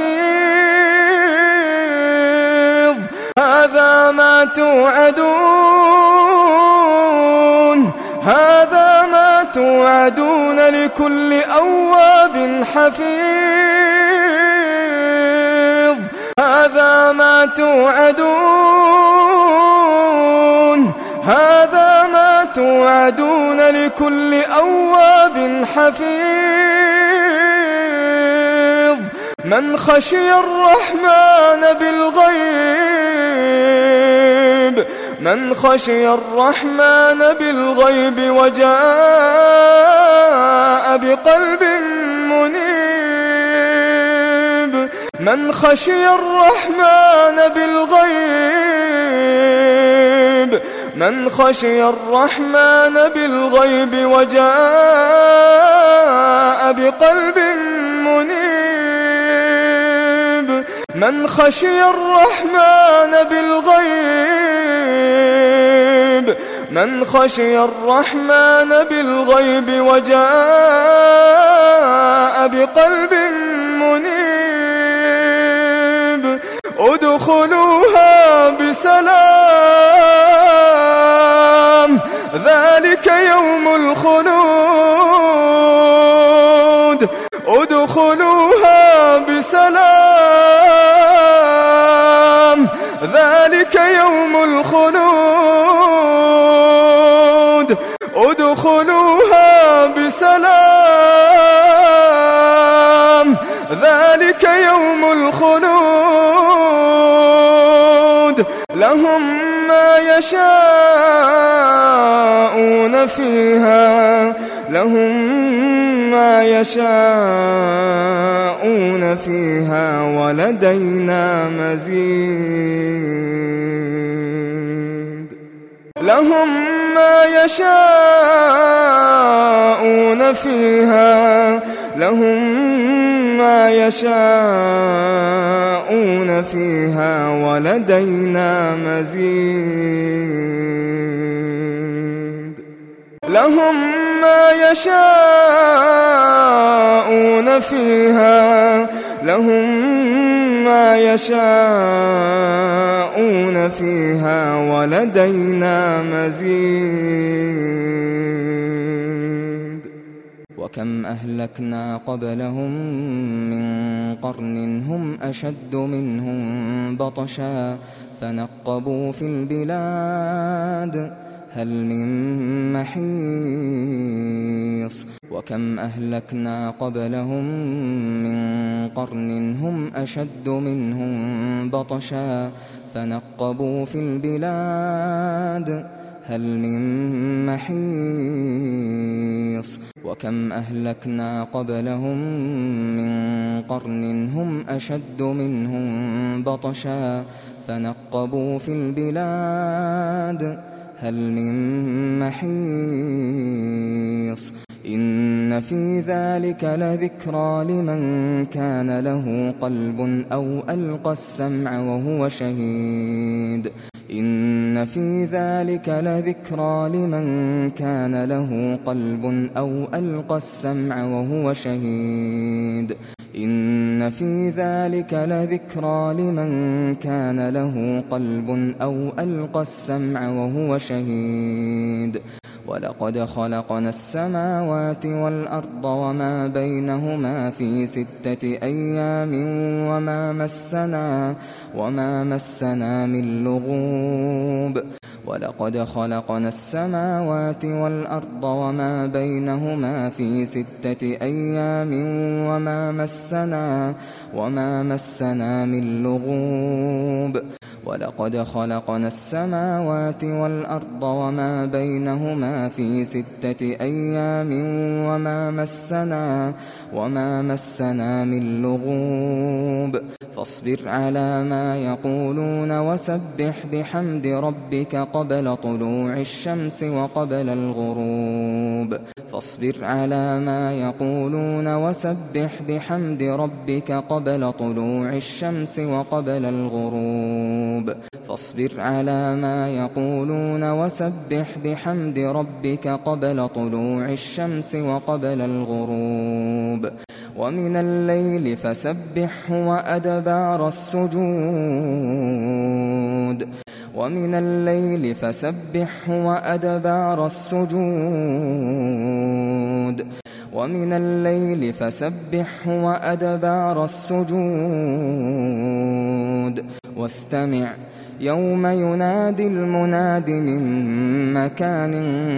حفيظ هذا ما توعدون هذا ما توعدون لكل أواب حفيظ هذا ما توعدون هذا ما توعدون لكل أواب حفيظ من خشي الرحمن بالغيب من خشي الرحمن بالغيب وجاء بقلب منيب من خشي الرحمن بالغيب من خشي الرحمن بالغيب وجاء بقلب منيب من خشي الرحمن بالغيب من خشي الرحمن بالغيب وجاء بقلب منيب ادخلوها بسلام ذلك يوم الخلود ادخلوها بسلام ذلك يوم الخلود ادخلوها بسلام ذلك يوم الخلود لهم ما يشاءون فيها لهم ما يشاءون فيها ولدينا مزيد لهم ما يشاءون فيها لهم ما يشاءون فيها ولدينا مزيد لهم ما يشاءون فيها لهم ما يشاءون فيها ولدينا مزيد وكم أهلكنا قبلهم من قرن هم أشد منهم بطشا فنقبوا في البلاد هل من محيص وكم أهلكنا قبلهم من قرن هم أشد منهم بطشا فنقبوا في البلاد هل من محيص وكم أهلكنا قبلهم من قرن هم أشد منهم بطشا فنقبوا في البلاد هل من محيص إن في ذلك لذكرى لمن كان له قلب أو ألقى السمع وهو شهيد إن في ذلك لذكرى لمن كان له قلب أو ألقى السمع وهو شهيد إن في ذلك لذكرى لمن كان له قلب أو ألقى السمع وهو شهيد ولقد خلقنا السماوات والأرض وما بينهما في ستة أيام وما مسنا وما مسنا من لغوب ولقد خلقنا السماوات والأرض وما بينهما في ستة أيام وما مسنا وما مسنا من لغوب ولقد خلقنا السماوات والأرض وما بينهما في ستة أيام وما مسنا وما مسنا من لغوب فاصبر على ما يقولون وسبح بحمد ربك قبل طلوع الشمس وقبل الغروب فاصبر على ما يقولون وسبح بحمد ربك قبل طلوع الشمس وقبل الغروب فاصبر على ما يقولون وسبح بحمد ربك قبل طلوع الشمس وقبل الغروب ومن الليل فسبحه وأدبار السجود ومن الليل فسبحه وأدبار السجود ومن الليل فسبحه وأدبار السجود واستمع يوم ينادي المناد من مكان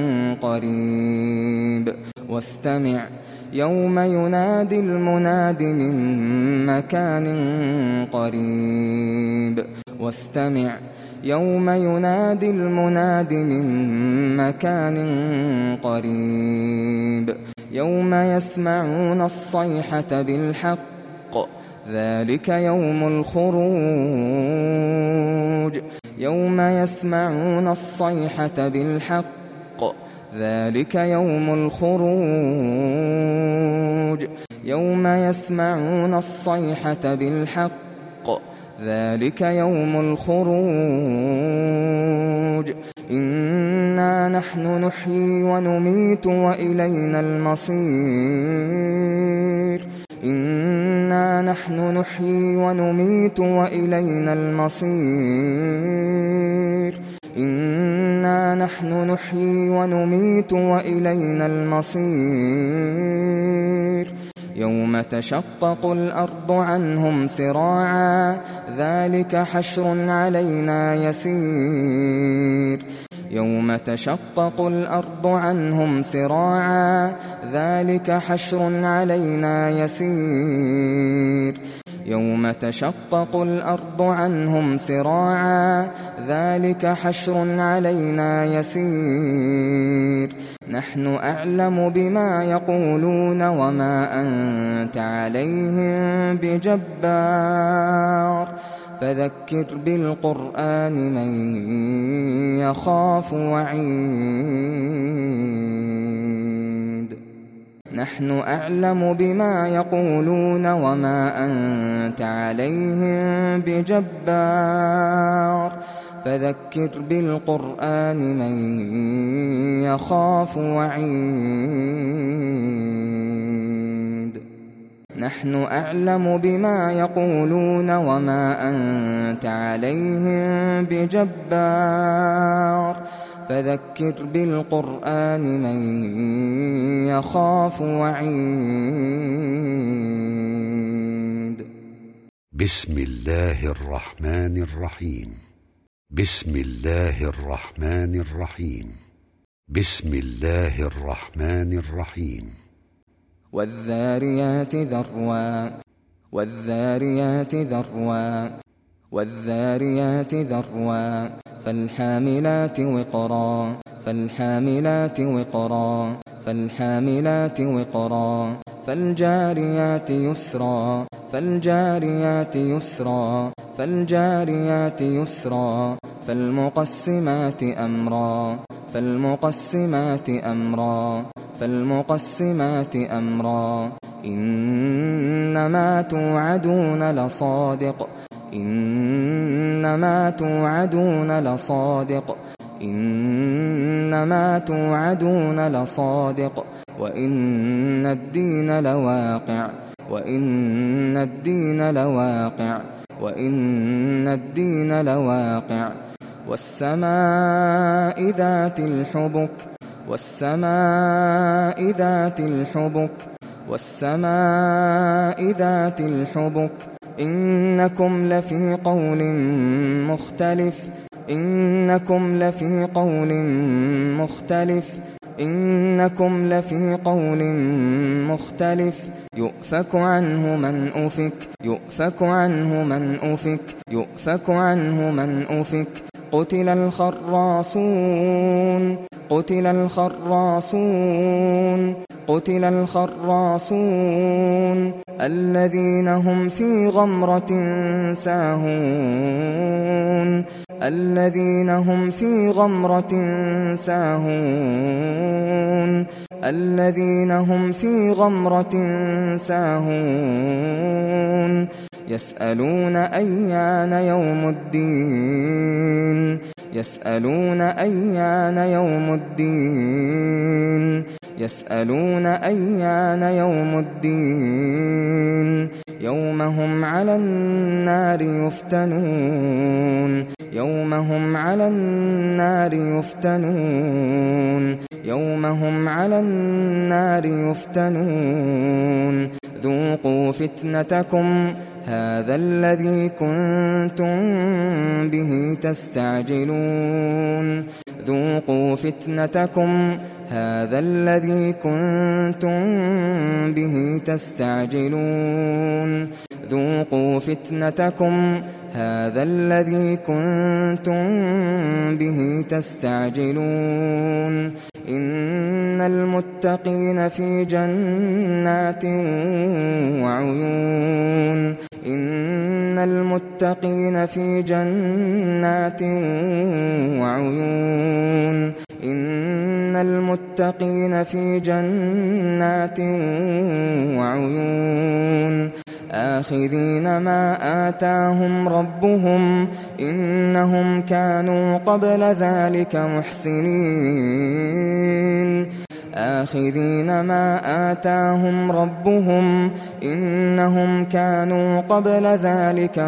قريب واستمع يوم ينادي المناد من مكان قريب واستمع يوم ينادي المناد من مكان قريب يوم يسمعون الصيحة بالحق ذلك يوم الخروج يوم يسمعون الصيحة بالحق ذلك يوم الخروج يوم يسمعون الصيحة بالحق ذلك يوم الخروج إنا نحن نحيي ونميت وإلينا المصير إنا نحن نحيي ونميت وإلينا المصير إنا نحن نحيي ونميت وإلينا المصير يوم تشقق الأرض عنهم سراعا ذلك حشر علينا يسير يوم تشقق الأرض عنهم سراعا ذلك حشر علينا يسير يوم تشقق الأرض عنهم سراعا ذلك حشر علينا يسير نحن أعلم بما يقولون وما أنت عليهم بجبار فذكر بالقرآن من يخاف وعيد نحن أعلم بما يقولون وما أنت عليهم بجبار فذكر بالقرآن من يخاف وعيد نحن أعلم بما يقولون وما أنت عليهم بجبار فذكر بالقرآن من يخاف وعيد بسم الله الرحمن الرحيم بسم الله الرحمن الرحيم بسم الله الرحمن الرحيم والذاريات ذروا والذاريات ذروا والذاريات ذروا فالحاملات وقرا فالحاملات وقرا فالحاملات وقرا فالجاريات يسرا فالجاريات يسرا فالجاريات يسرا فالمقسمات أمرا فالمقسمات أمرا فالمقسمات أمرا إنما توعدون لصادق إنما توعدون لصادق إنما توعدون لصادق وإن الدين لواقع وإن الدين لواقع وإن الدين لواقع والسماء ذات الحبك والسماء ذات الحبك والسماء ذات الحبك إنكم لفي قول مختلف إنكم لفي قول مختلف إنكم لفي قول مختلف يؤفك عنه من أفك يؤفك عنه من أفك يؤفك عنه من أفك قتل الخراصون قتل الخراصون قتل الخراصون الذين هم في غمرة ساهون الذين هم في غمرة ساهون الذين هم في غمرة ساهون يسألون أيان يوم الدين يسألون أيان يوم الدين يسألون أيان يوم الدين يوم هم على النار يفتنون يوم هم على النار يفتنون يوم هم على النار يفتنون ذوقوا فتنتكم هذا الذي كنتم به تستعجلون ذوقوا فتنتكم هذا الذي كنتم به تستعجلون ذوقوا فتنتكم هذا الذي كنتم به تستعجلون إن المتقين في جنات وعيون إن المتقين في جنات وعيون إن المتقين في جنات وعيون آخذين ما آتاهم ربهم إنهم كانوا قبل ذلك محسنين آخذين ما آتاهم ربهم إنهم كانوا قبل ذلك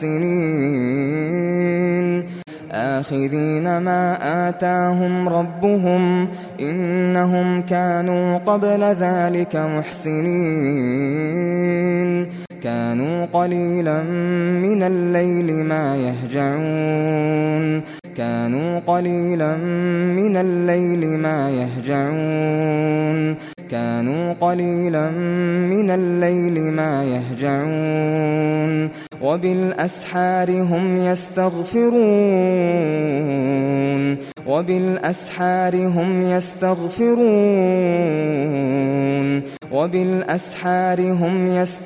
محسنين آخذين ما آتاهم ربهم إنهم كانوا قبل ذلك محسنين كانوا قليلا من الليل ما يهجعون كانوا قليلا من الليل ما يهجعون كانوا قليلا من الليل ما يهجعون وبالأسحار هم يستغفرون وبالأسحار هم يستغفرون وبالأسحار هم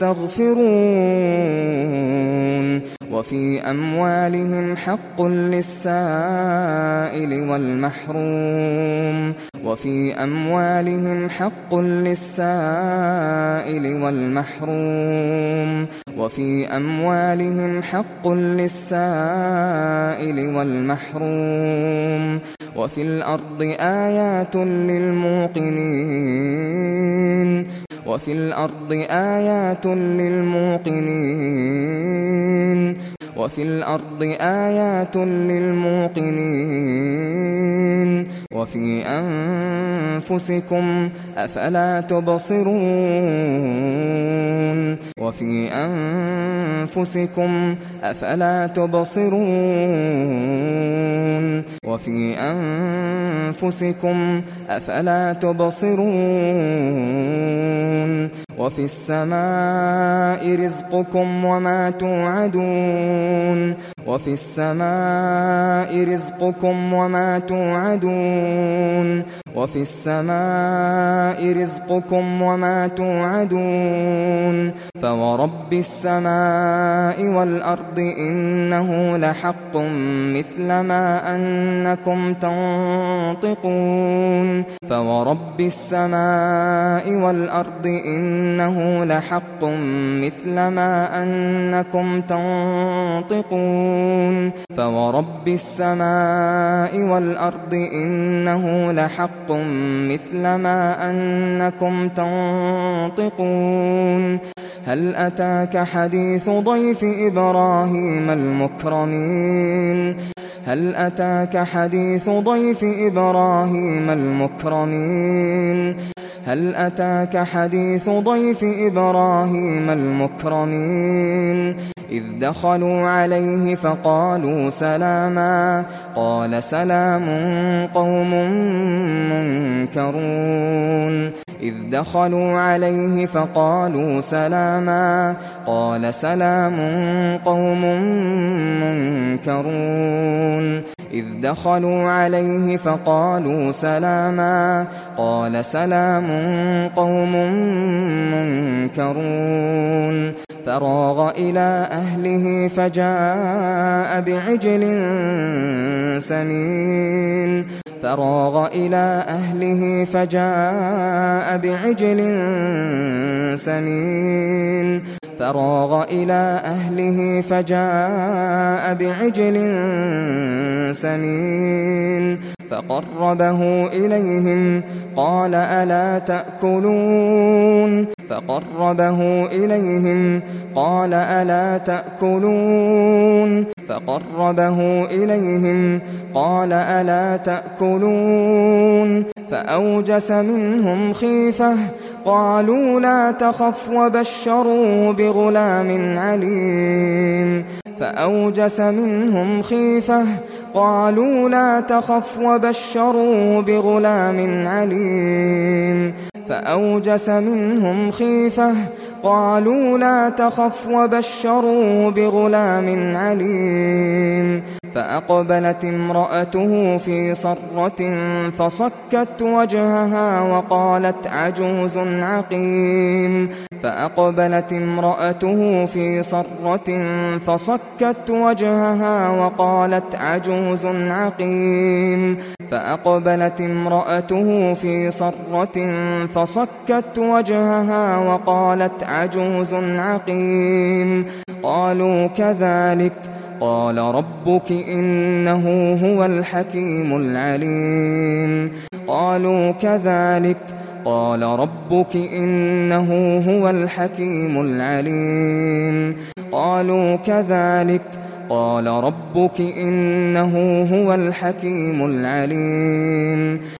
يستغفرون وفي أموالهم حق للسائل والمحروم وفي أموالهم حق للسائل والمحروم وفي أموالهم حق للسائل والمحروم وفي الأرض آيات للموقنين وفي الأرض آيات للموقنين وفي الأرض آيات للموقنين وفي أنفسكم أفلا تبصرون وفي أنفسكم أفلا تبصرون وفي أنفسكم أفلا تبصرون وفي السماء رزقكم وما توعدون وفي السماء رزقكم وما توعدون وفي السماء رزقكم وما توعدون فورب السماء والأرض إنه لحق مثل ما أنكم تنطقون فورب السماء والأرض إنه لحق مثل ما أنكم تنطقون فورب السماء والأرض إنه لحق مثل ما أنكم تنطقون هل أتاك حديث ضيف إبراهيم المكرمين هل أتاك حديث ضيف إبراهيم المكرمين هل أتاك حديث ضيف إبراهيم المكرمين إذ دخلوا عليه فقالوا سلاما قال سلام قوم منكرون إذ دخلوا عليه فقالوا سلاما قال سلام قوم منكرون إذ دخلوا عليه فقالوا سلاما قال سلام قوم منكرون فراغ إلى أهله فجاء بعجل سمين فراغ إلى أهله فجاء بعجل سمين فراغ إلى أهله فجاء بعجل سمين فقربه إليهم قال ألا تأكلون فقربه إليهم قال ألا تأكلون فقربه إليهم قال ألا تأكلون فأوجس منهم خيفة قالوا لا تخف وبشروه بغلام عليم فأوجس منهم خيفة قالوا لا تخف وبشروه بغلام عليم فأوجس منهم خيفة قالوا لا تخف وبشروه بغلام عليم فأقبلت امرأته في صرة فصكت وجهها وقالت عجوز عقيم فأقبلت امرأته في صرة فصكت وجهها وقالت عجوز عقيم فأقبلت امرأته في صرة فصكت وجهها وقالت عجوز عقيم قالوا كذلك قال ربك إنه هو الحكيم العليم قالوا كذلك قال ربك إنه هو الحكيم العليم قالوا كذلك قال ربك إنه هو الحكيم العليم